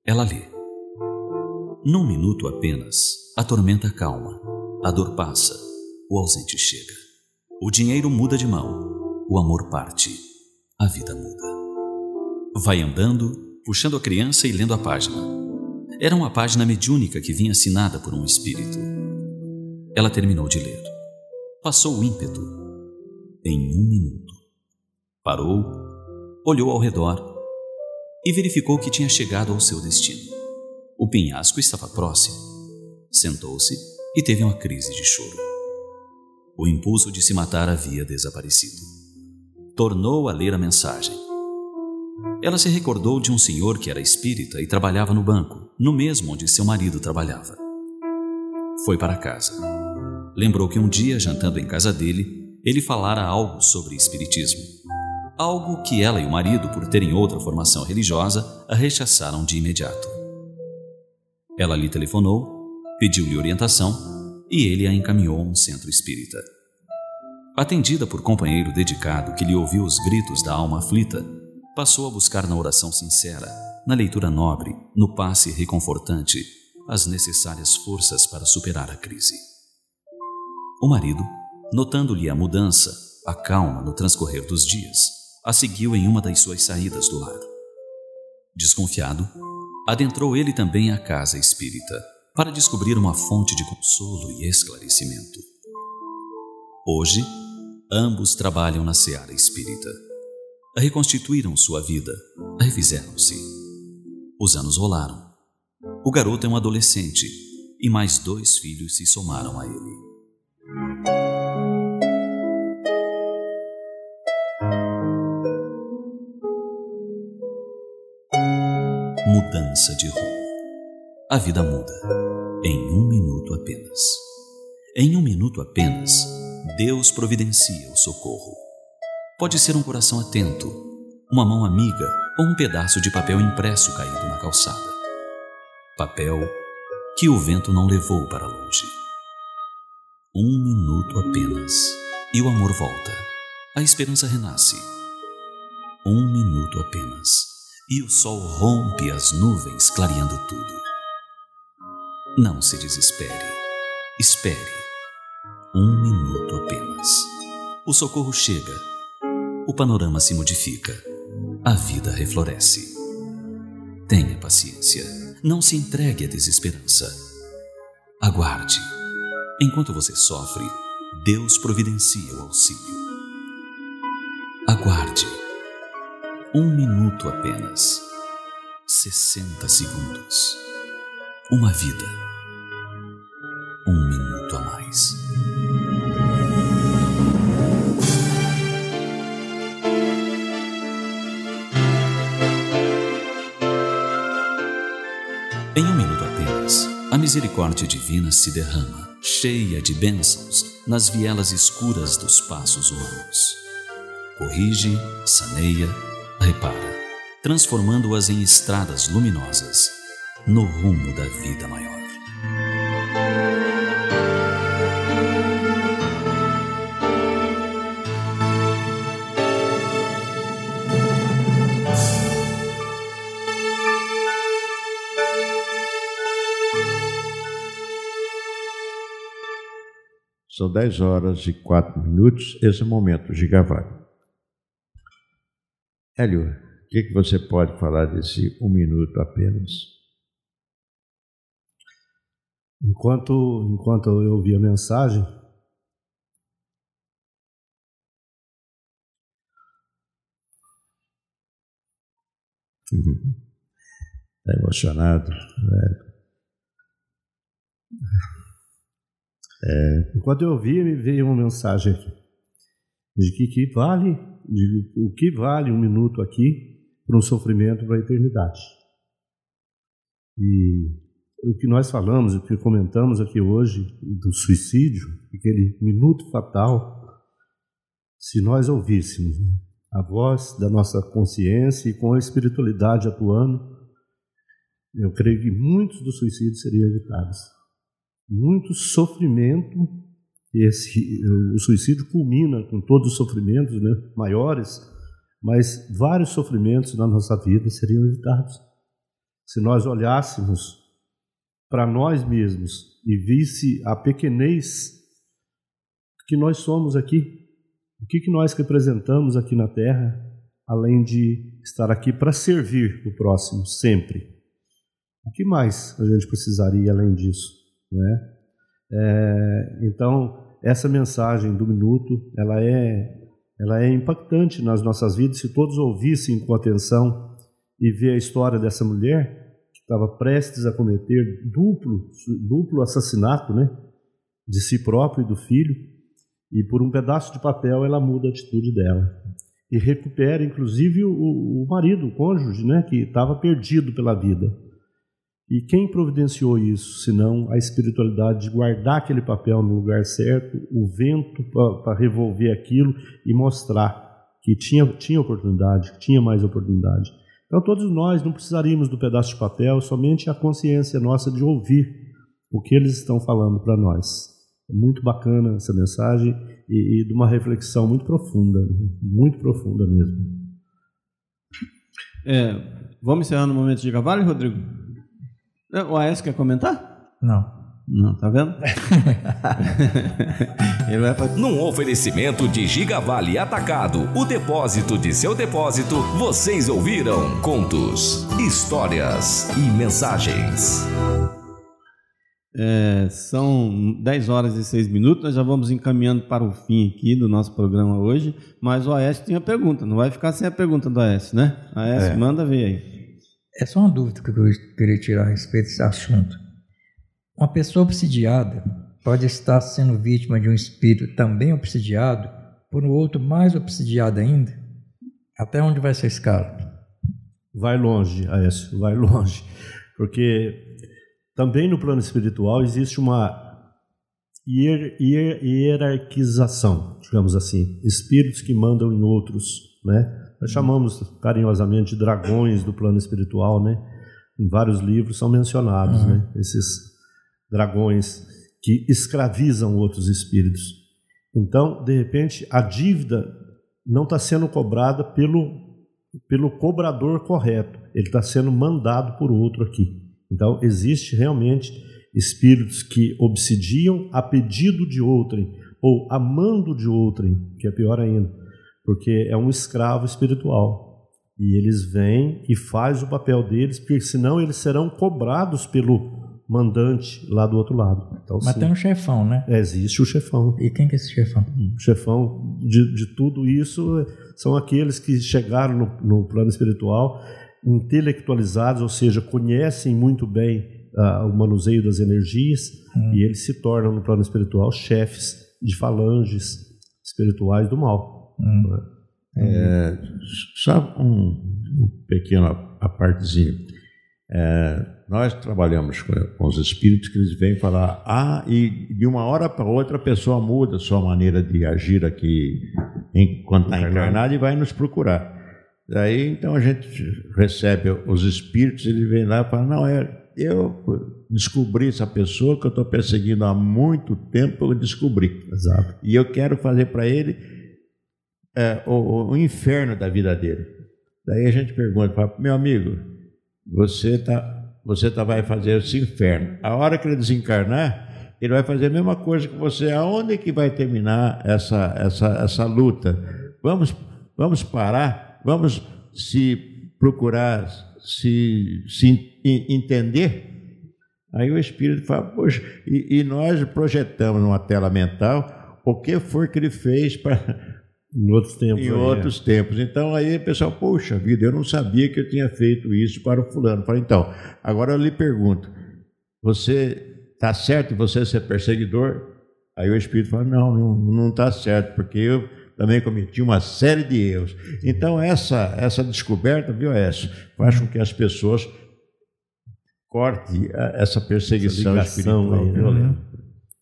ela lê: num minuto apenas, a tormenta calma, a dor passa, o ausente chega. O dinheiro muda de mão, o amor parte, a vida muda. Vai andando, puxando a criança e lendo a página. Era uma página mediúnica que vinha assinada por um espírito. Ela terminou de ler. Passou o ímpeto. Em 1 minuto. Parou, olhou ao redor e verificou que tinha chegado ao seu destino. O penhasco estava próximo. Sentou-se e teve uma crise de choro. O impulso de se matar havia desaparecido. Tornou a ler a mensagem. Ela se recordou de um senhor que era espírita e trabalhava no banco, no mesmo onde seu marido trabalhava. Foi para casa. Lembrou que um dia, jantando em casa dele, ele falara algo sobre espiritismo. Algo que ela e o marido, por terem outra formação religiosa, a rechaçaram de imediato. Ela lhe telefonou, pediu-lhe orientação e ele a encaminhou a um centro espírita. Atendida por companheiro dedicado que lhe ouviu os gritos da alma aflita, passou a buscar na oração sincera, na leitura nobre, no passe reconfortante, as necessárias forças para superar a crise. O marido, notando-lhe a mudança, a calma no transcorrer dos dias, a seguiu em uma das suas saídas do lar. Desconfiado, adentrou ele também a casa espírita, para descobrir uma fonte de consolo e esclarecimento. Hoje, ambos trabalham na seara espírita. Reconstituíram sua vida, refizeram-se. Os anos rolaram. O garoto é um adolescente e mais 2 filhos se somaram a ele. Mudança de rumo. A vida muda. Em 1 minuto apenas. Em 1 minuto apenas, Deus providencia o socorro. Pode ser um coração atento, uma mão amiga ou um pedaço de papel impresso caído na calçada. Papel que o vento não levou para longe. 1 minuto apenas e o amor volta. A esperança renasce. 1 minuto apenas e o sol rompe as nuvens, clareando tudo. Não se desespere. Espere. 1 minuto apenas. O socorro chega. O panorama se modifica. A vida refloresce. Tenha paciência. Não se entregue à desesperança. Aguarde. Enquanto você sofre, Deus providencia o auxílio. Aguarde. 1 minuto apenas. 60 segundos. Uma vida. 1 minuto a mais. Em 1 minuto apenas, a misericórdia divina se derrama, cheia de bênçãos, nas vielas escuras dos passos humanos. Corrige, saneia, repara, transformando-as em estradas luminosas, no rumo da vida maior. São 10h04, esse é o momento, Gigavalho. Hélio, o que você pode falar desse 1 minuto apenas? Enquanto eu ouvi a mensagem, Está emocionado, velho. Enquanto eu ouvi, me veio uma mensagem aqui de o que vale 1 minuto aqui para um sofrimento para a eternidade. E o que nós falamos, o que comentamos aqui hoje do suicídio, aquele minuto fatal, se nós ouvíssemos, né, a voz da nossa consciência e com a espiritualidade atuando, eu creio que muitos dos suicídios seriam evitados. Muito sofrimento, o suicídio culmina com todos os sofrimentos, né, maiores, mas vários sofrimentos na nossa vida seriam evitados. se nós olhássemos para nós mesmos e visse a pequenez que nós somos aqui, o que nós representamos aqui na Terra, além de estar aqui para servir o próximo sempre. O que mais a gente precisaria além disso, não é? Então, essa mensagem do minuto, ela é impactante nas nossas vidas. Se todos ouvissem com atenção e ver a história dessa mulher que estava prestes a cometer duplo assassinato, né, de si próprio e do filho, e por um pedaço de papel ela muda a atitude dela e recupera inclusive o marido, o cônjuge, né, que estava perdido pela vida. E quem providenciou isso, senão a espiritualidade de guardar aquele papel no lugar certo, o vento para revolver aquilo e mostrar que tinha oportunidade, que tinha mais oportunidade. Então todos nós não precisaríamos do pedaço de papel, somente a consciência nossa de ouvir o que eles estão falando para nós. É muito bacana essa mensagem e de uma reflexão muito profunda mesmo. Vamos encerrar no momento de Gigavalli, Rodrigo? O Aécio quer comentar? Não, tá vendo? Ele vai fazer... Num oferecimento de Gigavalli Atacado, o depósito de seu depósito, vocês ouviram contos, histórias e mensagens. São 10 horas e 6 minutos, nós já vamos encaminhando para o fim aqui do nosso programa hoje, mas o Aécio tem a pergunta, não vai ficar sem a pergunta do Aécio, né? Aécio, manda ver aí. É só uma dúvida que eu queria tirar a respeito desse assunto. Uma pessoa obsidiada pode estar sendo vítima de um espírito também obsidiado por um outro mais obsidiado ainda? Até onde vai essa escala? Vai longe, Aécio, vai longe. Porque também no plano espiritual existe uma hierarquização, digamos assim. Espíritos que mandam em outros, né? Nós chamamos carinhosamente de dragões do plano espiritual, né? Em vários livros são mencionados, né? Esses dragões que escravizam outros espíritos. Então, de repente, a dívida não está sendo cobrada pelo cobrador correto. Ele está sendo mandado por outro aqui. Então, existe realmente espíritos que obsidiam a pedido de outrem ou a mando de outrem, que é pior ainda. Porque é um escravo espiritual. E eles vêm e fazem o papel deles, porque senão eles serão cobrados pelo mandante lá do outro lado. Então, mas tem um chefão, né? Existe o chefão. E quem que é esse chefão? O chefão de tudo isso são aqueles que chegaram no plano espiritual intelectualizados, ou seja, conhecem muito bem o manuseio das energias, e eles se tornam no plano espiritual chefes de falanges espirituais do mal. Só um pequeno apartezinho. Nós trabalhamos com os espíritos que eles vêm falar, e de uma hora para outra a pessoa muda a sua maneira de agir aqui enquanto está encarnado e vai nos procurar. Daí então a gente recebe os espíritos, ele vem lá e fala, não, eu descobri essa pessoa que eu estou perseguindo há muito tempo, eu descobri. Exato. E eu quero fazer para ele o inferno da vida dele. Daí a gente pergunta, fala, meu amigo, você vai fazer esse inferno. A hora que ele desencarnar, ele vai fazer a mesma coisa que você. Aonde que vai terminar essa luta? Vamos parar, vamos se procurar se entender. Aí o espírito fala, poxa, e nós projetamos numa tela mental o que foi que ele fez para... Em outros tempos. Então aí o pessoal, poxa vida, eu não sabia que eu tinha feito isso para o fulano. Falei, então, agora eu lhe pergunto, você está certo em você ser perseguidor? Aí o espírito fala, não está certo, porque eu também cometi uma série de erros. Então essa descoberta, viu, Aécio, faz com que as pessoas cortem essa perseguição espiritual violenta.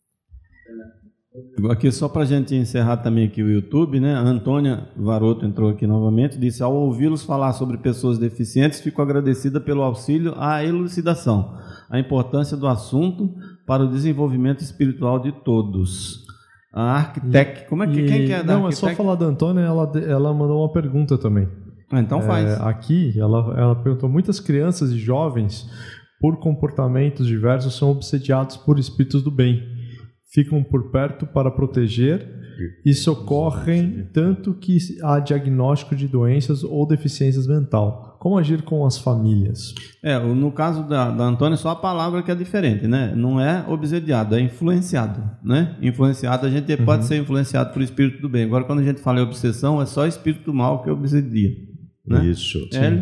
Aqui só para a gente encerrar também aqui o YouTube, né? A Antônia Varoto entrou aqui novamente, disse, ao ouvi-los falar sobre pessoas deficientes, fico agradecida pelo auxílio à elucidação, a importância do assunto para o desenvolvimento espiritual de todos. A Arquitec, como é que quem que é da Não, Arquitec? é só falar da Antônia, ela mandou uma pergunta também. Então faz. Aqui, ela perguntou: muitas crianças e jovens, por comportamentos diversos, são obsediados por espíritos do bem. Ficam por perto para proteger e socorrem tanto que há diagnóstico de doenças ou deficiências mental. Como agir com as famílias? No caso da Antônia, só a palavra que é diferente, né? Não é obsediado, é influenciado, né? Influenciado, a gente pode ser influenciado por espírito do bem. Agora, quando a gente fala em obsessão, é só espírito do mal que obsedia, né? Isso.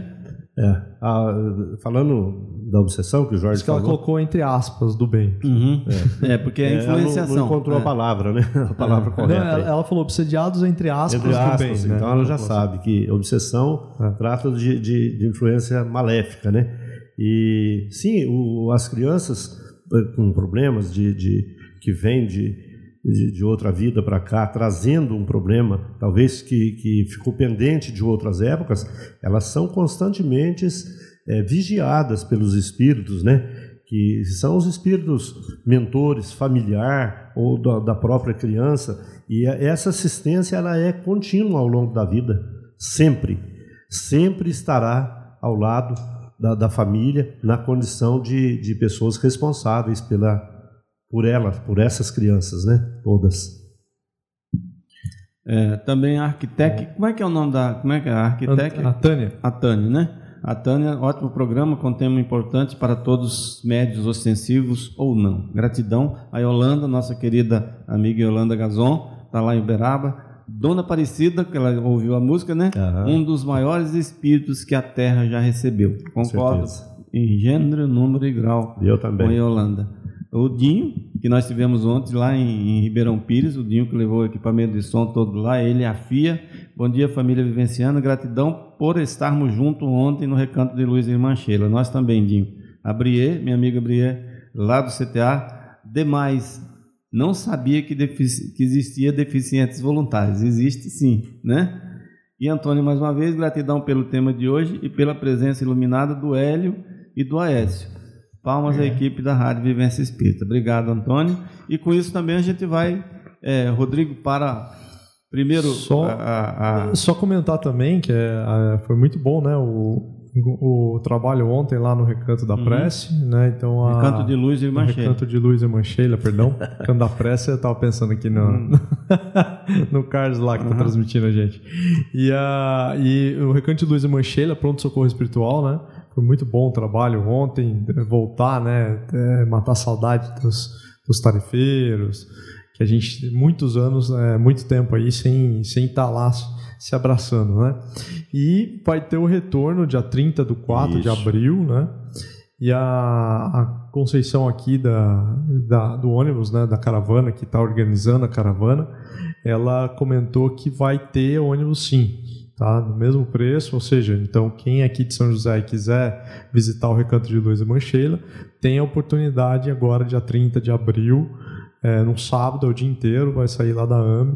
Falando da obsessão que o Jorge falou... ela colocou entre aspas do bem. Porque é influenciação. Não encontrou a palavra, né? A palavra correta. Ela falou obsediados entre aspas, do bem. Né? Então ela já sabe que obsessão trata de influência maléfica, né? E sim, as crianças com problemas que vêm de outra vida para cá, trazendo um problema, talvez que ficou pendente de outras épocas, elas são constantemente vigiadas pelos espíritos, né? Que são os espíritos mentores, familiar ou da própria criança, e essa assistência ela é contínua ao longo da vida, sempre estará ao lado da família, na condição de pessoas responsáveis por essas crianças, né? Todas. Também a arquitecta, como é que é o nome a arquitecta? A Tânia. A Tânia, né? A Tânia, ótimo programa com tema importante para todos os médios ostensivos ou não. Gratidão. A Yolanda, nossa querida amiga Yolanda Gazon, está lá em Uberaba. Dona Aparecida, que ela ouviu a música, né? Um dos maiores espíritos que a Terra já recebeu. Concordo em gênero, número e grau. Eu também. Com a Yolanda. O Dinho, que nós tivemos ontem lá em Ribeirão Pires, o Dinho que levou o equipamento de som todo lá, ele e a FIA. Bom dia, família vivenciana, gratidão por estarmos juntos ontem no Recanto de Luiz e Irmã Sheila. Nós também, Dinho. A Brie, minha amiga Brie, lá do CTA, demais. Não sabia que existia deficientes voluntários. Existe sim, né? E Antônio, mais uma vez, gratidão pelo tema de hoje e pela presença iluminada do Hélio e do Aécio. Palmas à equipe da Rádio Vivência Espírita. Obrigado, Antônio. E com isso também a gente vai, Rodrigo, para primeiro... Só comentar também que foi muito bom, né, o trabalho ontem lá no Recanto da Prece, né? Então, Recanto de Luz e Irmã Sheila. Recanto de Luz e Irmã Sheila, perdão. Recanto da Prece, eu estava pensando aqui no Carlos lá que está transmitindo a gente. E o Recanto de Luz e Irmã Sheila, pronto-socorro espiritual, né? Foi muito bom o trabalho ontem, voltar, né, matar a saudade dos tarefeiros, que a gente, muitos anos, muito tempo aí sem estar lá se abraçando, né? E vai ter o retorno dia 30/4 de abril, né? E a Conceição aqui do ônibus, né, da caravana, que está organizando a caravana, ela comentou que vai ter ônibus sim. Tá? No mesmo preço, ou seja, então quem é aqui de São José e quiser visitar o Recanto de Luz e Irmã Sheila, tem a oportunidade agora, dia 30 de abril, no sábado, o dia inteiro, vai sair lá da AME,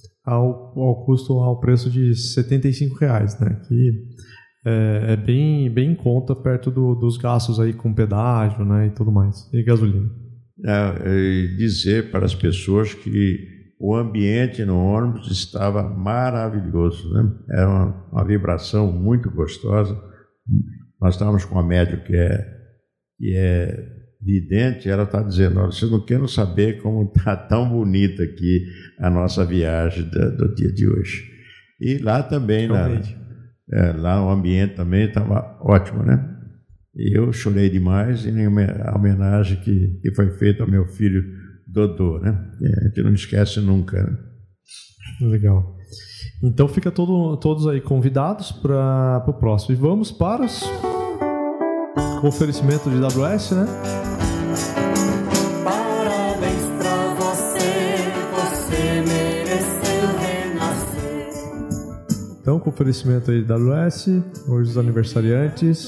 ao preço de R$ 75,00, né? Que é bem em conta, perto dos gastos aí com pedágio, né, e tudo mais, e gasolina. Dizer para as pessoas que o ambiente no ônibus estava maravilhoso, né? Era uma vibração muito gostosa. Nós estávamos com uma médium que é vidente, ela está dizendo: olha, vocês não querem saber como está tão bonita aqui a nossa viagem do dia de hoje. E lá também, lá o ambiente também estava ótimo, né? E eu chorei demais em homenagem que foi feita ao meu filho Dodô, né? A gente não esquece nunca, né? Legal. Então fica todos aí convidados para o próximo. E vamos para o oferecimento de WS, né? Parabéns pra você mereceu renascer. Então, com o oferecimento aí de WS, hoje os aniversariantes.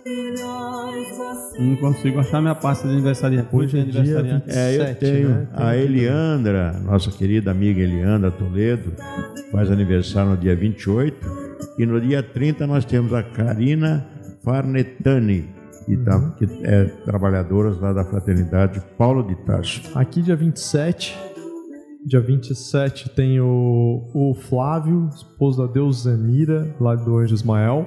Não consigo achar minha pasta de aniversariante. Hoje é dia 27, eu tenho, né? A Eliandra, nossa querida amiga Eliandra Toledo, faz aniversário no dia 28. E no dia 30 nós temos a Karina Farnetani, que é trabalhadora lá da Fraternidade Paulo de Tarso. Aqui dia 27 Dia 27 tem o Flávio, esposo da deusa Zemira, lá do Anjo Ismael.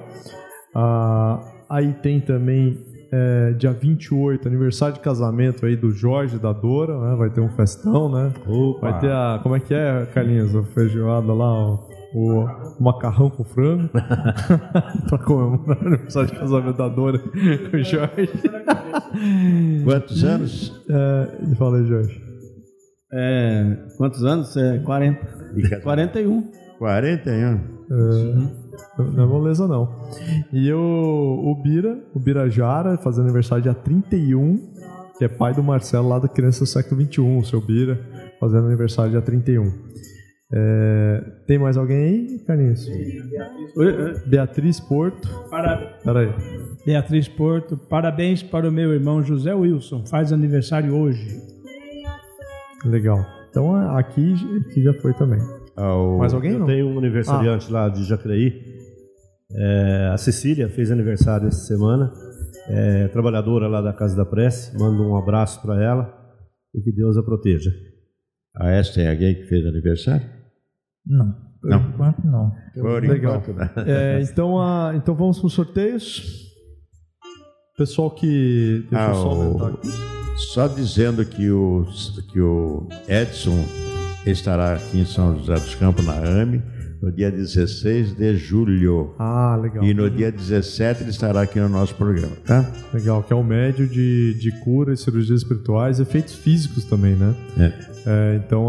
Aí tem também dia 28, aniversário de casamento aí do Jorge e da Dora, né? Vai ter um festão, né? Opa. Vai ter como é que é, Carlinhos? A feijoada lá, o macarrão com frango pra comemorar o aniversário de casamento da Dora com o Jorge. Quantos anos? Fala aí, Jorge. Quantos anos? 40. 41. 41? Não é moleza, não. E o Birajara, fazendo aniversário dia 31, que é pai do Marcelo lá da Criança do Século XXI, o seu Bira, fazendo aniversário dia 31. Tem mais alguém aí, Carlinhos? Beatriz Porto. Peraí. Beatriz Porto, parabéns para o meu irmão José Wilson, faz aniversário hoje. Legal. Então aqui já foi também. Mais alguém? Eu tenho um aniversariante lá de Jacareí. A Cecília fez aniversário essa semana. Trabalhadora lá da Casa da Prece. Mando um abraço para ela e que Deus a proteja. Essa tem alguém que fez aniversário? Não. Por enquanto não. Legal. Então vamos para os sorteios. Pessoal que... Deixa eu só aumentar aqui. Só dizendo que o Edson estará aqui em São José dos Campos, na AME, no dia 16 de julho. Legal. E no dia 17 ele estará aqui no nosso programa, tá? Legal, que é o médio de cura e cirurgias espirituais, efeitos físicos também, né? Então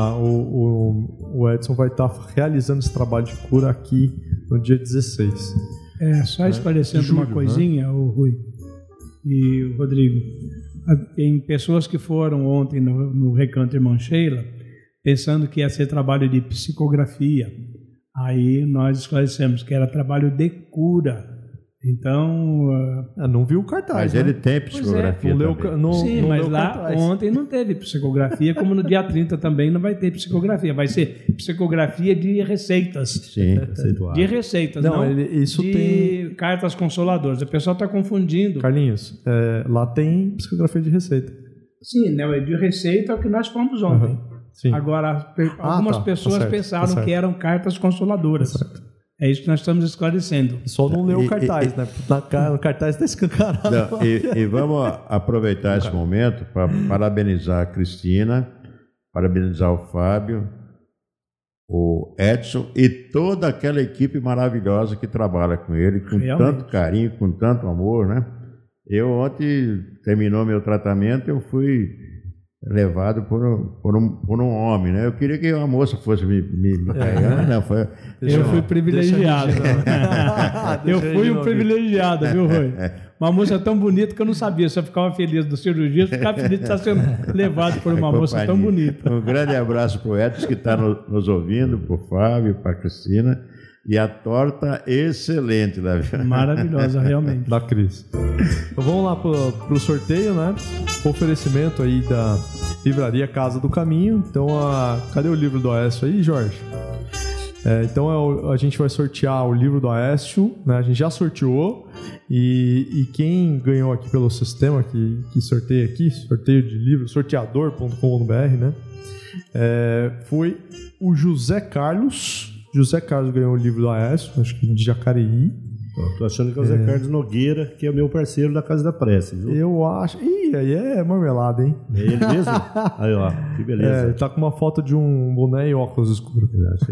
o Edson vai estar realizando esse trabalho de cura aqui no dia 16. Só esclarecendo julho, uma coisinha, o Rui e o Rodrigo. Tem pessoas que foram ontem no Recanto Irmã Sheila pensando que ia ser trabalho de psicografia. Aí nós esclarecemos que era trabalho de cura. Então... não viu o cartaz, mas ele tem psicografia Sim, não mas lá cartaz. Ontem não teve psicografia, como no dia 30 também não vai ter psicografia. Vai ser psicografia de receitas. Sim, de receitas, isso de tem... cartas consoladoras. O pessoal está confundindo. Carlinhos, lá tem psicografia de receita. Sim, né? De receita é o que nós fomos ontem. Sim. Agora, algumas pessoas pensaram que eram cartas consoladoras. É isso que nós estamos esclarecendo. Só não leu o cartaz, né? No cartaz está escancarado. E vamos aproveitar esse momento para parabenizar a Cristina, parabenizar o Fábio, o Edson e toda aquela equipe maravilhosa que trabalha com ele, com tanto carinho, com tanto amor, né? Eu ontem, terminou meu tratamento, eu fui levado por um homem, né? Eu queria que uma moça fosse me pegar, não foi. Eu fui privilegiado. Eu fui um privilegiado, viu, Rui? Uma moça tão bonita que eu não sabia se eu ficava feliz do cirurgia, eu ficava feliz de estar sendo levado por uma moça tão bonita. Um grande abraço para o Edson que está nos ouvindo, para o Fábio, para a Cristina. E a torta excelente, Davi. Maravilhosa, realmente. Da Cris. Então vamos lá pro sorteio, né? O oferecimento aí da Livraria Casa do Caminho. Então, cadê o livro do Aécio aí, Jorge? Então a gente vai sortear o livro do Aécio, né? A gente já sorteou. E quem ganhou aqui pelo sistema que sorteia aqui, sorteio de livro, sorteador.com.br, né? Foi o José Carlos. José Carlos ganhou o livro do Aécio, acho que de Jacareí. Tô achando que é o Zé Carlos Nogueira, que é meu parceiro da Casa da Prece, viu? Eu acho. Ih, aí é marmelada, hein? É ele mesmo? Aí, ó, que beleza. Ele tá com uma foto de um boné e óculos escuros.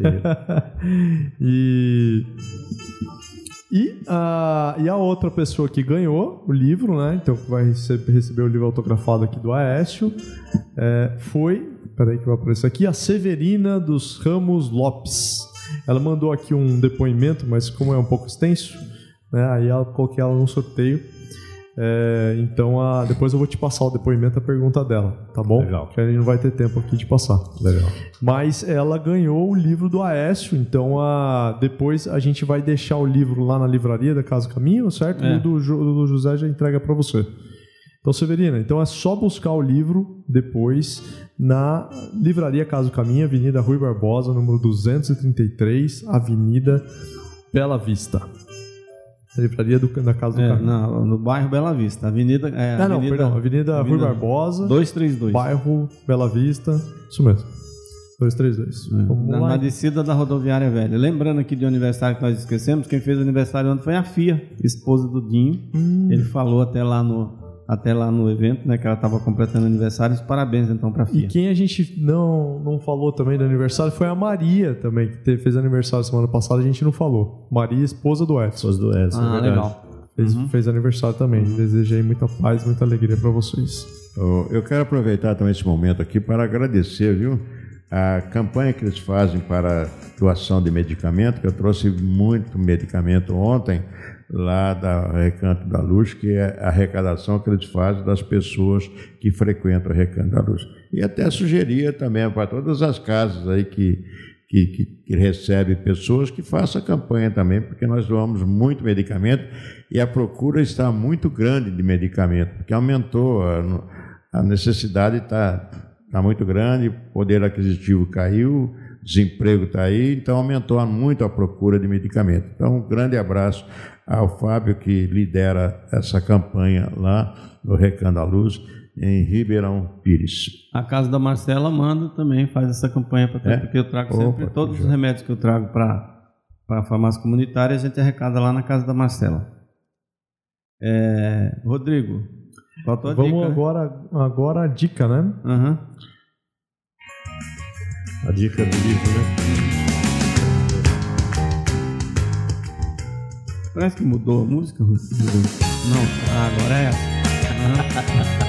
E a outra pessoa que ganhou o livro, né? Então vai receber o livro autografado aqui do Aécio, foi. Peraí que vai aparecer aqui, a Severina dos Ramos Lopes. Ela mandou aqui um depoimento, mas como é um pouco extenso, né, aí eu coloquei ela no sorteio. Então depois eu vou te passar o depoimento, a pergunta dela, tá bom? Legal. Que a gente não vai ter tempo aqui de passar. Legal. Mas ela ganhou o livro do Aécio, então depois a gente vai deixar o livro lá na livraria da Casa do Caminho, certo? O do José já entrega para você. Então, Severina, então é só buscar o livro depois na Livraria Casa do Caminho, Avenida Rui Barbosa, número 233, Avenida Bela Vista. A livraria da Casa do Caminho. No bairro Bela Vista. Avenida Avenida Rui Barbosa, 232. Bairro Bela Vista, isso mesmo. 232. Na descida da rodoviária velha. Lembrando aqui de um aniversário que nós esquecemos, quem fez o aniversário ontem foi a Fia, esposa do Dinho. Ele falou até lá no evento, né, que ela estava completando aniversário. Parabéns então para a Fia. E quem a gente não falou também do aniversário foi a Maria também, que fez aniversário semana passada, a gente não falou. Maria, esposa do Edson. Esposa do Edson, é legal. Fez aniversário também. Desejei muita paz, muita alegria para vocês. Eu quero aproveitar também esse momento aqui para agradecer, viu? A campanha que eles fazem para doação de medicamento, que eu trouxe muito medicamento ontem, lá da Recanto da Luz, que é a arrecadação que eles fazem das pessoas que frequentam o Recanto da Luz. E até sugeria também para todas as casas aí que recebem pessoas que façam a campanha também, porque nós doamos muito medicamento e a procura está muito grande de medicamento, porque aumentou, a necessidade está muito grande, o poder aquisitivo caiu, desemprego está aí, então aumentou muito a procura de medicamento. Então, um grande abraço ao Fábio, que lidera essa campanha lá no Recanto da Luz, em Ribeirão Pires. A casa da Marcela manda também, faz essa campanha, porque eu trago sempre todos os remédios que eu trago para a farmácia comunitária, a gente arrecada lá na casa da Marcela. Rodrigo, qual a tua dica? Vamos agora a dica, né? Uhum. A dica do livro, né? Parece que mudou a música, Rodrigo. Não, agora é essa.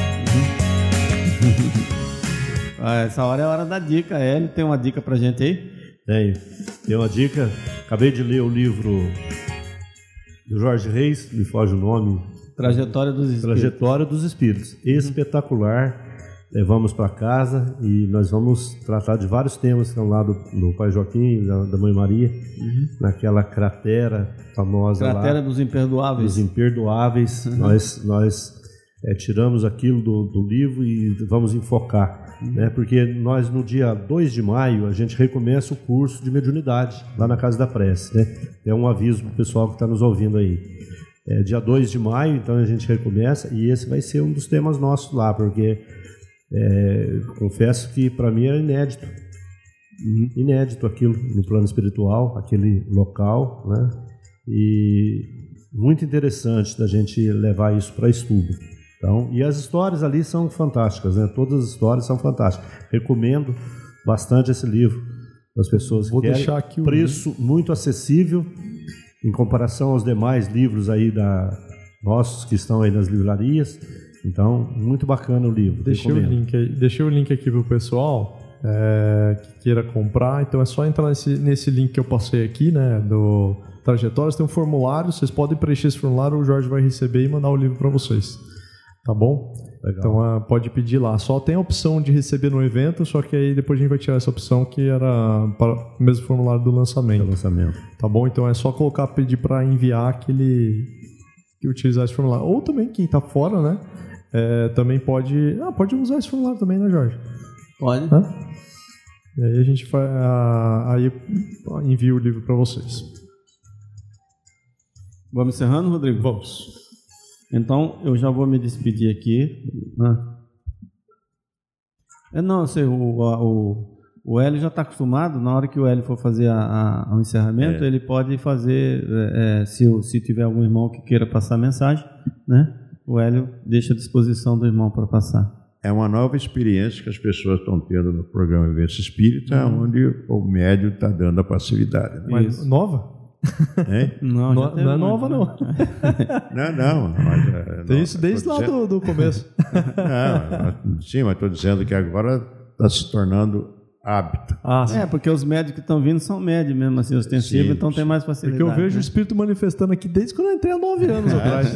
Essa hora é a hora da dica. Hélio, tem uma dica pra gente aí? Tem uma dica. Acabei de ler o livro do Jorge Reis, me foge o nome. Trajetória dos Espíritos. Espetacular. Levamos para casa e nós vamos tratar de vários temas que estão lá do Pai Joaquim, da Mãe Maria, naquela cratera famosa lá. Cratera dos Imperdoáveis. Dos Imperdoáveis. Nós tiramos aquilo do livro e vamos enfocar, né? Porque nós no dia 2 de maio a gente recomeça o curso de mediunidade lá na Casa da Prece, né? É um aviso para o pessoal que está nos ouvindo aí. Dia 2 de maio, então a gente recomeça e esse vai ser um dos temas nossos lá, porque confesso que para mim era inédito aquilo no plano espiritual, aquele local, né? E muito interessante da gente levar isso para estudo. Então, e as histórias ali são fantásticas, né? Todas as histórias são fantásticas. Recomendo bastante esse livro para as pessoas que querem. Preço muito acessível em comparação aos demais livros aí nossos que estão aí nas livrarias. Então, muito bacana o livro. Deixei o link aqui para o pessoal que queira comprar. Então, é só entrar nesse link que eu passei aqui, né? Do Trajetórias. Tem um formulário, vocês podem preencher esse formulário, o Jorge vai receber e mandar o livro para vocês. Tá bom? Legal. Então pode pedir lá. Só tem a opção de receber no evento, só que aí depois a gente vai tirar essa opção que era para o mesmo formulário do lançamento. Tá bom? Então é só pedir para enviar que utilizar esse formulário. Ou também quem está fora, né? Também pode usar esse formulário também, né, Jorge? Pode. E aí a gente aí envia o livro para vocês. Vamos encerrando, Rodrigo? Vamos. Então, eu já vou me despedir aqui. Não, sei, o Hélio já está acostumado, na hora que o Hélio for fazer o encerramento, ele pode fazer, se tiver algum irmão que queira passar mensagem, né? O Hélio deixa à disposição do irmão para passar. É uma nova experiência que as pessoas estão tendo no programa Vivência Espírita, onde o médium está dando a passividade. Né? Mas nova? Não é nova, não. Não. Mas, tem isso desde lá do começo. Sim, mas estou dizendo que agora está se tornando hábito. Porque os médios que estão vindo são médios mesmo, assim, ostensivos, então tem mais facilidade. Porque eu vejo o espírito manifestando aqui desde quando eu entrei há 9 anos atrás.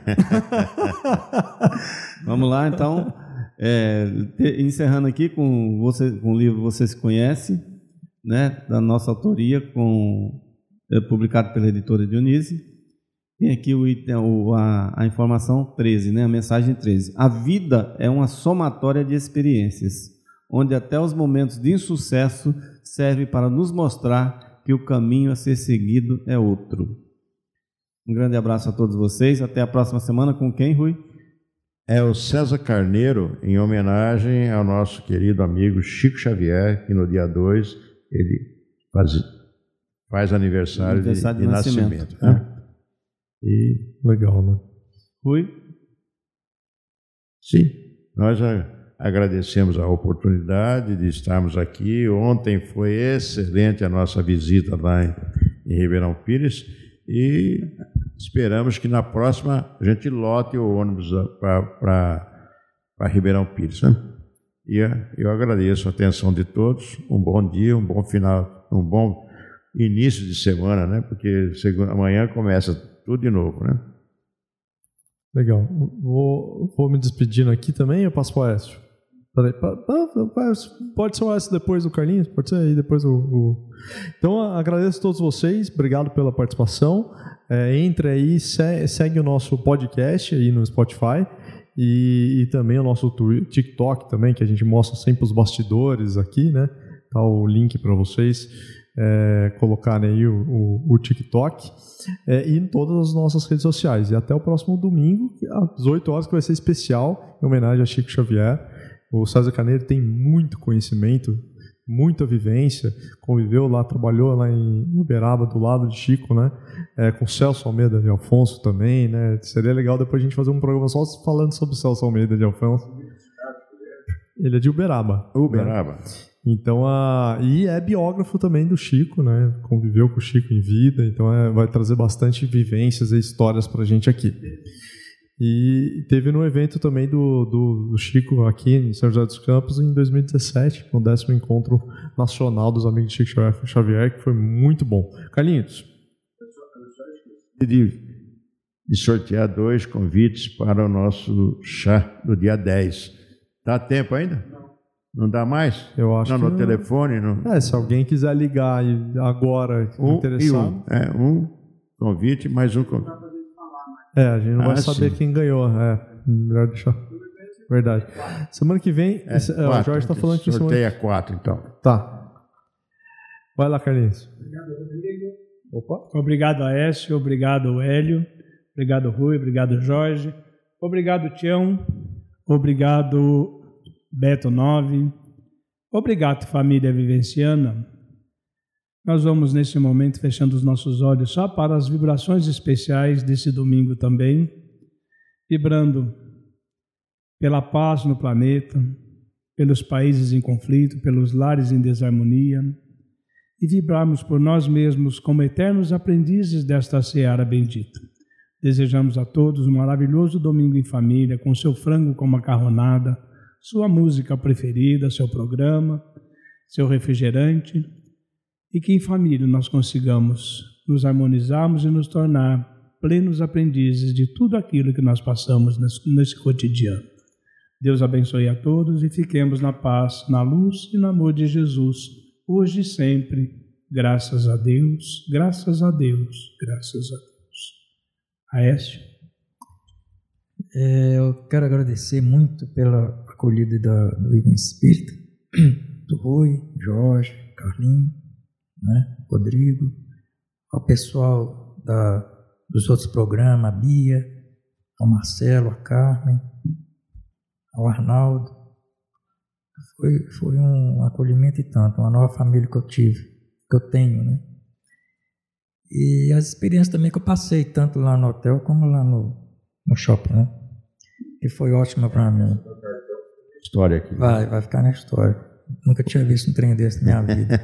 Vamos lá, então. Encerrando aqui com o livro Você Se Conhece, né, da nossa autoria, publicado pela editora Dionísio. Tem aqui a informação 13, né? A mensagem 13. A vida é uma somatória de experiências, onde até os momentos de insucesso servem para nos mostrar que o caminho a ser seguido é outro. Um grande abraço a todos vocês. Até a próxima semana. Com quem, Rui? é o César Carneiro, em homenagem ao nosso querido amigo Chico Xavier, que no dia 2 ele faz aniversário de nascimento. Né? E legal, né? Rui? Sim, nós agradecemos a oportunidade de estarmos aqui. Ontem foi excelente a nossa visita lá em Ribeirão Pires e esperamos que na próxima a gente lote o ônibus para Ribeirão Pires. Né? E eu agradeço a atenção de todos. Um bom dia, um bom final, um bom início de semana, né? Porque amanhã começa tudo de novo, né? Legal. Vou me despedindo aqui também. Eu passo para o Aécio. Pode ser o Aécio depois do Carlinhos? Pode ser aí depois o... Então, agradeço a todos vocês. Obrigado pela participação. Entre aí, segue o nosso podcast aí no Spotify e também o nosso TikTok também, que a gente mostra sempre os bastidores aqui, né? Tá o link para vocês colocarem aí o TikTok e em todas as nossas redes sociais. E até o próximo domingo, às 18 horas, que vai ser especial, em homenagem a Chico Xavier. O César Carneiro tem muito conhecimento, muita vivência, conviveu lá, trabalhou lá em Uberaba, do lado de Chico, né? Com Celso Almeida de Alfonso também, né? Seria legal depois a gente fazer um programa só falando sobre Celso Almeida de Alfonso. Ele é de Uberaba. Uberaba. Né? Então, e é biógrafo também do Chico, né? Conviveu com o Chico em vida, então vai trazer bastante vivências e histórias pra gente aqui. E teve no evento também do Chico aqui em São José dos Campos em 2017, o 10º Encontro Nacional dos Amigos de Chico Xavier, que foi muito bom. Carlinhos. De sortear 2 convites para o nosso chá do dia 10. Dá tempo ainda? Não dá mais? Eu acho que no telefone? Não. Se alguém quiser ligar agora, interessado. Um convite, mais um convite. A gente não vai saber quem ganhou. Melhor deixar. Verdade. Semana que vem, o Jorge está falando que sorteia 4, então. Tá. Vai lá, Carlinhos. Opa. Obrigado, Aécio. Obrigado, Hélio. Obrigado, Rui. Obrigado, Jorge. Obrigado, Tião. Obrigado, Beto 9. Obrigado, família vivenciana. Nós vamos, nesse momento, fechando os nossos olhos só para as vibrações especiais desse domingo também, vibrando pela paz no planeta, pelos países em conflito, pelos lares em desarmonia, e vibrarmos por nós mesmos como eternos aprendizes desta seara bendita. Desejamos a todos um maravilhoso domingo em família, com seu frango com macarronada, sua música preferida, seu programa, seu refrigerante, e que em família nós consigamos nos harmonizarmos e nos tornar plenos aprendizes de tudo aquilo que nós passamos nesse cotidiano. Deus abençoe a todos e fiquemos na paz, na luz e no amor de Jesus, hoje e sempre. Graças a Deus, graças a Deus, graças a Deus. Aécio? Eu quero agradecer muito pela acolhida do Vivência Espírita, do Rui, Jorge, Carlinhos, né, Rodrigo, ao pessoal dos outros programas, a Bia, ao Marcelo, a Carmen, ao Arnaldo. Foi um acolhimento e tanto, uma nova família que eu tenho, né? E as experiências também que eu passei, tanto lá no hotel como lá no shopping, né? E foi ótima para mim. História aqui. Vai ficar na história. Nunca tinha visto um trem desse na minha vida.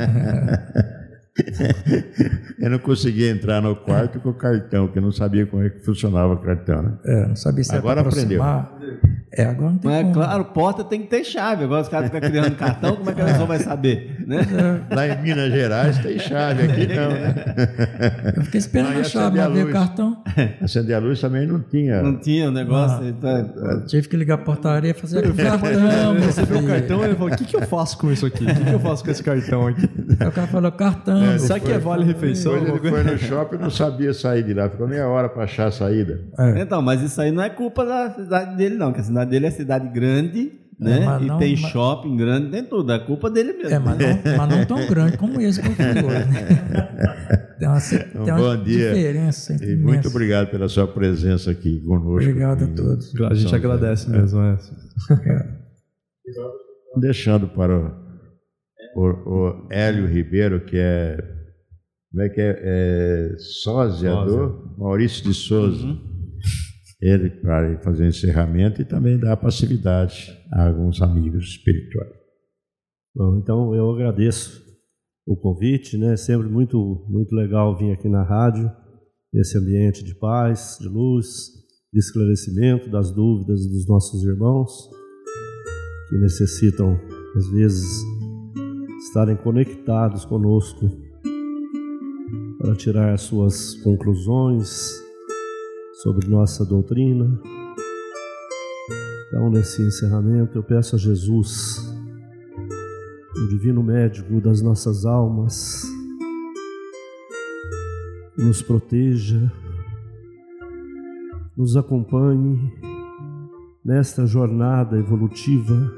Eu não conseguia entrar no quarto com o cartão, porque eu não sabia como é que funcionava o cartão, né? Não sabia se agora aprendeu. Agora não tem como. Claro, porta tem que ter chave. Agora os caras ficam criando cartão, como é que a pessoa vai saber? Né? Lá em Minas Gerais tem chave, aqui não, né? Eu fiquei esperando a chave para ver o cartão. Acender a luz também não tinha. Não tinha o negócio. Tive que ligar a portaria e fazer o cartão. Recebeu o cartão e ele falou: o que eu faço com isso aqui? O que eu faço com esse cartão aqui? Aí o cara falou: cartão. Será que vale refeição? Depois ele foi no shopping e não sabia sair de lá. Ficou meia hora para achar a saída. Então, mas isso aí não é culpa da cidade dele, não. Que a cidade dele é cidade grande né? Mas E não- tem mas- shopping grande, tem tudo. A culpa dele mesmo. Mas não tão grande como esse que eu fui hoje, né? Tem uma Bom dia. diferença E imensa. muito obrigado pela sua presença aqui conosco. Obrigado a aqui. todos. A gente agradece mesmo, Deixando para o Hélio Ribeiro, que é, como é que é sósiador, Maurício de Souza. Ele para fazer o encerramento e também dar passividade a alguns amigos espirituais. Bom, então eu agradeço o convite, né? Sempre muito legal vir aqui na rádio, nesse ambiente de paz, de luz, de esclarecimento das dúvidas dos nossos irmãos que necessitam, às vezes, estarem conectados conosco para tirar as suas conclusões sobre nossa doutrina. Então, nesse encerramento, eu peço a Jesus, o divino médico das nossas almas, que nos proteja, nos acompanhe nesta jornada evolutiva,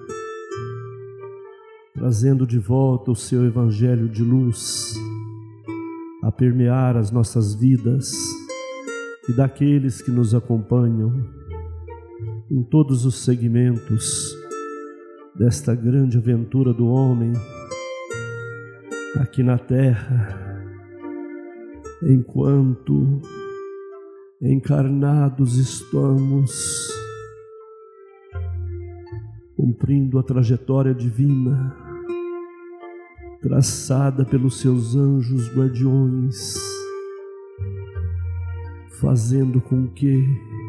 trazendo de volta o seu evangelho de luz a permear as nossas vidas e daqueles que nos acompanham em todos os segmentos desta grande aventura do homem aqui na Terra, enquanto encarnados estamos, cumprindo a trajetória divina traçada pelos seus anjos guardiões, fazendo com que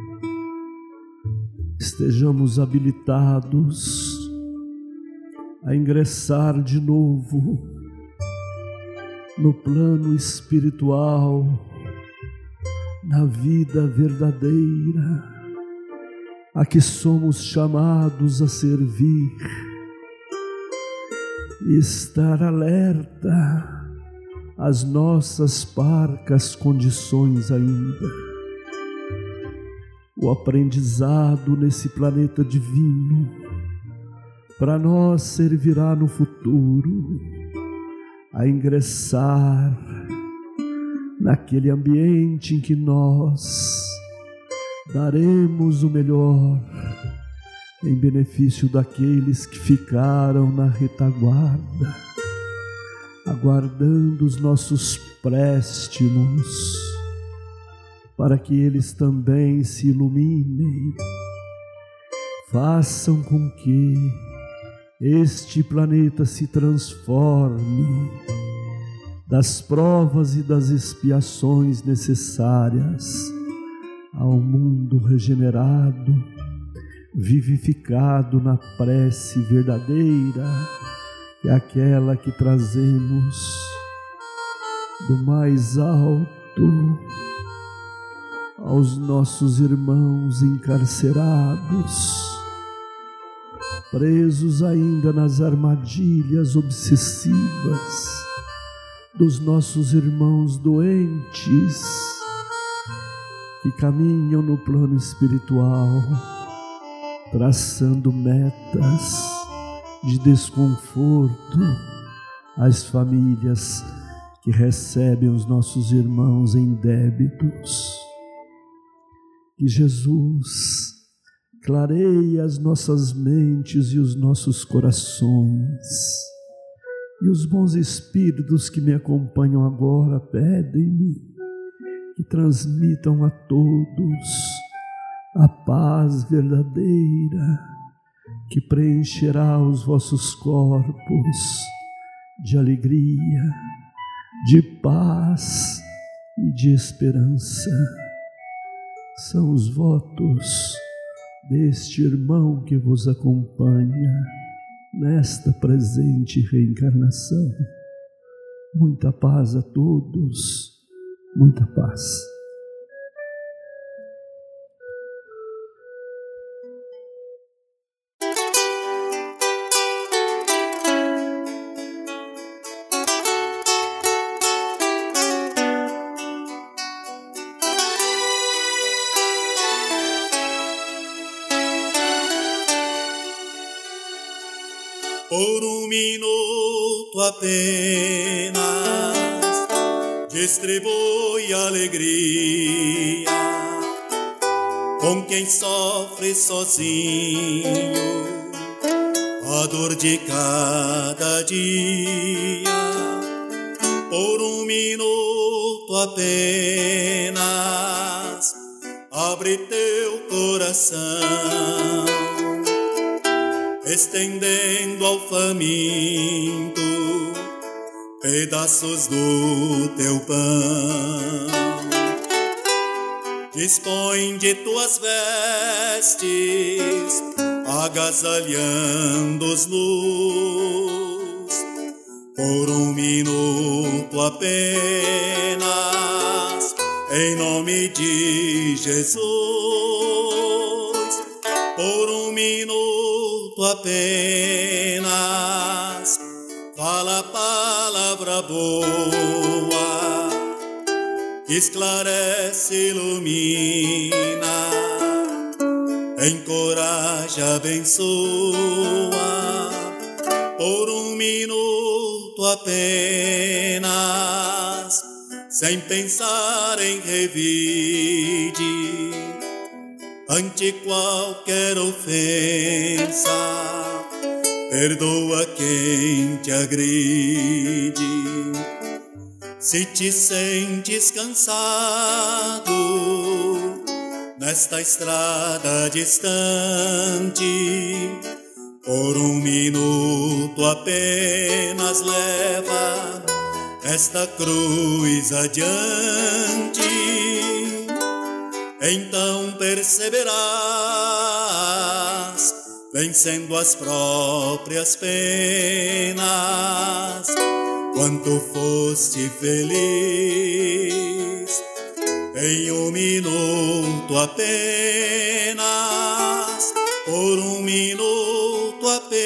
estejamos habilitados a ingressar de novo no plano espiritual, na vida verdadeira, a que somos chamados a servir, e estar alerta às nossas parcas condições ainda. O aprendizado nesse planeta divino para nós servirá no futuro a ingressar naquele ambiente em que nós daremos o melhor em benefício daqueles que ficaram na retaguarda, aguardando os nossos préstimos, para que eles também se iluminem, façam com que este planeta se transforme das provas e das expiações necessárias ao mundo regenerado, vivificado na prece verdadeira, que é aquela que trazemos do mais alto aos nossos irmãos encarcerados, presos ainda nas armadilhas obsessivas dos nossos irmãos doentes que caminham no plano espiritual, traçando metas de desconforto às famílias que recebem os nossos irmãos em débitos. Que Jesus clareie as nossas mentes e os nossos corações, e os bons espíritos que me acompanham agora pedem-me que transmitam a todos a paz verdadeira que preencherá os vossos corpos de alegria, de paz e de esperança. São os votos deste irmão que vos acompanha nesta presente reencarnação. Muita paz a todos, muita paz. por um minuto apenas, distribui alegria com quem sofre sozinho a dor de cada dia. Por um minuto apenas, abre teu coração, estendendo ao faminto pedaços do teu pão. Dispõe de tuas vestes, agasalhando os nus, por um minuto apenas, em nome de Jesus. Por um minuto apenas, fala a palavra boa, esclarece, ilumina, encoraja, abençoa. Por um minuto apenas, sem pensar em revide, ante qualquer ofensa, perdoa quem te agride. Se te sentes cansado nesta estrada distante, por um minuto apenas leva esta cruz adiante. Então perceberás, vencendo as próprias penas, quanto foste feliz. Em um minuto apenas, por um minuto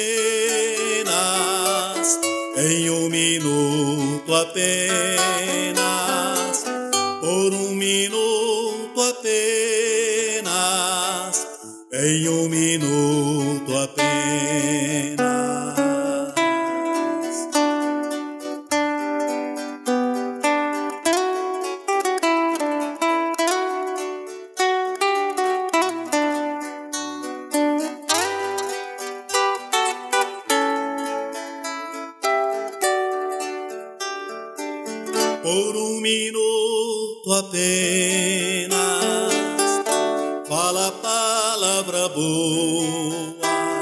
apenas, em um minuto apenas, por um minuto apenas, em um minuto apenas. Por um minuto apenas, fala a palavra boa,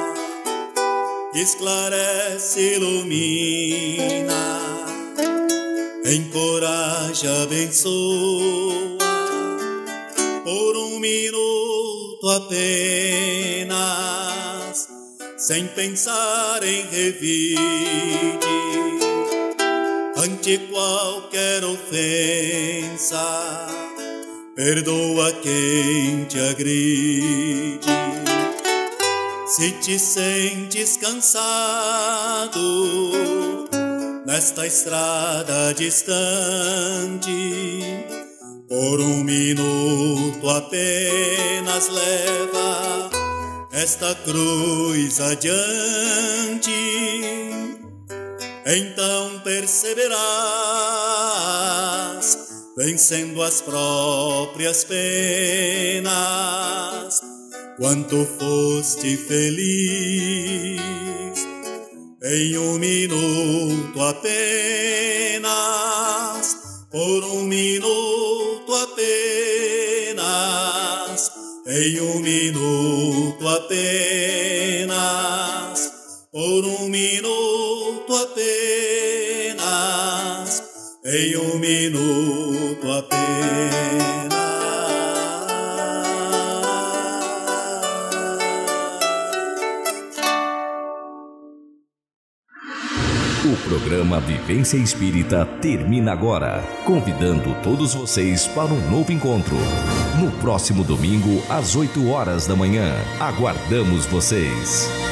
esclarece, ilumina, encoraja, abençoa. Por um minuto apenas, sem pensar em revide, ante qualquer ofensa, perdoa quem te agride. Se te sentes cansado nesta estrada distante, por um minuto apenas leva esta cruz adiante. Então perceberás, vencendo as próprias penas, quanto foste feliz. Em um minuto apenas, por um minuto apenas, em um minuto apenas, por um minuto apenas, em um minuto apenas. O programa Vivência Espírita termina agora, convidando todos vocês para um novo encontro. No próximo domingo, às 8 horas da manhã. Aguardamos vocês.